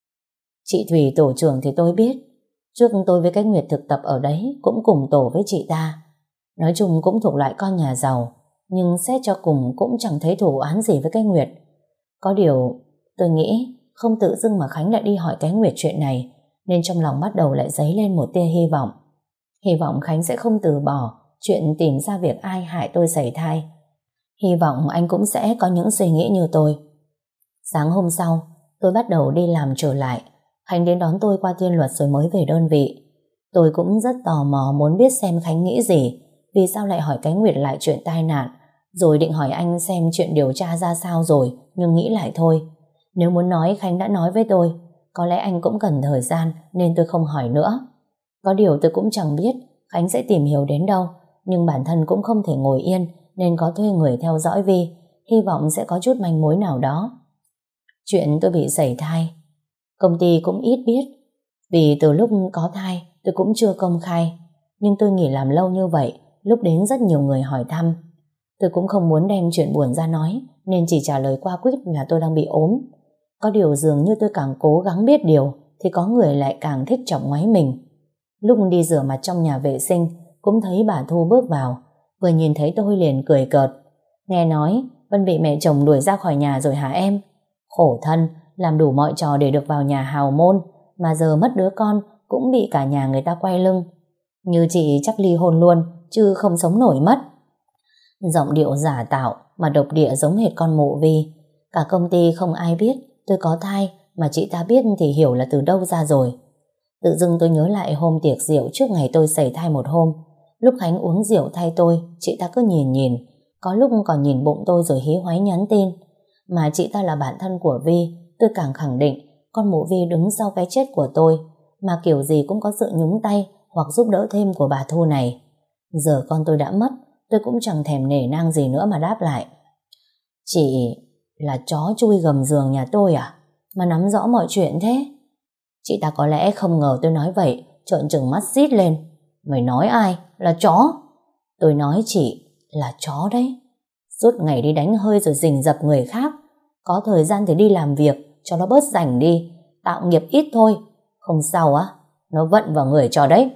Chị Thùy tổ trưởng thì tôi biết, trước tôi với cái Nguyệt thực tập ở đấy cũng cùng tổ với chị ta. Nói chung cũng thuộc loại con nhà giàu, nhưng xét cho cùng cũng chẳng thấy thù oán gì với cái Nguyệt. Có điều tôi nghĩ không tự dưng mà Khánh lại đi hỏi cái Nguyệt chuyện này, nên trong lòng bắt đầu lại dấy lên một tia hy vọng. Hy vọng Khánh sẽ không từ bỏ chuyện tìm ra việc ai hại tôi sảy thai. Hy vọng anh cũng sẽ có những suy nghĩ như tôi. Sáng hôm sau tôi bắt đầu đi làm trở lại. Khánh đến đón tôi qua Thiên Luật rồi mới về đơn vị. Tôi cũng rất tò mò muốn biết xem Khánh nghĩ gì, vì sao lại hỏi cái Nguyệt lại chuyện tai nạn, rồi định hỏi anh xem chuyện điều tra ra sao rồi, nhưng nghĩ lại thôi. Nếu muốn nói Khánh đã nói với tôi, có lẽ anh cũng cần thời gian nên tôi không hỏi nữa. Có điều tôi cũng chẳng biết Khánh sẽ tìm hiểu đến đâu, nhưng bản thân cũng không thể ngồi yên nên có thuê người theo dõi Vi, hy vọng sẽ có chút manh mối nào đó. Chuyện tôi bị sảy thai công ty cũng ít biết, vì từ lúc có thai tôi cũng chưa công khai, nhưng tôi nghỉ làm lâu như vậy, lúc đến rất nhiều người hỏi thăm. Tôi cũng không muốn đem chuyện buồn ra nói, nên chỉ trả lời qua quýt là tôi đang bị ốm. Có điều dường như tôi càng cố gắng biết điều thì có người lại càng thích chọc ngoáy mình. Lúc đi rửa mặt trong nhà vệ sinh cũng thấy bà Thu bước vào, vừa nhìn thấy tôi liền cười cợt: Nghe nói Vân bị mẹ chồng đuổi ra khỏi nhà rồi hả em? Khổ thân, làm đủ mọi trò để được vào nhà hào môn, mà giờ mất đứa con cũng bị cả nhà người ta quay lưng. Như chị chắc ly hôn luôn, chứ không sống nổi mất. Giọng điệu giả tạo mà độc địa giống hệt con mụ Vi. Cả công ty không ai biết tôi có thai, mà chị ta biết thì hiểu là từ đâu ra rồi. Tự dưng tôi nhớ lại hôm tiệc rượu trước ngày tôi sảy thai một hôm. Lúc Khánh uống rượu thay tôi, chị ta cứ nhìn nhìn, có lúc còn nhìn bụng tôi rồi hí hoáy nhắn tin. Mà chị ta là bạn thân của Vi, tôi càng khẳng định con mụ Vi đứng sau cái chết của tôi, mà kiểu gì cũng có sự nhúng tay hoặc giúp đỡ thêm của bà Thu này. Giờ con tôi đã mất, tôi cũng chẳng thèm nể nang gì nữa mà đáp lại. Chị là chó chui gầm giường nhà tôi à? Mà nắm rõ mọi chuyện thế? Chị ta có lẽ không ngờ tôi nói vậy, trợn trừng mắt rít lên. Mày nói ai? Là chó? Tôi nói chị là chó đấy. Suốt ngày đi đánh hơi rồi rình rập người khác. Có thời gian thì đi làm việc cho nó bớt rảnh đi. Tạo nghiệp ít thôi. Không sao á, nó vận vào người cho đấy.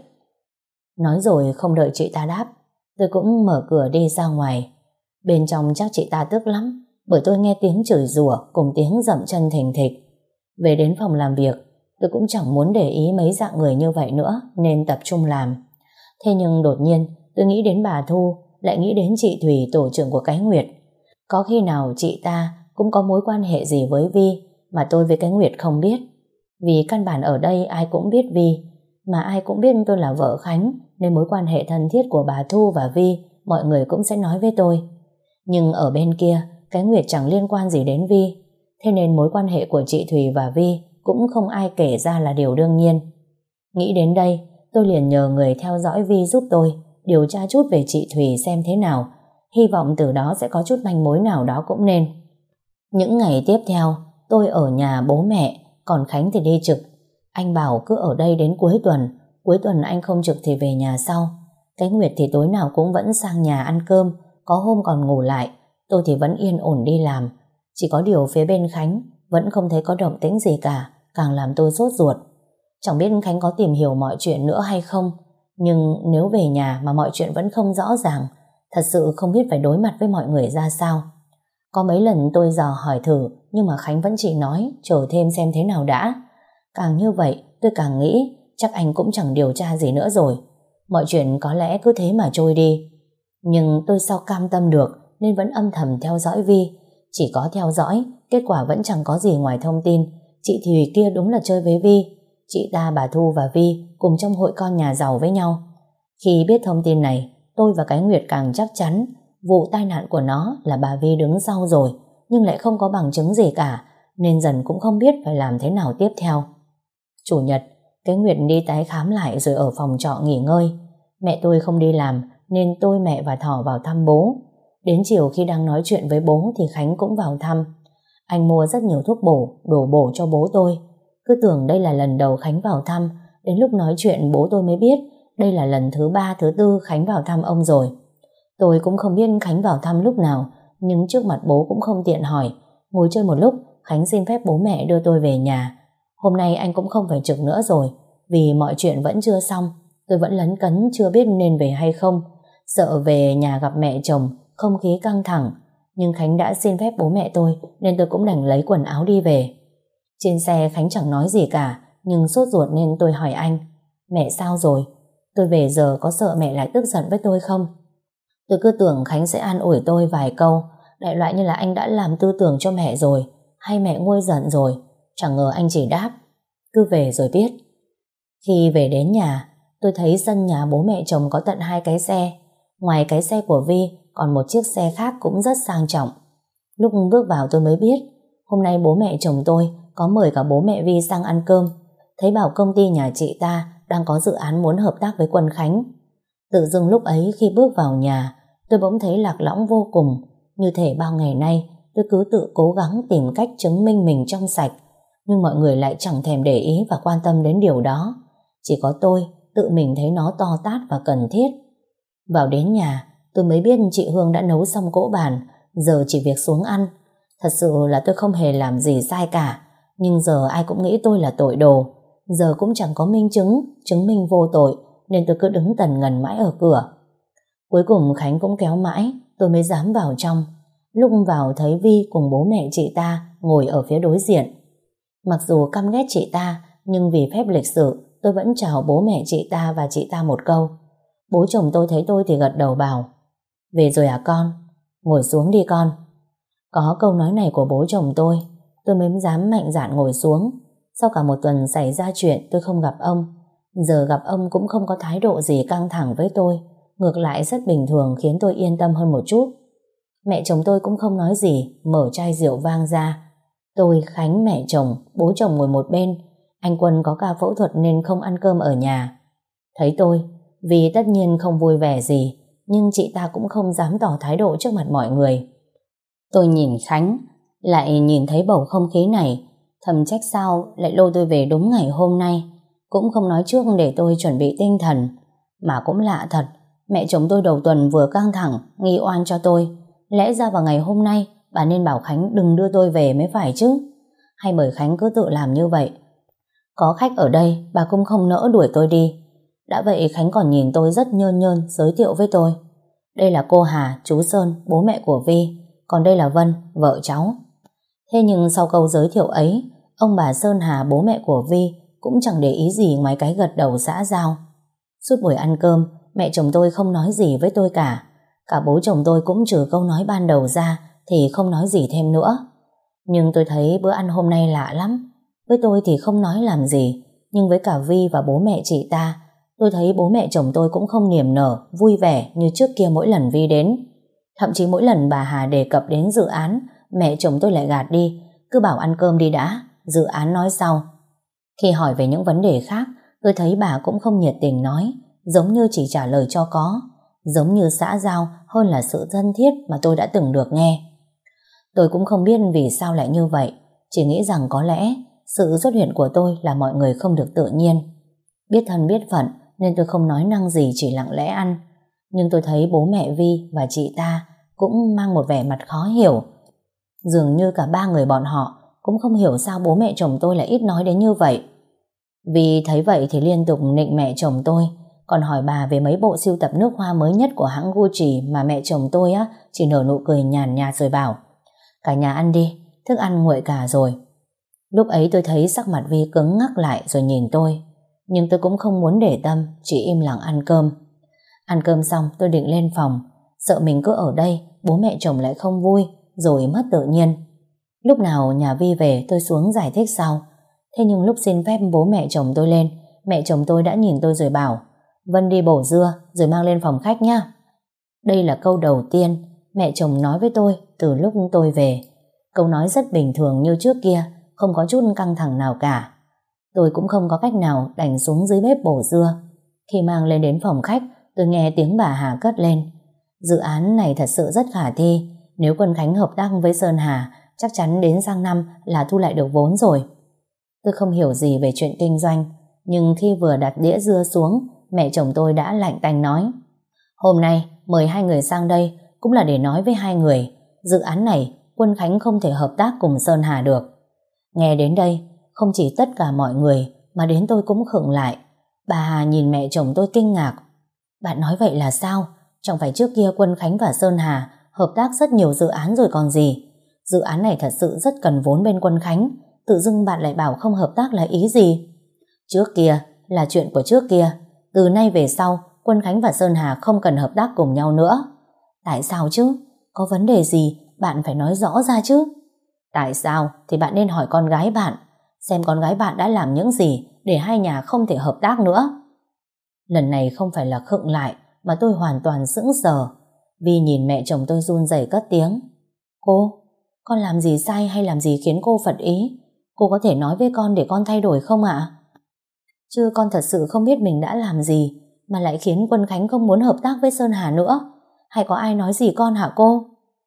Nói rồi không đợi chị ta đáp, tôi cũng mở cửa đi ra ngoài. Bên trong chắc chị ta tức lắm, bởi tôi nghe tiếng chửi rủa cùng tiếng dậm chân thình thịch. Về đến phòng làm việc, tôi cũng chẳng muốn để ý mấy dạng người như vậy nữa, nên tập trung làm. Thế nhưng đột nhiên tôi nghĩ đến bà Thu, lại nghĩ đến chị Thùy, tổ trưởng của cái Nguyệt. Có khi nào chị ta cũng có mối quan hệ gì với Vi mà tôi với cái Nguyệt không biết? Vì căn bản ở đây ai cũng biết Vi, mà ai cũng biết tôi là vợ Khánh, nên mối quan hệ thân thiết của bà Thu và Vi mọi người cũng sẽ nói với tôi. Nhưng ở bên kia, cái Nguyệt chẳng liên quan gì đến Vi, thế nên mối quan hệ của chị Thùy và Vi cũng không ai kể ra là điều đương nhiên. Nghĩ đến đây, tôi liền nhờ người theo dõi Vi giúp tôi điều tra chút về chị Thùy xem thế nào, hy vọng từ đó sẽ có chút manh mối nào đó cũng nên. Những ngày tiếp theo, tôi ở nhà bố mẹ, còn Khánh thì đi trực. Anh bảo cứ ở đây đến cuối tuần, cuối tuần anh không trực thì về nhà sau. Cái Nguyệt thì tối nào cũng vẫn sang nhà ăn cơm, có hôm còn ngủ lại. Tôi thì vẫn yên ổn đi làm. Chỉ có điều phía bên Khánh vẫn không thấy có động tĩnh gì cả, càng làm tôi sốt ruột. Chẳng biết Khánh có tìm hiểu mọi chuyện nữa hay không, nhưng nếu về nhà mà mọi chuyện vẫn không rõ ràng, thật sự không biết phải đối mặt với mọi người ra sao. Có mấy lần tôi dò hỏi thử, nhưng mà Khánh vẫn chỉ nói chờ thêm xem thế nào đã. Càng như vậy tôi càng nghĩ chắc anh cũng chẳng điều tra gì nữa rồi, mọi chuyện có lẽ cứ thế mà trôi đi. Nhưng tôi sao cam tâm được, nên vẫn âm thầm theo dõi Vi. Chỉ có theo dõi, kết quả vẫn chẳng có gì ngoài thông tin chị Thùy kia đúng là chơi với Vi. Chị ta, bà Thu và Vi cùng trong hội con nhà giàu với nhau. Khi biết thông tin này, tôi và cái Nguyệt càng chắc chắn vụ tai nạn của nó là bà Vi đứng sau rồi, nhưng lại không có bằng chứng gì cả, nên dần cũng không biết phải làm thế nào tiếp theo. Chủ nhật, cái Nguyệt đi tái khám lại rồi ở phòng trọ nghỉ ngơi. Mẹ tôi không đi làm nên tôi, mẹ và Thỏ vào thăm bố. Đến chiều khi đang nói chuyện với bố thì Khánh cũng vào thăm. Anh mua rất nhiều thuốc bổ, đổ bổ cho bố tôi. Cứ tưởng đây là lần đầu Khánh vào thăm, đến lúc nói chuyện bố tôi mới biết đây là lần thứ ba, thứ tư Khánh vào thăm ông rồi. Tôi cũng không biết Khánh vào thăm lúc nào, nhưng trước mặt bố cũng không tiện hỏi. Ngồi chơi một lúc, Khánh xin phép bố mẹ đưa tôi về nhà. Hôm nay anh cũng không phải trực nữa rồi, vì mọi chuyện vẫn chưa xong. Tôi vẫn lấn cấn chưa biết nên về hay không, sợ về nhà gặp mẹ chồng, không khí căng thẳng. Nhưng Khánh đã xin phép bố mẹ tôi, nên tôi cũng đành lấy quần áo đi về. Trên xe Khánh chẳng nói gì cả, nhưng sốt ruột nên tôi hỏi anh: mẹ sao rồi? Tôi về giờ có sợ mẹ lại tức giận với tôi không? Tôi cứ tưởng Khánh sẽ an ủi tôi vài câu, đại loại như là anh đã làm tư tưởng cho mẹ rồi, hay mẹ nguôi giận rồi. Chẳng ngờ anh chỉ đáp: cứ về rồi biết. Khi về đến nhà, tôi thấy sân nhà bố mẹ chồng có tận hai cái xe. Ngoài cái xe của Vi, còn một chiếc xe khác cũng rất sang trọng. Lúc bước vào tôi mới biết, hôm nay bố mẹ chồng tôi có mời cả bố mẹ Vi sang ăn cơm. Thấy bảo công ty nhà chị ta đang có dự án muốn hợp tác với Quân Khánh. Tự dưng lúc ấy khi bước vào nhà, tôi bỗng thấy lạc lõng vô cùng. Như thể bao ngày nay tôi cứ tự cố gắng tìm cách chứng minh mình trong sạch, nhưng mọi người lại chẳng thèm để ý và quan tâm đến điều đó. Chỉ có tôi tự mình thấy nó to tát và cần thiết. Vào đến nhà, tôi mới biết chị Hương đã nấu xong cỗ bàn, giờ chỉ việc xuống ăn. Thật sự là tôi không hề làm gì sai cả, nhưng giờ ai cũng nghĩ tôi là tội đồ. Giờ cũng chẳng có minh chứng, chứng minh vô tội, nên tôi cứ đứng tần ngần mãi ở cửa. Cuối cùng Khánh cũng kéo mãi, tôi mới dám vào trong. lúc vào thấy Vi cùng bố mẹ chị ta ngồi ở phía đối diện. Mặc dù căm ghét chị ta, nhưng vì phép lịch sự, tôi vẫn chào bố mẹ chị ta và chị ta một câu. Bố chồng tôi thấy tôi thì gật đầu bảo: về rồi à con? Ngồi xuống đi con. Có câu nói này của bố chồng tôi, tôi mới dám mạnh dạn ngồi xuống. Sau cả một tuần xảy ra chuyện tôi không gặp ông, giờ gặp ông cũng không có thái độ gì căng thẳng với tôi, ngược lại rất bình thường, khiến tôi yên tâm hơn một chút. Mẹ chồng tôi cũng không nói gì, mở chai rượu vang ra. Tôi, Khánh, mẹ chồng, bố chồng ngồi một bên. Anh Quân có ca phẫu thuật nên không ăn cơm ở nhà. Thấy tôi, vì tất nhiên không vui vẻ gì, nhưng chị ta cũng không dám tỏ thái độ trước mặt mọi người. Tôi nhìn Khánh, lại nhìn thấy bầu không khí này, thầm trách sao lại lôi tôi về đúng ngày hôm nay, cũng không nói trước để tôi chuẩn bị tinh thần. Mà cũng lạ thật, mẹ chồng tôi đầu tuần vừa căng thẳng, nghi oan cho tôi. Lẽ ra vào ngày hôm nay bà nên bảo Khánh đừng đưa tôi về mới phải chứ. Hay mời Khánh cứ tự làm như vậy. Có khách ở đây, bà cũng không nỡ đuổi tôi đi. Đã vậy Khánh còn nhìn tôi rất nhơn nhơn, giới thiệu với tôi: đây là cô Hà, chú Sơn, bố mẹ của Vi, còn đây là Vân, vợ cháu. Thế nhưng sau câu giới thiệu ấy, ông bà Sơn Hà, bố mẹ của Vi, cũng chẳng để ý gì ngoài cái gật đầu xã giao. Suốt buổi ăn cơm, mẹ chồng tôi không nói gì với tôi cả. Cả bố chồng tôi cũng trừ câu nói ban đầu ra thì không nói gì thêm nữa. Nhưng tôi thấy bữa ăn hôm nay lạ lắm. Với tôi thì không nói làm gì, nhưng với cả Vi và bố mẹ chị ta, tôi thấy bố mẹ chồng tôi cũng không niềm nở, vui vẻ như trước kia mỗi lần Vi đến. Thậm chí mỗi lần bà Hà đề cập đến dự án, mẹ chồng tôi lại gạt đi, cứ bảo ăn cơm đi đã, dự án nói sau. Khi hỏi về những vấn đề khác, tôi thấy bà cũng không nhiệt tình nói, giống như chỉ trả lời cho có, giống như xã giao hơn là sự thân thiết mà tôi đã từng được nghe. Tôi cũng không biết vì sao lại như vậy, chỉ nghĩ rằng có lẽ sự xuất hiện của tôi làm mọi người không được tự nhiên. Biết thân biết phận nên tôi không nói năng gì, chỉ lặng lẽ ăn. Nhưng tôi thấy bố mẹ Vi và chị ta cũng mang một vẻ mặt khó hiểu. Dường như cả ba người bọn họ cũng không hiểu sao bố mẹ chồng tôi lại ít nói đến như vậy. Vi thấy vậy thì liên tục nịnh mẹ chồng tôi, còn hỏi bà về mấy bộ sưu tập nước hoa mới nhất của hãng Gucci mà mẹ chồng tôi á chỉ nở nụ cười nhàn nhạt rồi bảo: cả nhà ăn đi, thức ăn nguội cả rồi. Lúc ấy tôi thấy sắc mặt Vi cứng ngắc lại rồi nhìn tôi, nhưng tôi cũng không muốn để tâm, chỉ im lặng ăn cơm. Ăn cơm xong tôi định lên phòng, sợ mình cứ ở đây bố mẹ chồng lại không vui rồi mất tự nhiên. Lúc nào nhà Vi về tôi xuống giải thích sau. Thế nhưng lúc xin phép bố mẹ chồng tôi lên, mẹ chồng tôi đã nhìn tôi rồi bảo: Vân đi bổ dưa rồi mang lên phòng khách nhá. Đây là câu đầu tiên mẹ chồng nói với tôi từ lúc tôi về. Câu nói rất bình thường như trước kia, không có chút căng thẳng nào cả. Tôi cũng không có cách nào đành xuống dưới bếp bổ dưa. Khi mang lên đến phòng khách, tôi nghe tiếng bà Hà cất lên: dự án này thật sự rất khả thi. Nếu Quân Khánh hợp tác với Sơn Hà, chắc chắn đến sang năm là thu lại được vốn rồi. Tôi không hiểu gì về chuyện kinh doanh, nhưng khi vừa đặt đĩa dưa xuống, mẹ chồng tôi đã lạnh tanh nói: hôm nay mời hai người sang đây cũng là để nói với hai người, dự án này Quân Khánh không thể hợp tác cùng Sơn Hà được. Nghe đến đây, không chỉ tất cả mọi người mà đến tôi cũng khựng lại. Bà Hà nhìn mẹ chồng tôi kinh ngạc: bạn nói vậy là sao? Chẳng phải trước kia Quân Khánh và Sơn Hà hợp tác rất nhiều dự án rồi còn gì? Dự án này thật sự rất cần vốn bên Quân Khánh, tự dưng bạn lại bảo không hợp tác là ý gì? Trước kia là chuyện của trước kia, từ nay về sau Quân Khánh và Sơn Hà không cần hợp tác cùng nhau nữa. Tại sao chứ? Có vấn đề gì bạn phải nói rõ ra chứ. Tại sao thì bạn nên hỏi con gái bạn, xem con gái bạn đã làm những gì để hai nhà không thể hợp tác nữa. Lần này không phải là khựng lại mà tôi hoàn toàn sững sờ, vì nhìn mẹ chồng tôi run rẩy cất tiếng: cô, con làm gì sai hay làm gì khiến cô phật ý? Cô có thể nói với con để con thay đổi không ạ? Chứ con thật sự không biết mình đã làm gì mà lại khiến Quân Khánh không muốn hợp tác với Sơn Hà nữa. Hay có ai nói gì con hả cô?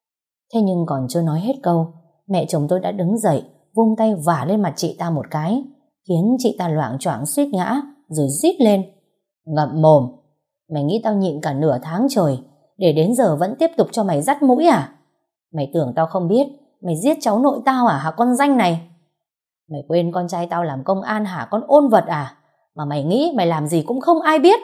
Thế nhưng còn chưa nói hết câu, mẹ chồng tôi đã đứng dậy, vung tay vả lên mặt chị ta một cái, khiến chị ta loạng choạng suýt ngã, rồi rít lên: ngậm mồm! Mày nghĩ tao nhịn cả nửa tháng trời để đến giờ vẫn tiếp tục cho mày dắt mũi à? Mày tưởng tao không biết mày giết cháu nội tao à hả con danh này? Mày quên con trai tao làm công an hả con ôn vật à? Mà mày nghĩ mày làm gì cũng không ai biết.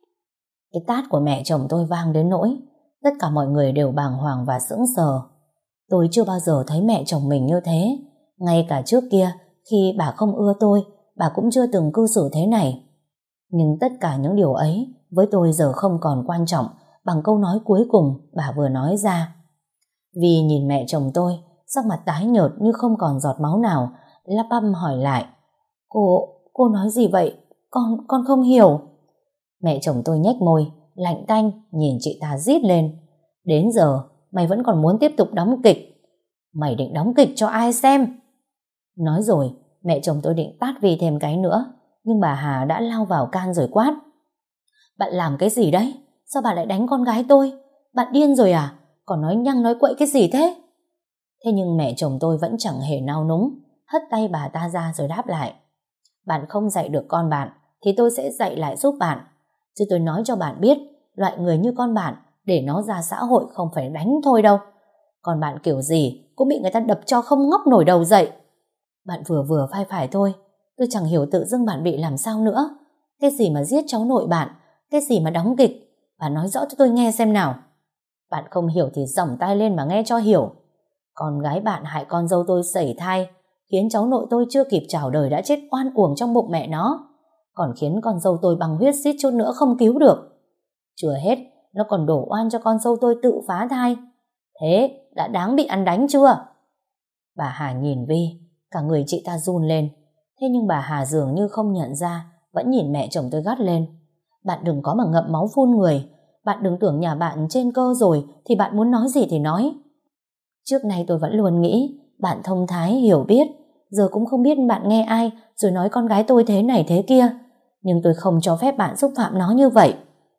Cái tát của mẹ chồng tôi vang đến nỗi tất cả mọi người đều bàng hoàng và sững sờ. Tôi chưa bao giờ thấy mẹ chồng mình như thế. Ngay cả trước kia, khi bà không ưa tôi, bà cũng chưa từng cư xử thế này. Nhưng tất cả những điều ấy với tôi giờ không còn quan trọng bằng câu nói cuối cùng bà vừa nói ra. Vì nhìn mẹ chồng tôi, sắc mặt tái nhợt như không còn giọt máu nào, lắp bắp hỏi lại: Cô, cô nói gì vậy? Con, con không hiểu. Mẹ chồng tôi nhếch môi, lạnh tanh nhìn chị ta rít lên: Đến giờ mày vẫn còn muốn tiếp tục đóng kịch? Mày định đóng kịch cho ai xem? Nói rồi, mẹ chồng tôi định tát Vi thêm cái nữa, nhưng bà Hà đã lao vào can rồi quát: Bạn làm cái gì đấy? Sao bà lại đánh con gái tôi? Bạn điên rồi à? Còn nói nhăng nói quậy cái gì thế? Thế nhưng mẹ chồng tôi vẫn chẳng hề nao núng, hất tay bà ta ra rồi đáp lại: Bạn không dạy được con bạn thì tôi sẽ dạy lại giúp bạn. Chứ tôi nói cho bạn biết, loại người như con bạn để nó ra xã hội không phải đánh thôi đâu. Còn bạn kiểu gì cũng bị người ta đập cho không ngóc nổi đầu dậy. Bạn vừa vừa phải phải thôi. Tôi chẳng hiểu tự dưng bạn bị làm sao nữa. Cái gì mà giết cháu nội bạn, cái gì mà đóng kịch, bạn nói rõ cho tôi nghe xem nào. Bạn không hiểu thì giỏng tai lên mà nghe cho hiểu. Con gái bạn hại con dâu tôi sẩy thai, khiến cháu nội tôi chưa kịp chào đời đã chết oan uổng trong bụng mẹ nó, còn khiến con dâu tôi bằng huyết xít chút nữa không cứu được. Chưa hết, nó còn đổ oan cho con dâu tôi tự phá thai. Thế đã đáng bị ăn đánh chưa? Bà Hà nhìn Vi, cả người chị ta run lên. Thế nhưng bà Hà dường như không nhận ra, vẫn nhìn mẹ chồng tôi gắt lên: Bạn đừng có mà ngậm máu phun người. Bạn đừng tưởng nhà bạn trên cơ rồi thì bạn muốn nói gì thì nói. Trước nay tôi vẫn luôn nghĩ bạn thông thái hiểu biết, giờ cũng không biết bạn nghe ai rồi nói con gái tôi thế này thế kia. Nhưng tôi không cho phép bạn xúc phạm nó như vậy.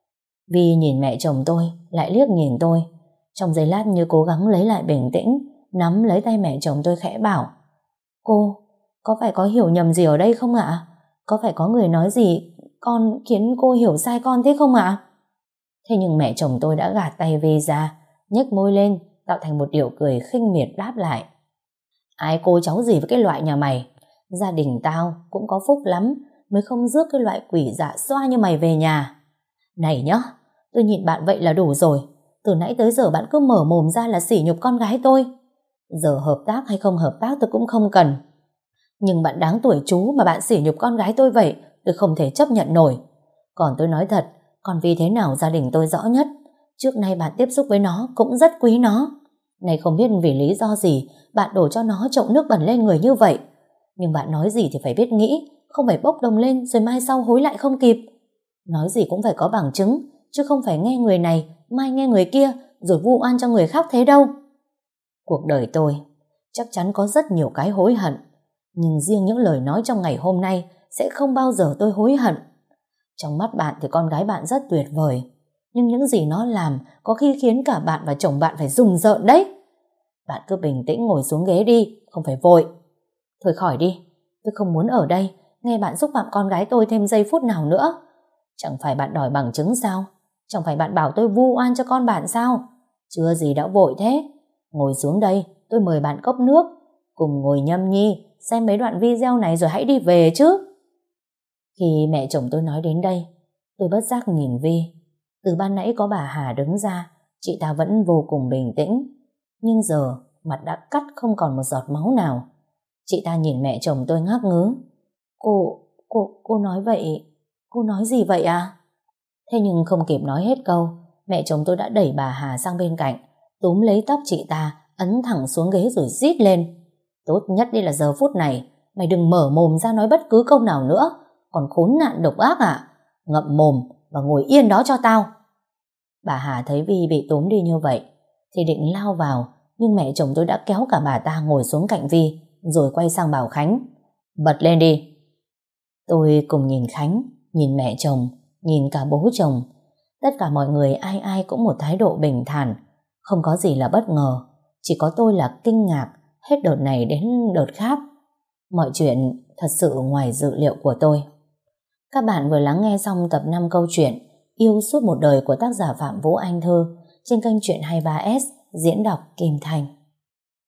Vi nhìn mẹ chồng tôi, lại liếc nhìn tôi. Trong giây lát như cố gắng lấy lại bình tĩnh, nắm lấy tay mẹ chồng tôi khẽ bảo: Cô, có phải có hiểu nhầm gì ở đây không ạ? Có phải có người nói gì con khiến cô hiểu sai con thế không ạ? Thế nhưng mẹ chồng tôi đã gạt tay Vi ra, nhếch môi lên tạo thành một điệu cười khinh miệt đáp lại: Ai cô cháu gì với cái loại nhà mày? Gia đình tao cũng có phúc lắm mới không rước cái loại quỷ dạ xoa như mày về nhà. Này nhá, tôi nhìn bạn vậy là đủ rồi. Từ nãy tới giờ bạn cứ mở mồm ra là sỉ nhục con gái tôi. Giờ hợp tác hay không hợp tác tôi cũng không cần. Nhưng bạn đáng tuổi chú mà bạn sỉ nhục con gái tôi vậy, tôi không thể chấp nhận nổi. Còn tôi nói thật, còn vì thế nào gia đình tôi rõ nhất. Trước nay bạn tiếp xúc với nó cũng rất quý nó. Này không biết vì lý do gì bạn đổ cho nó chậu nước bẩn lên người như vậy. Nhưng bạn nói gì thì phải biết nghĩ, không phải bốc đồng lên rồi mai sau hối lại không kịp. Nói gì cũng phải có bằng chứng, chứ không phải nghe người này, mai nghe người kia, rồi vu oan cho người khác thế đâu. Cuộc đời tôi chắc chắn có rất nhiều cái hối hận, nhưng riêng những lời nói trong ngày hôm nay sẽ không bao giờ tôi hối hận. Trong mắt bạn thì con gái bạn rất tuyệt vời, nhưng những gì nó làm có khi khiến cả bạn và chồng bạn phải rùng rợn đấy. Bạn cứ bình tĩnh ngồi xuống ghế đi, không phải vội. Thôi khỏi đi, tôi không muốn ở đây nghe bạn xúc phạm con gái tôi thêm giây phút nào nữa. Chẳng phải bạn đòi bằng chứng sao? Chẳng phải bạn bảo tôi vu oan cho con bạn sao? Chưa gì đã vội thế. Ngồi xuống đây, tôi mời bạn cốc nước, cùng ngồi nhâm nhi xem mấy đoạn video này rồi hãy đi về chứ. Khi mẹ chồng tôi nói đến đây, tôi bất giác nhìn Vi. Từ ban nãy có bà Hà đứng ra, chị ta vẫn vô cùng bình tĩnh, nhưng giờ mặt đã cắt không còn một giọt máu nào. Chị ta nhìn mẹ chồng tôi ngác ngứ. Cô, cô, cô nói vậy, cô nói gì vậy à? Thế nhưng không kịp nói hết câu, mẹ chồng tôi đã đẩy bà Hà sang bên cạnh, túm lấy tóc chị ta, ấn thẳng xuống ghế rồi rít lên: Tốt nhất đi là giờ phút này mày đừng mở mồm ra nói bất cứ câu nào nữa, còn khốn nạn độc ác à? Ngậm mồm và ngồi yên đó cho tao. Bà Hà thấy Vi bị túm đi như vậy thì định lao vào, nhưng mẹ chồng tôi đã kéo cả bà ta ngồi xuống cạnh Vi, rồi quay sang bảo Khánh: Bật lên đi. Tôi cùng nhìn Khánh, nhìn mẹ chồng, nhìn cả bố chồng. Tất cả mọi người ai ai cũng một thái độ bình thản, không có gì là bất ngờ. Chỉ có tôi là kinh ngạc, hết đợt này đến đợt khác. Mọi chuyện thật sự ngoài dự liệu của tôi. Các bạn vừa lắng nghe xong tập năm câu chuyện Yêu suốt một đời của tác giả Phạm Vũ Anh Thư trên kênh Chuyện hai mươi ba S diễn đọc Kim Thành.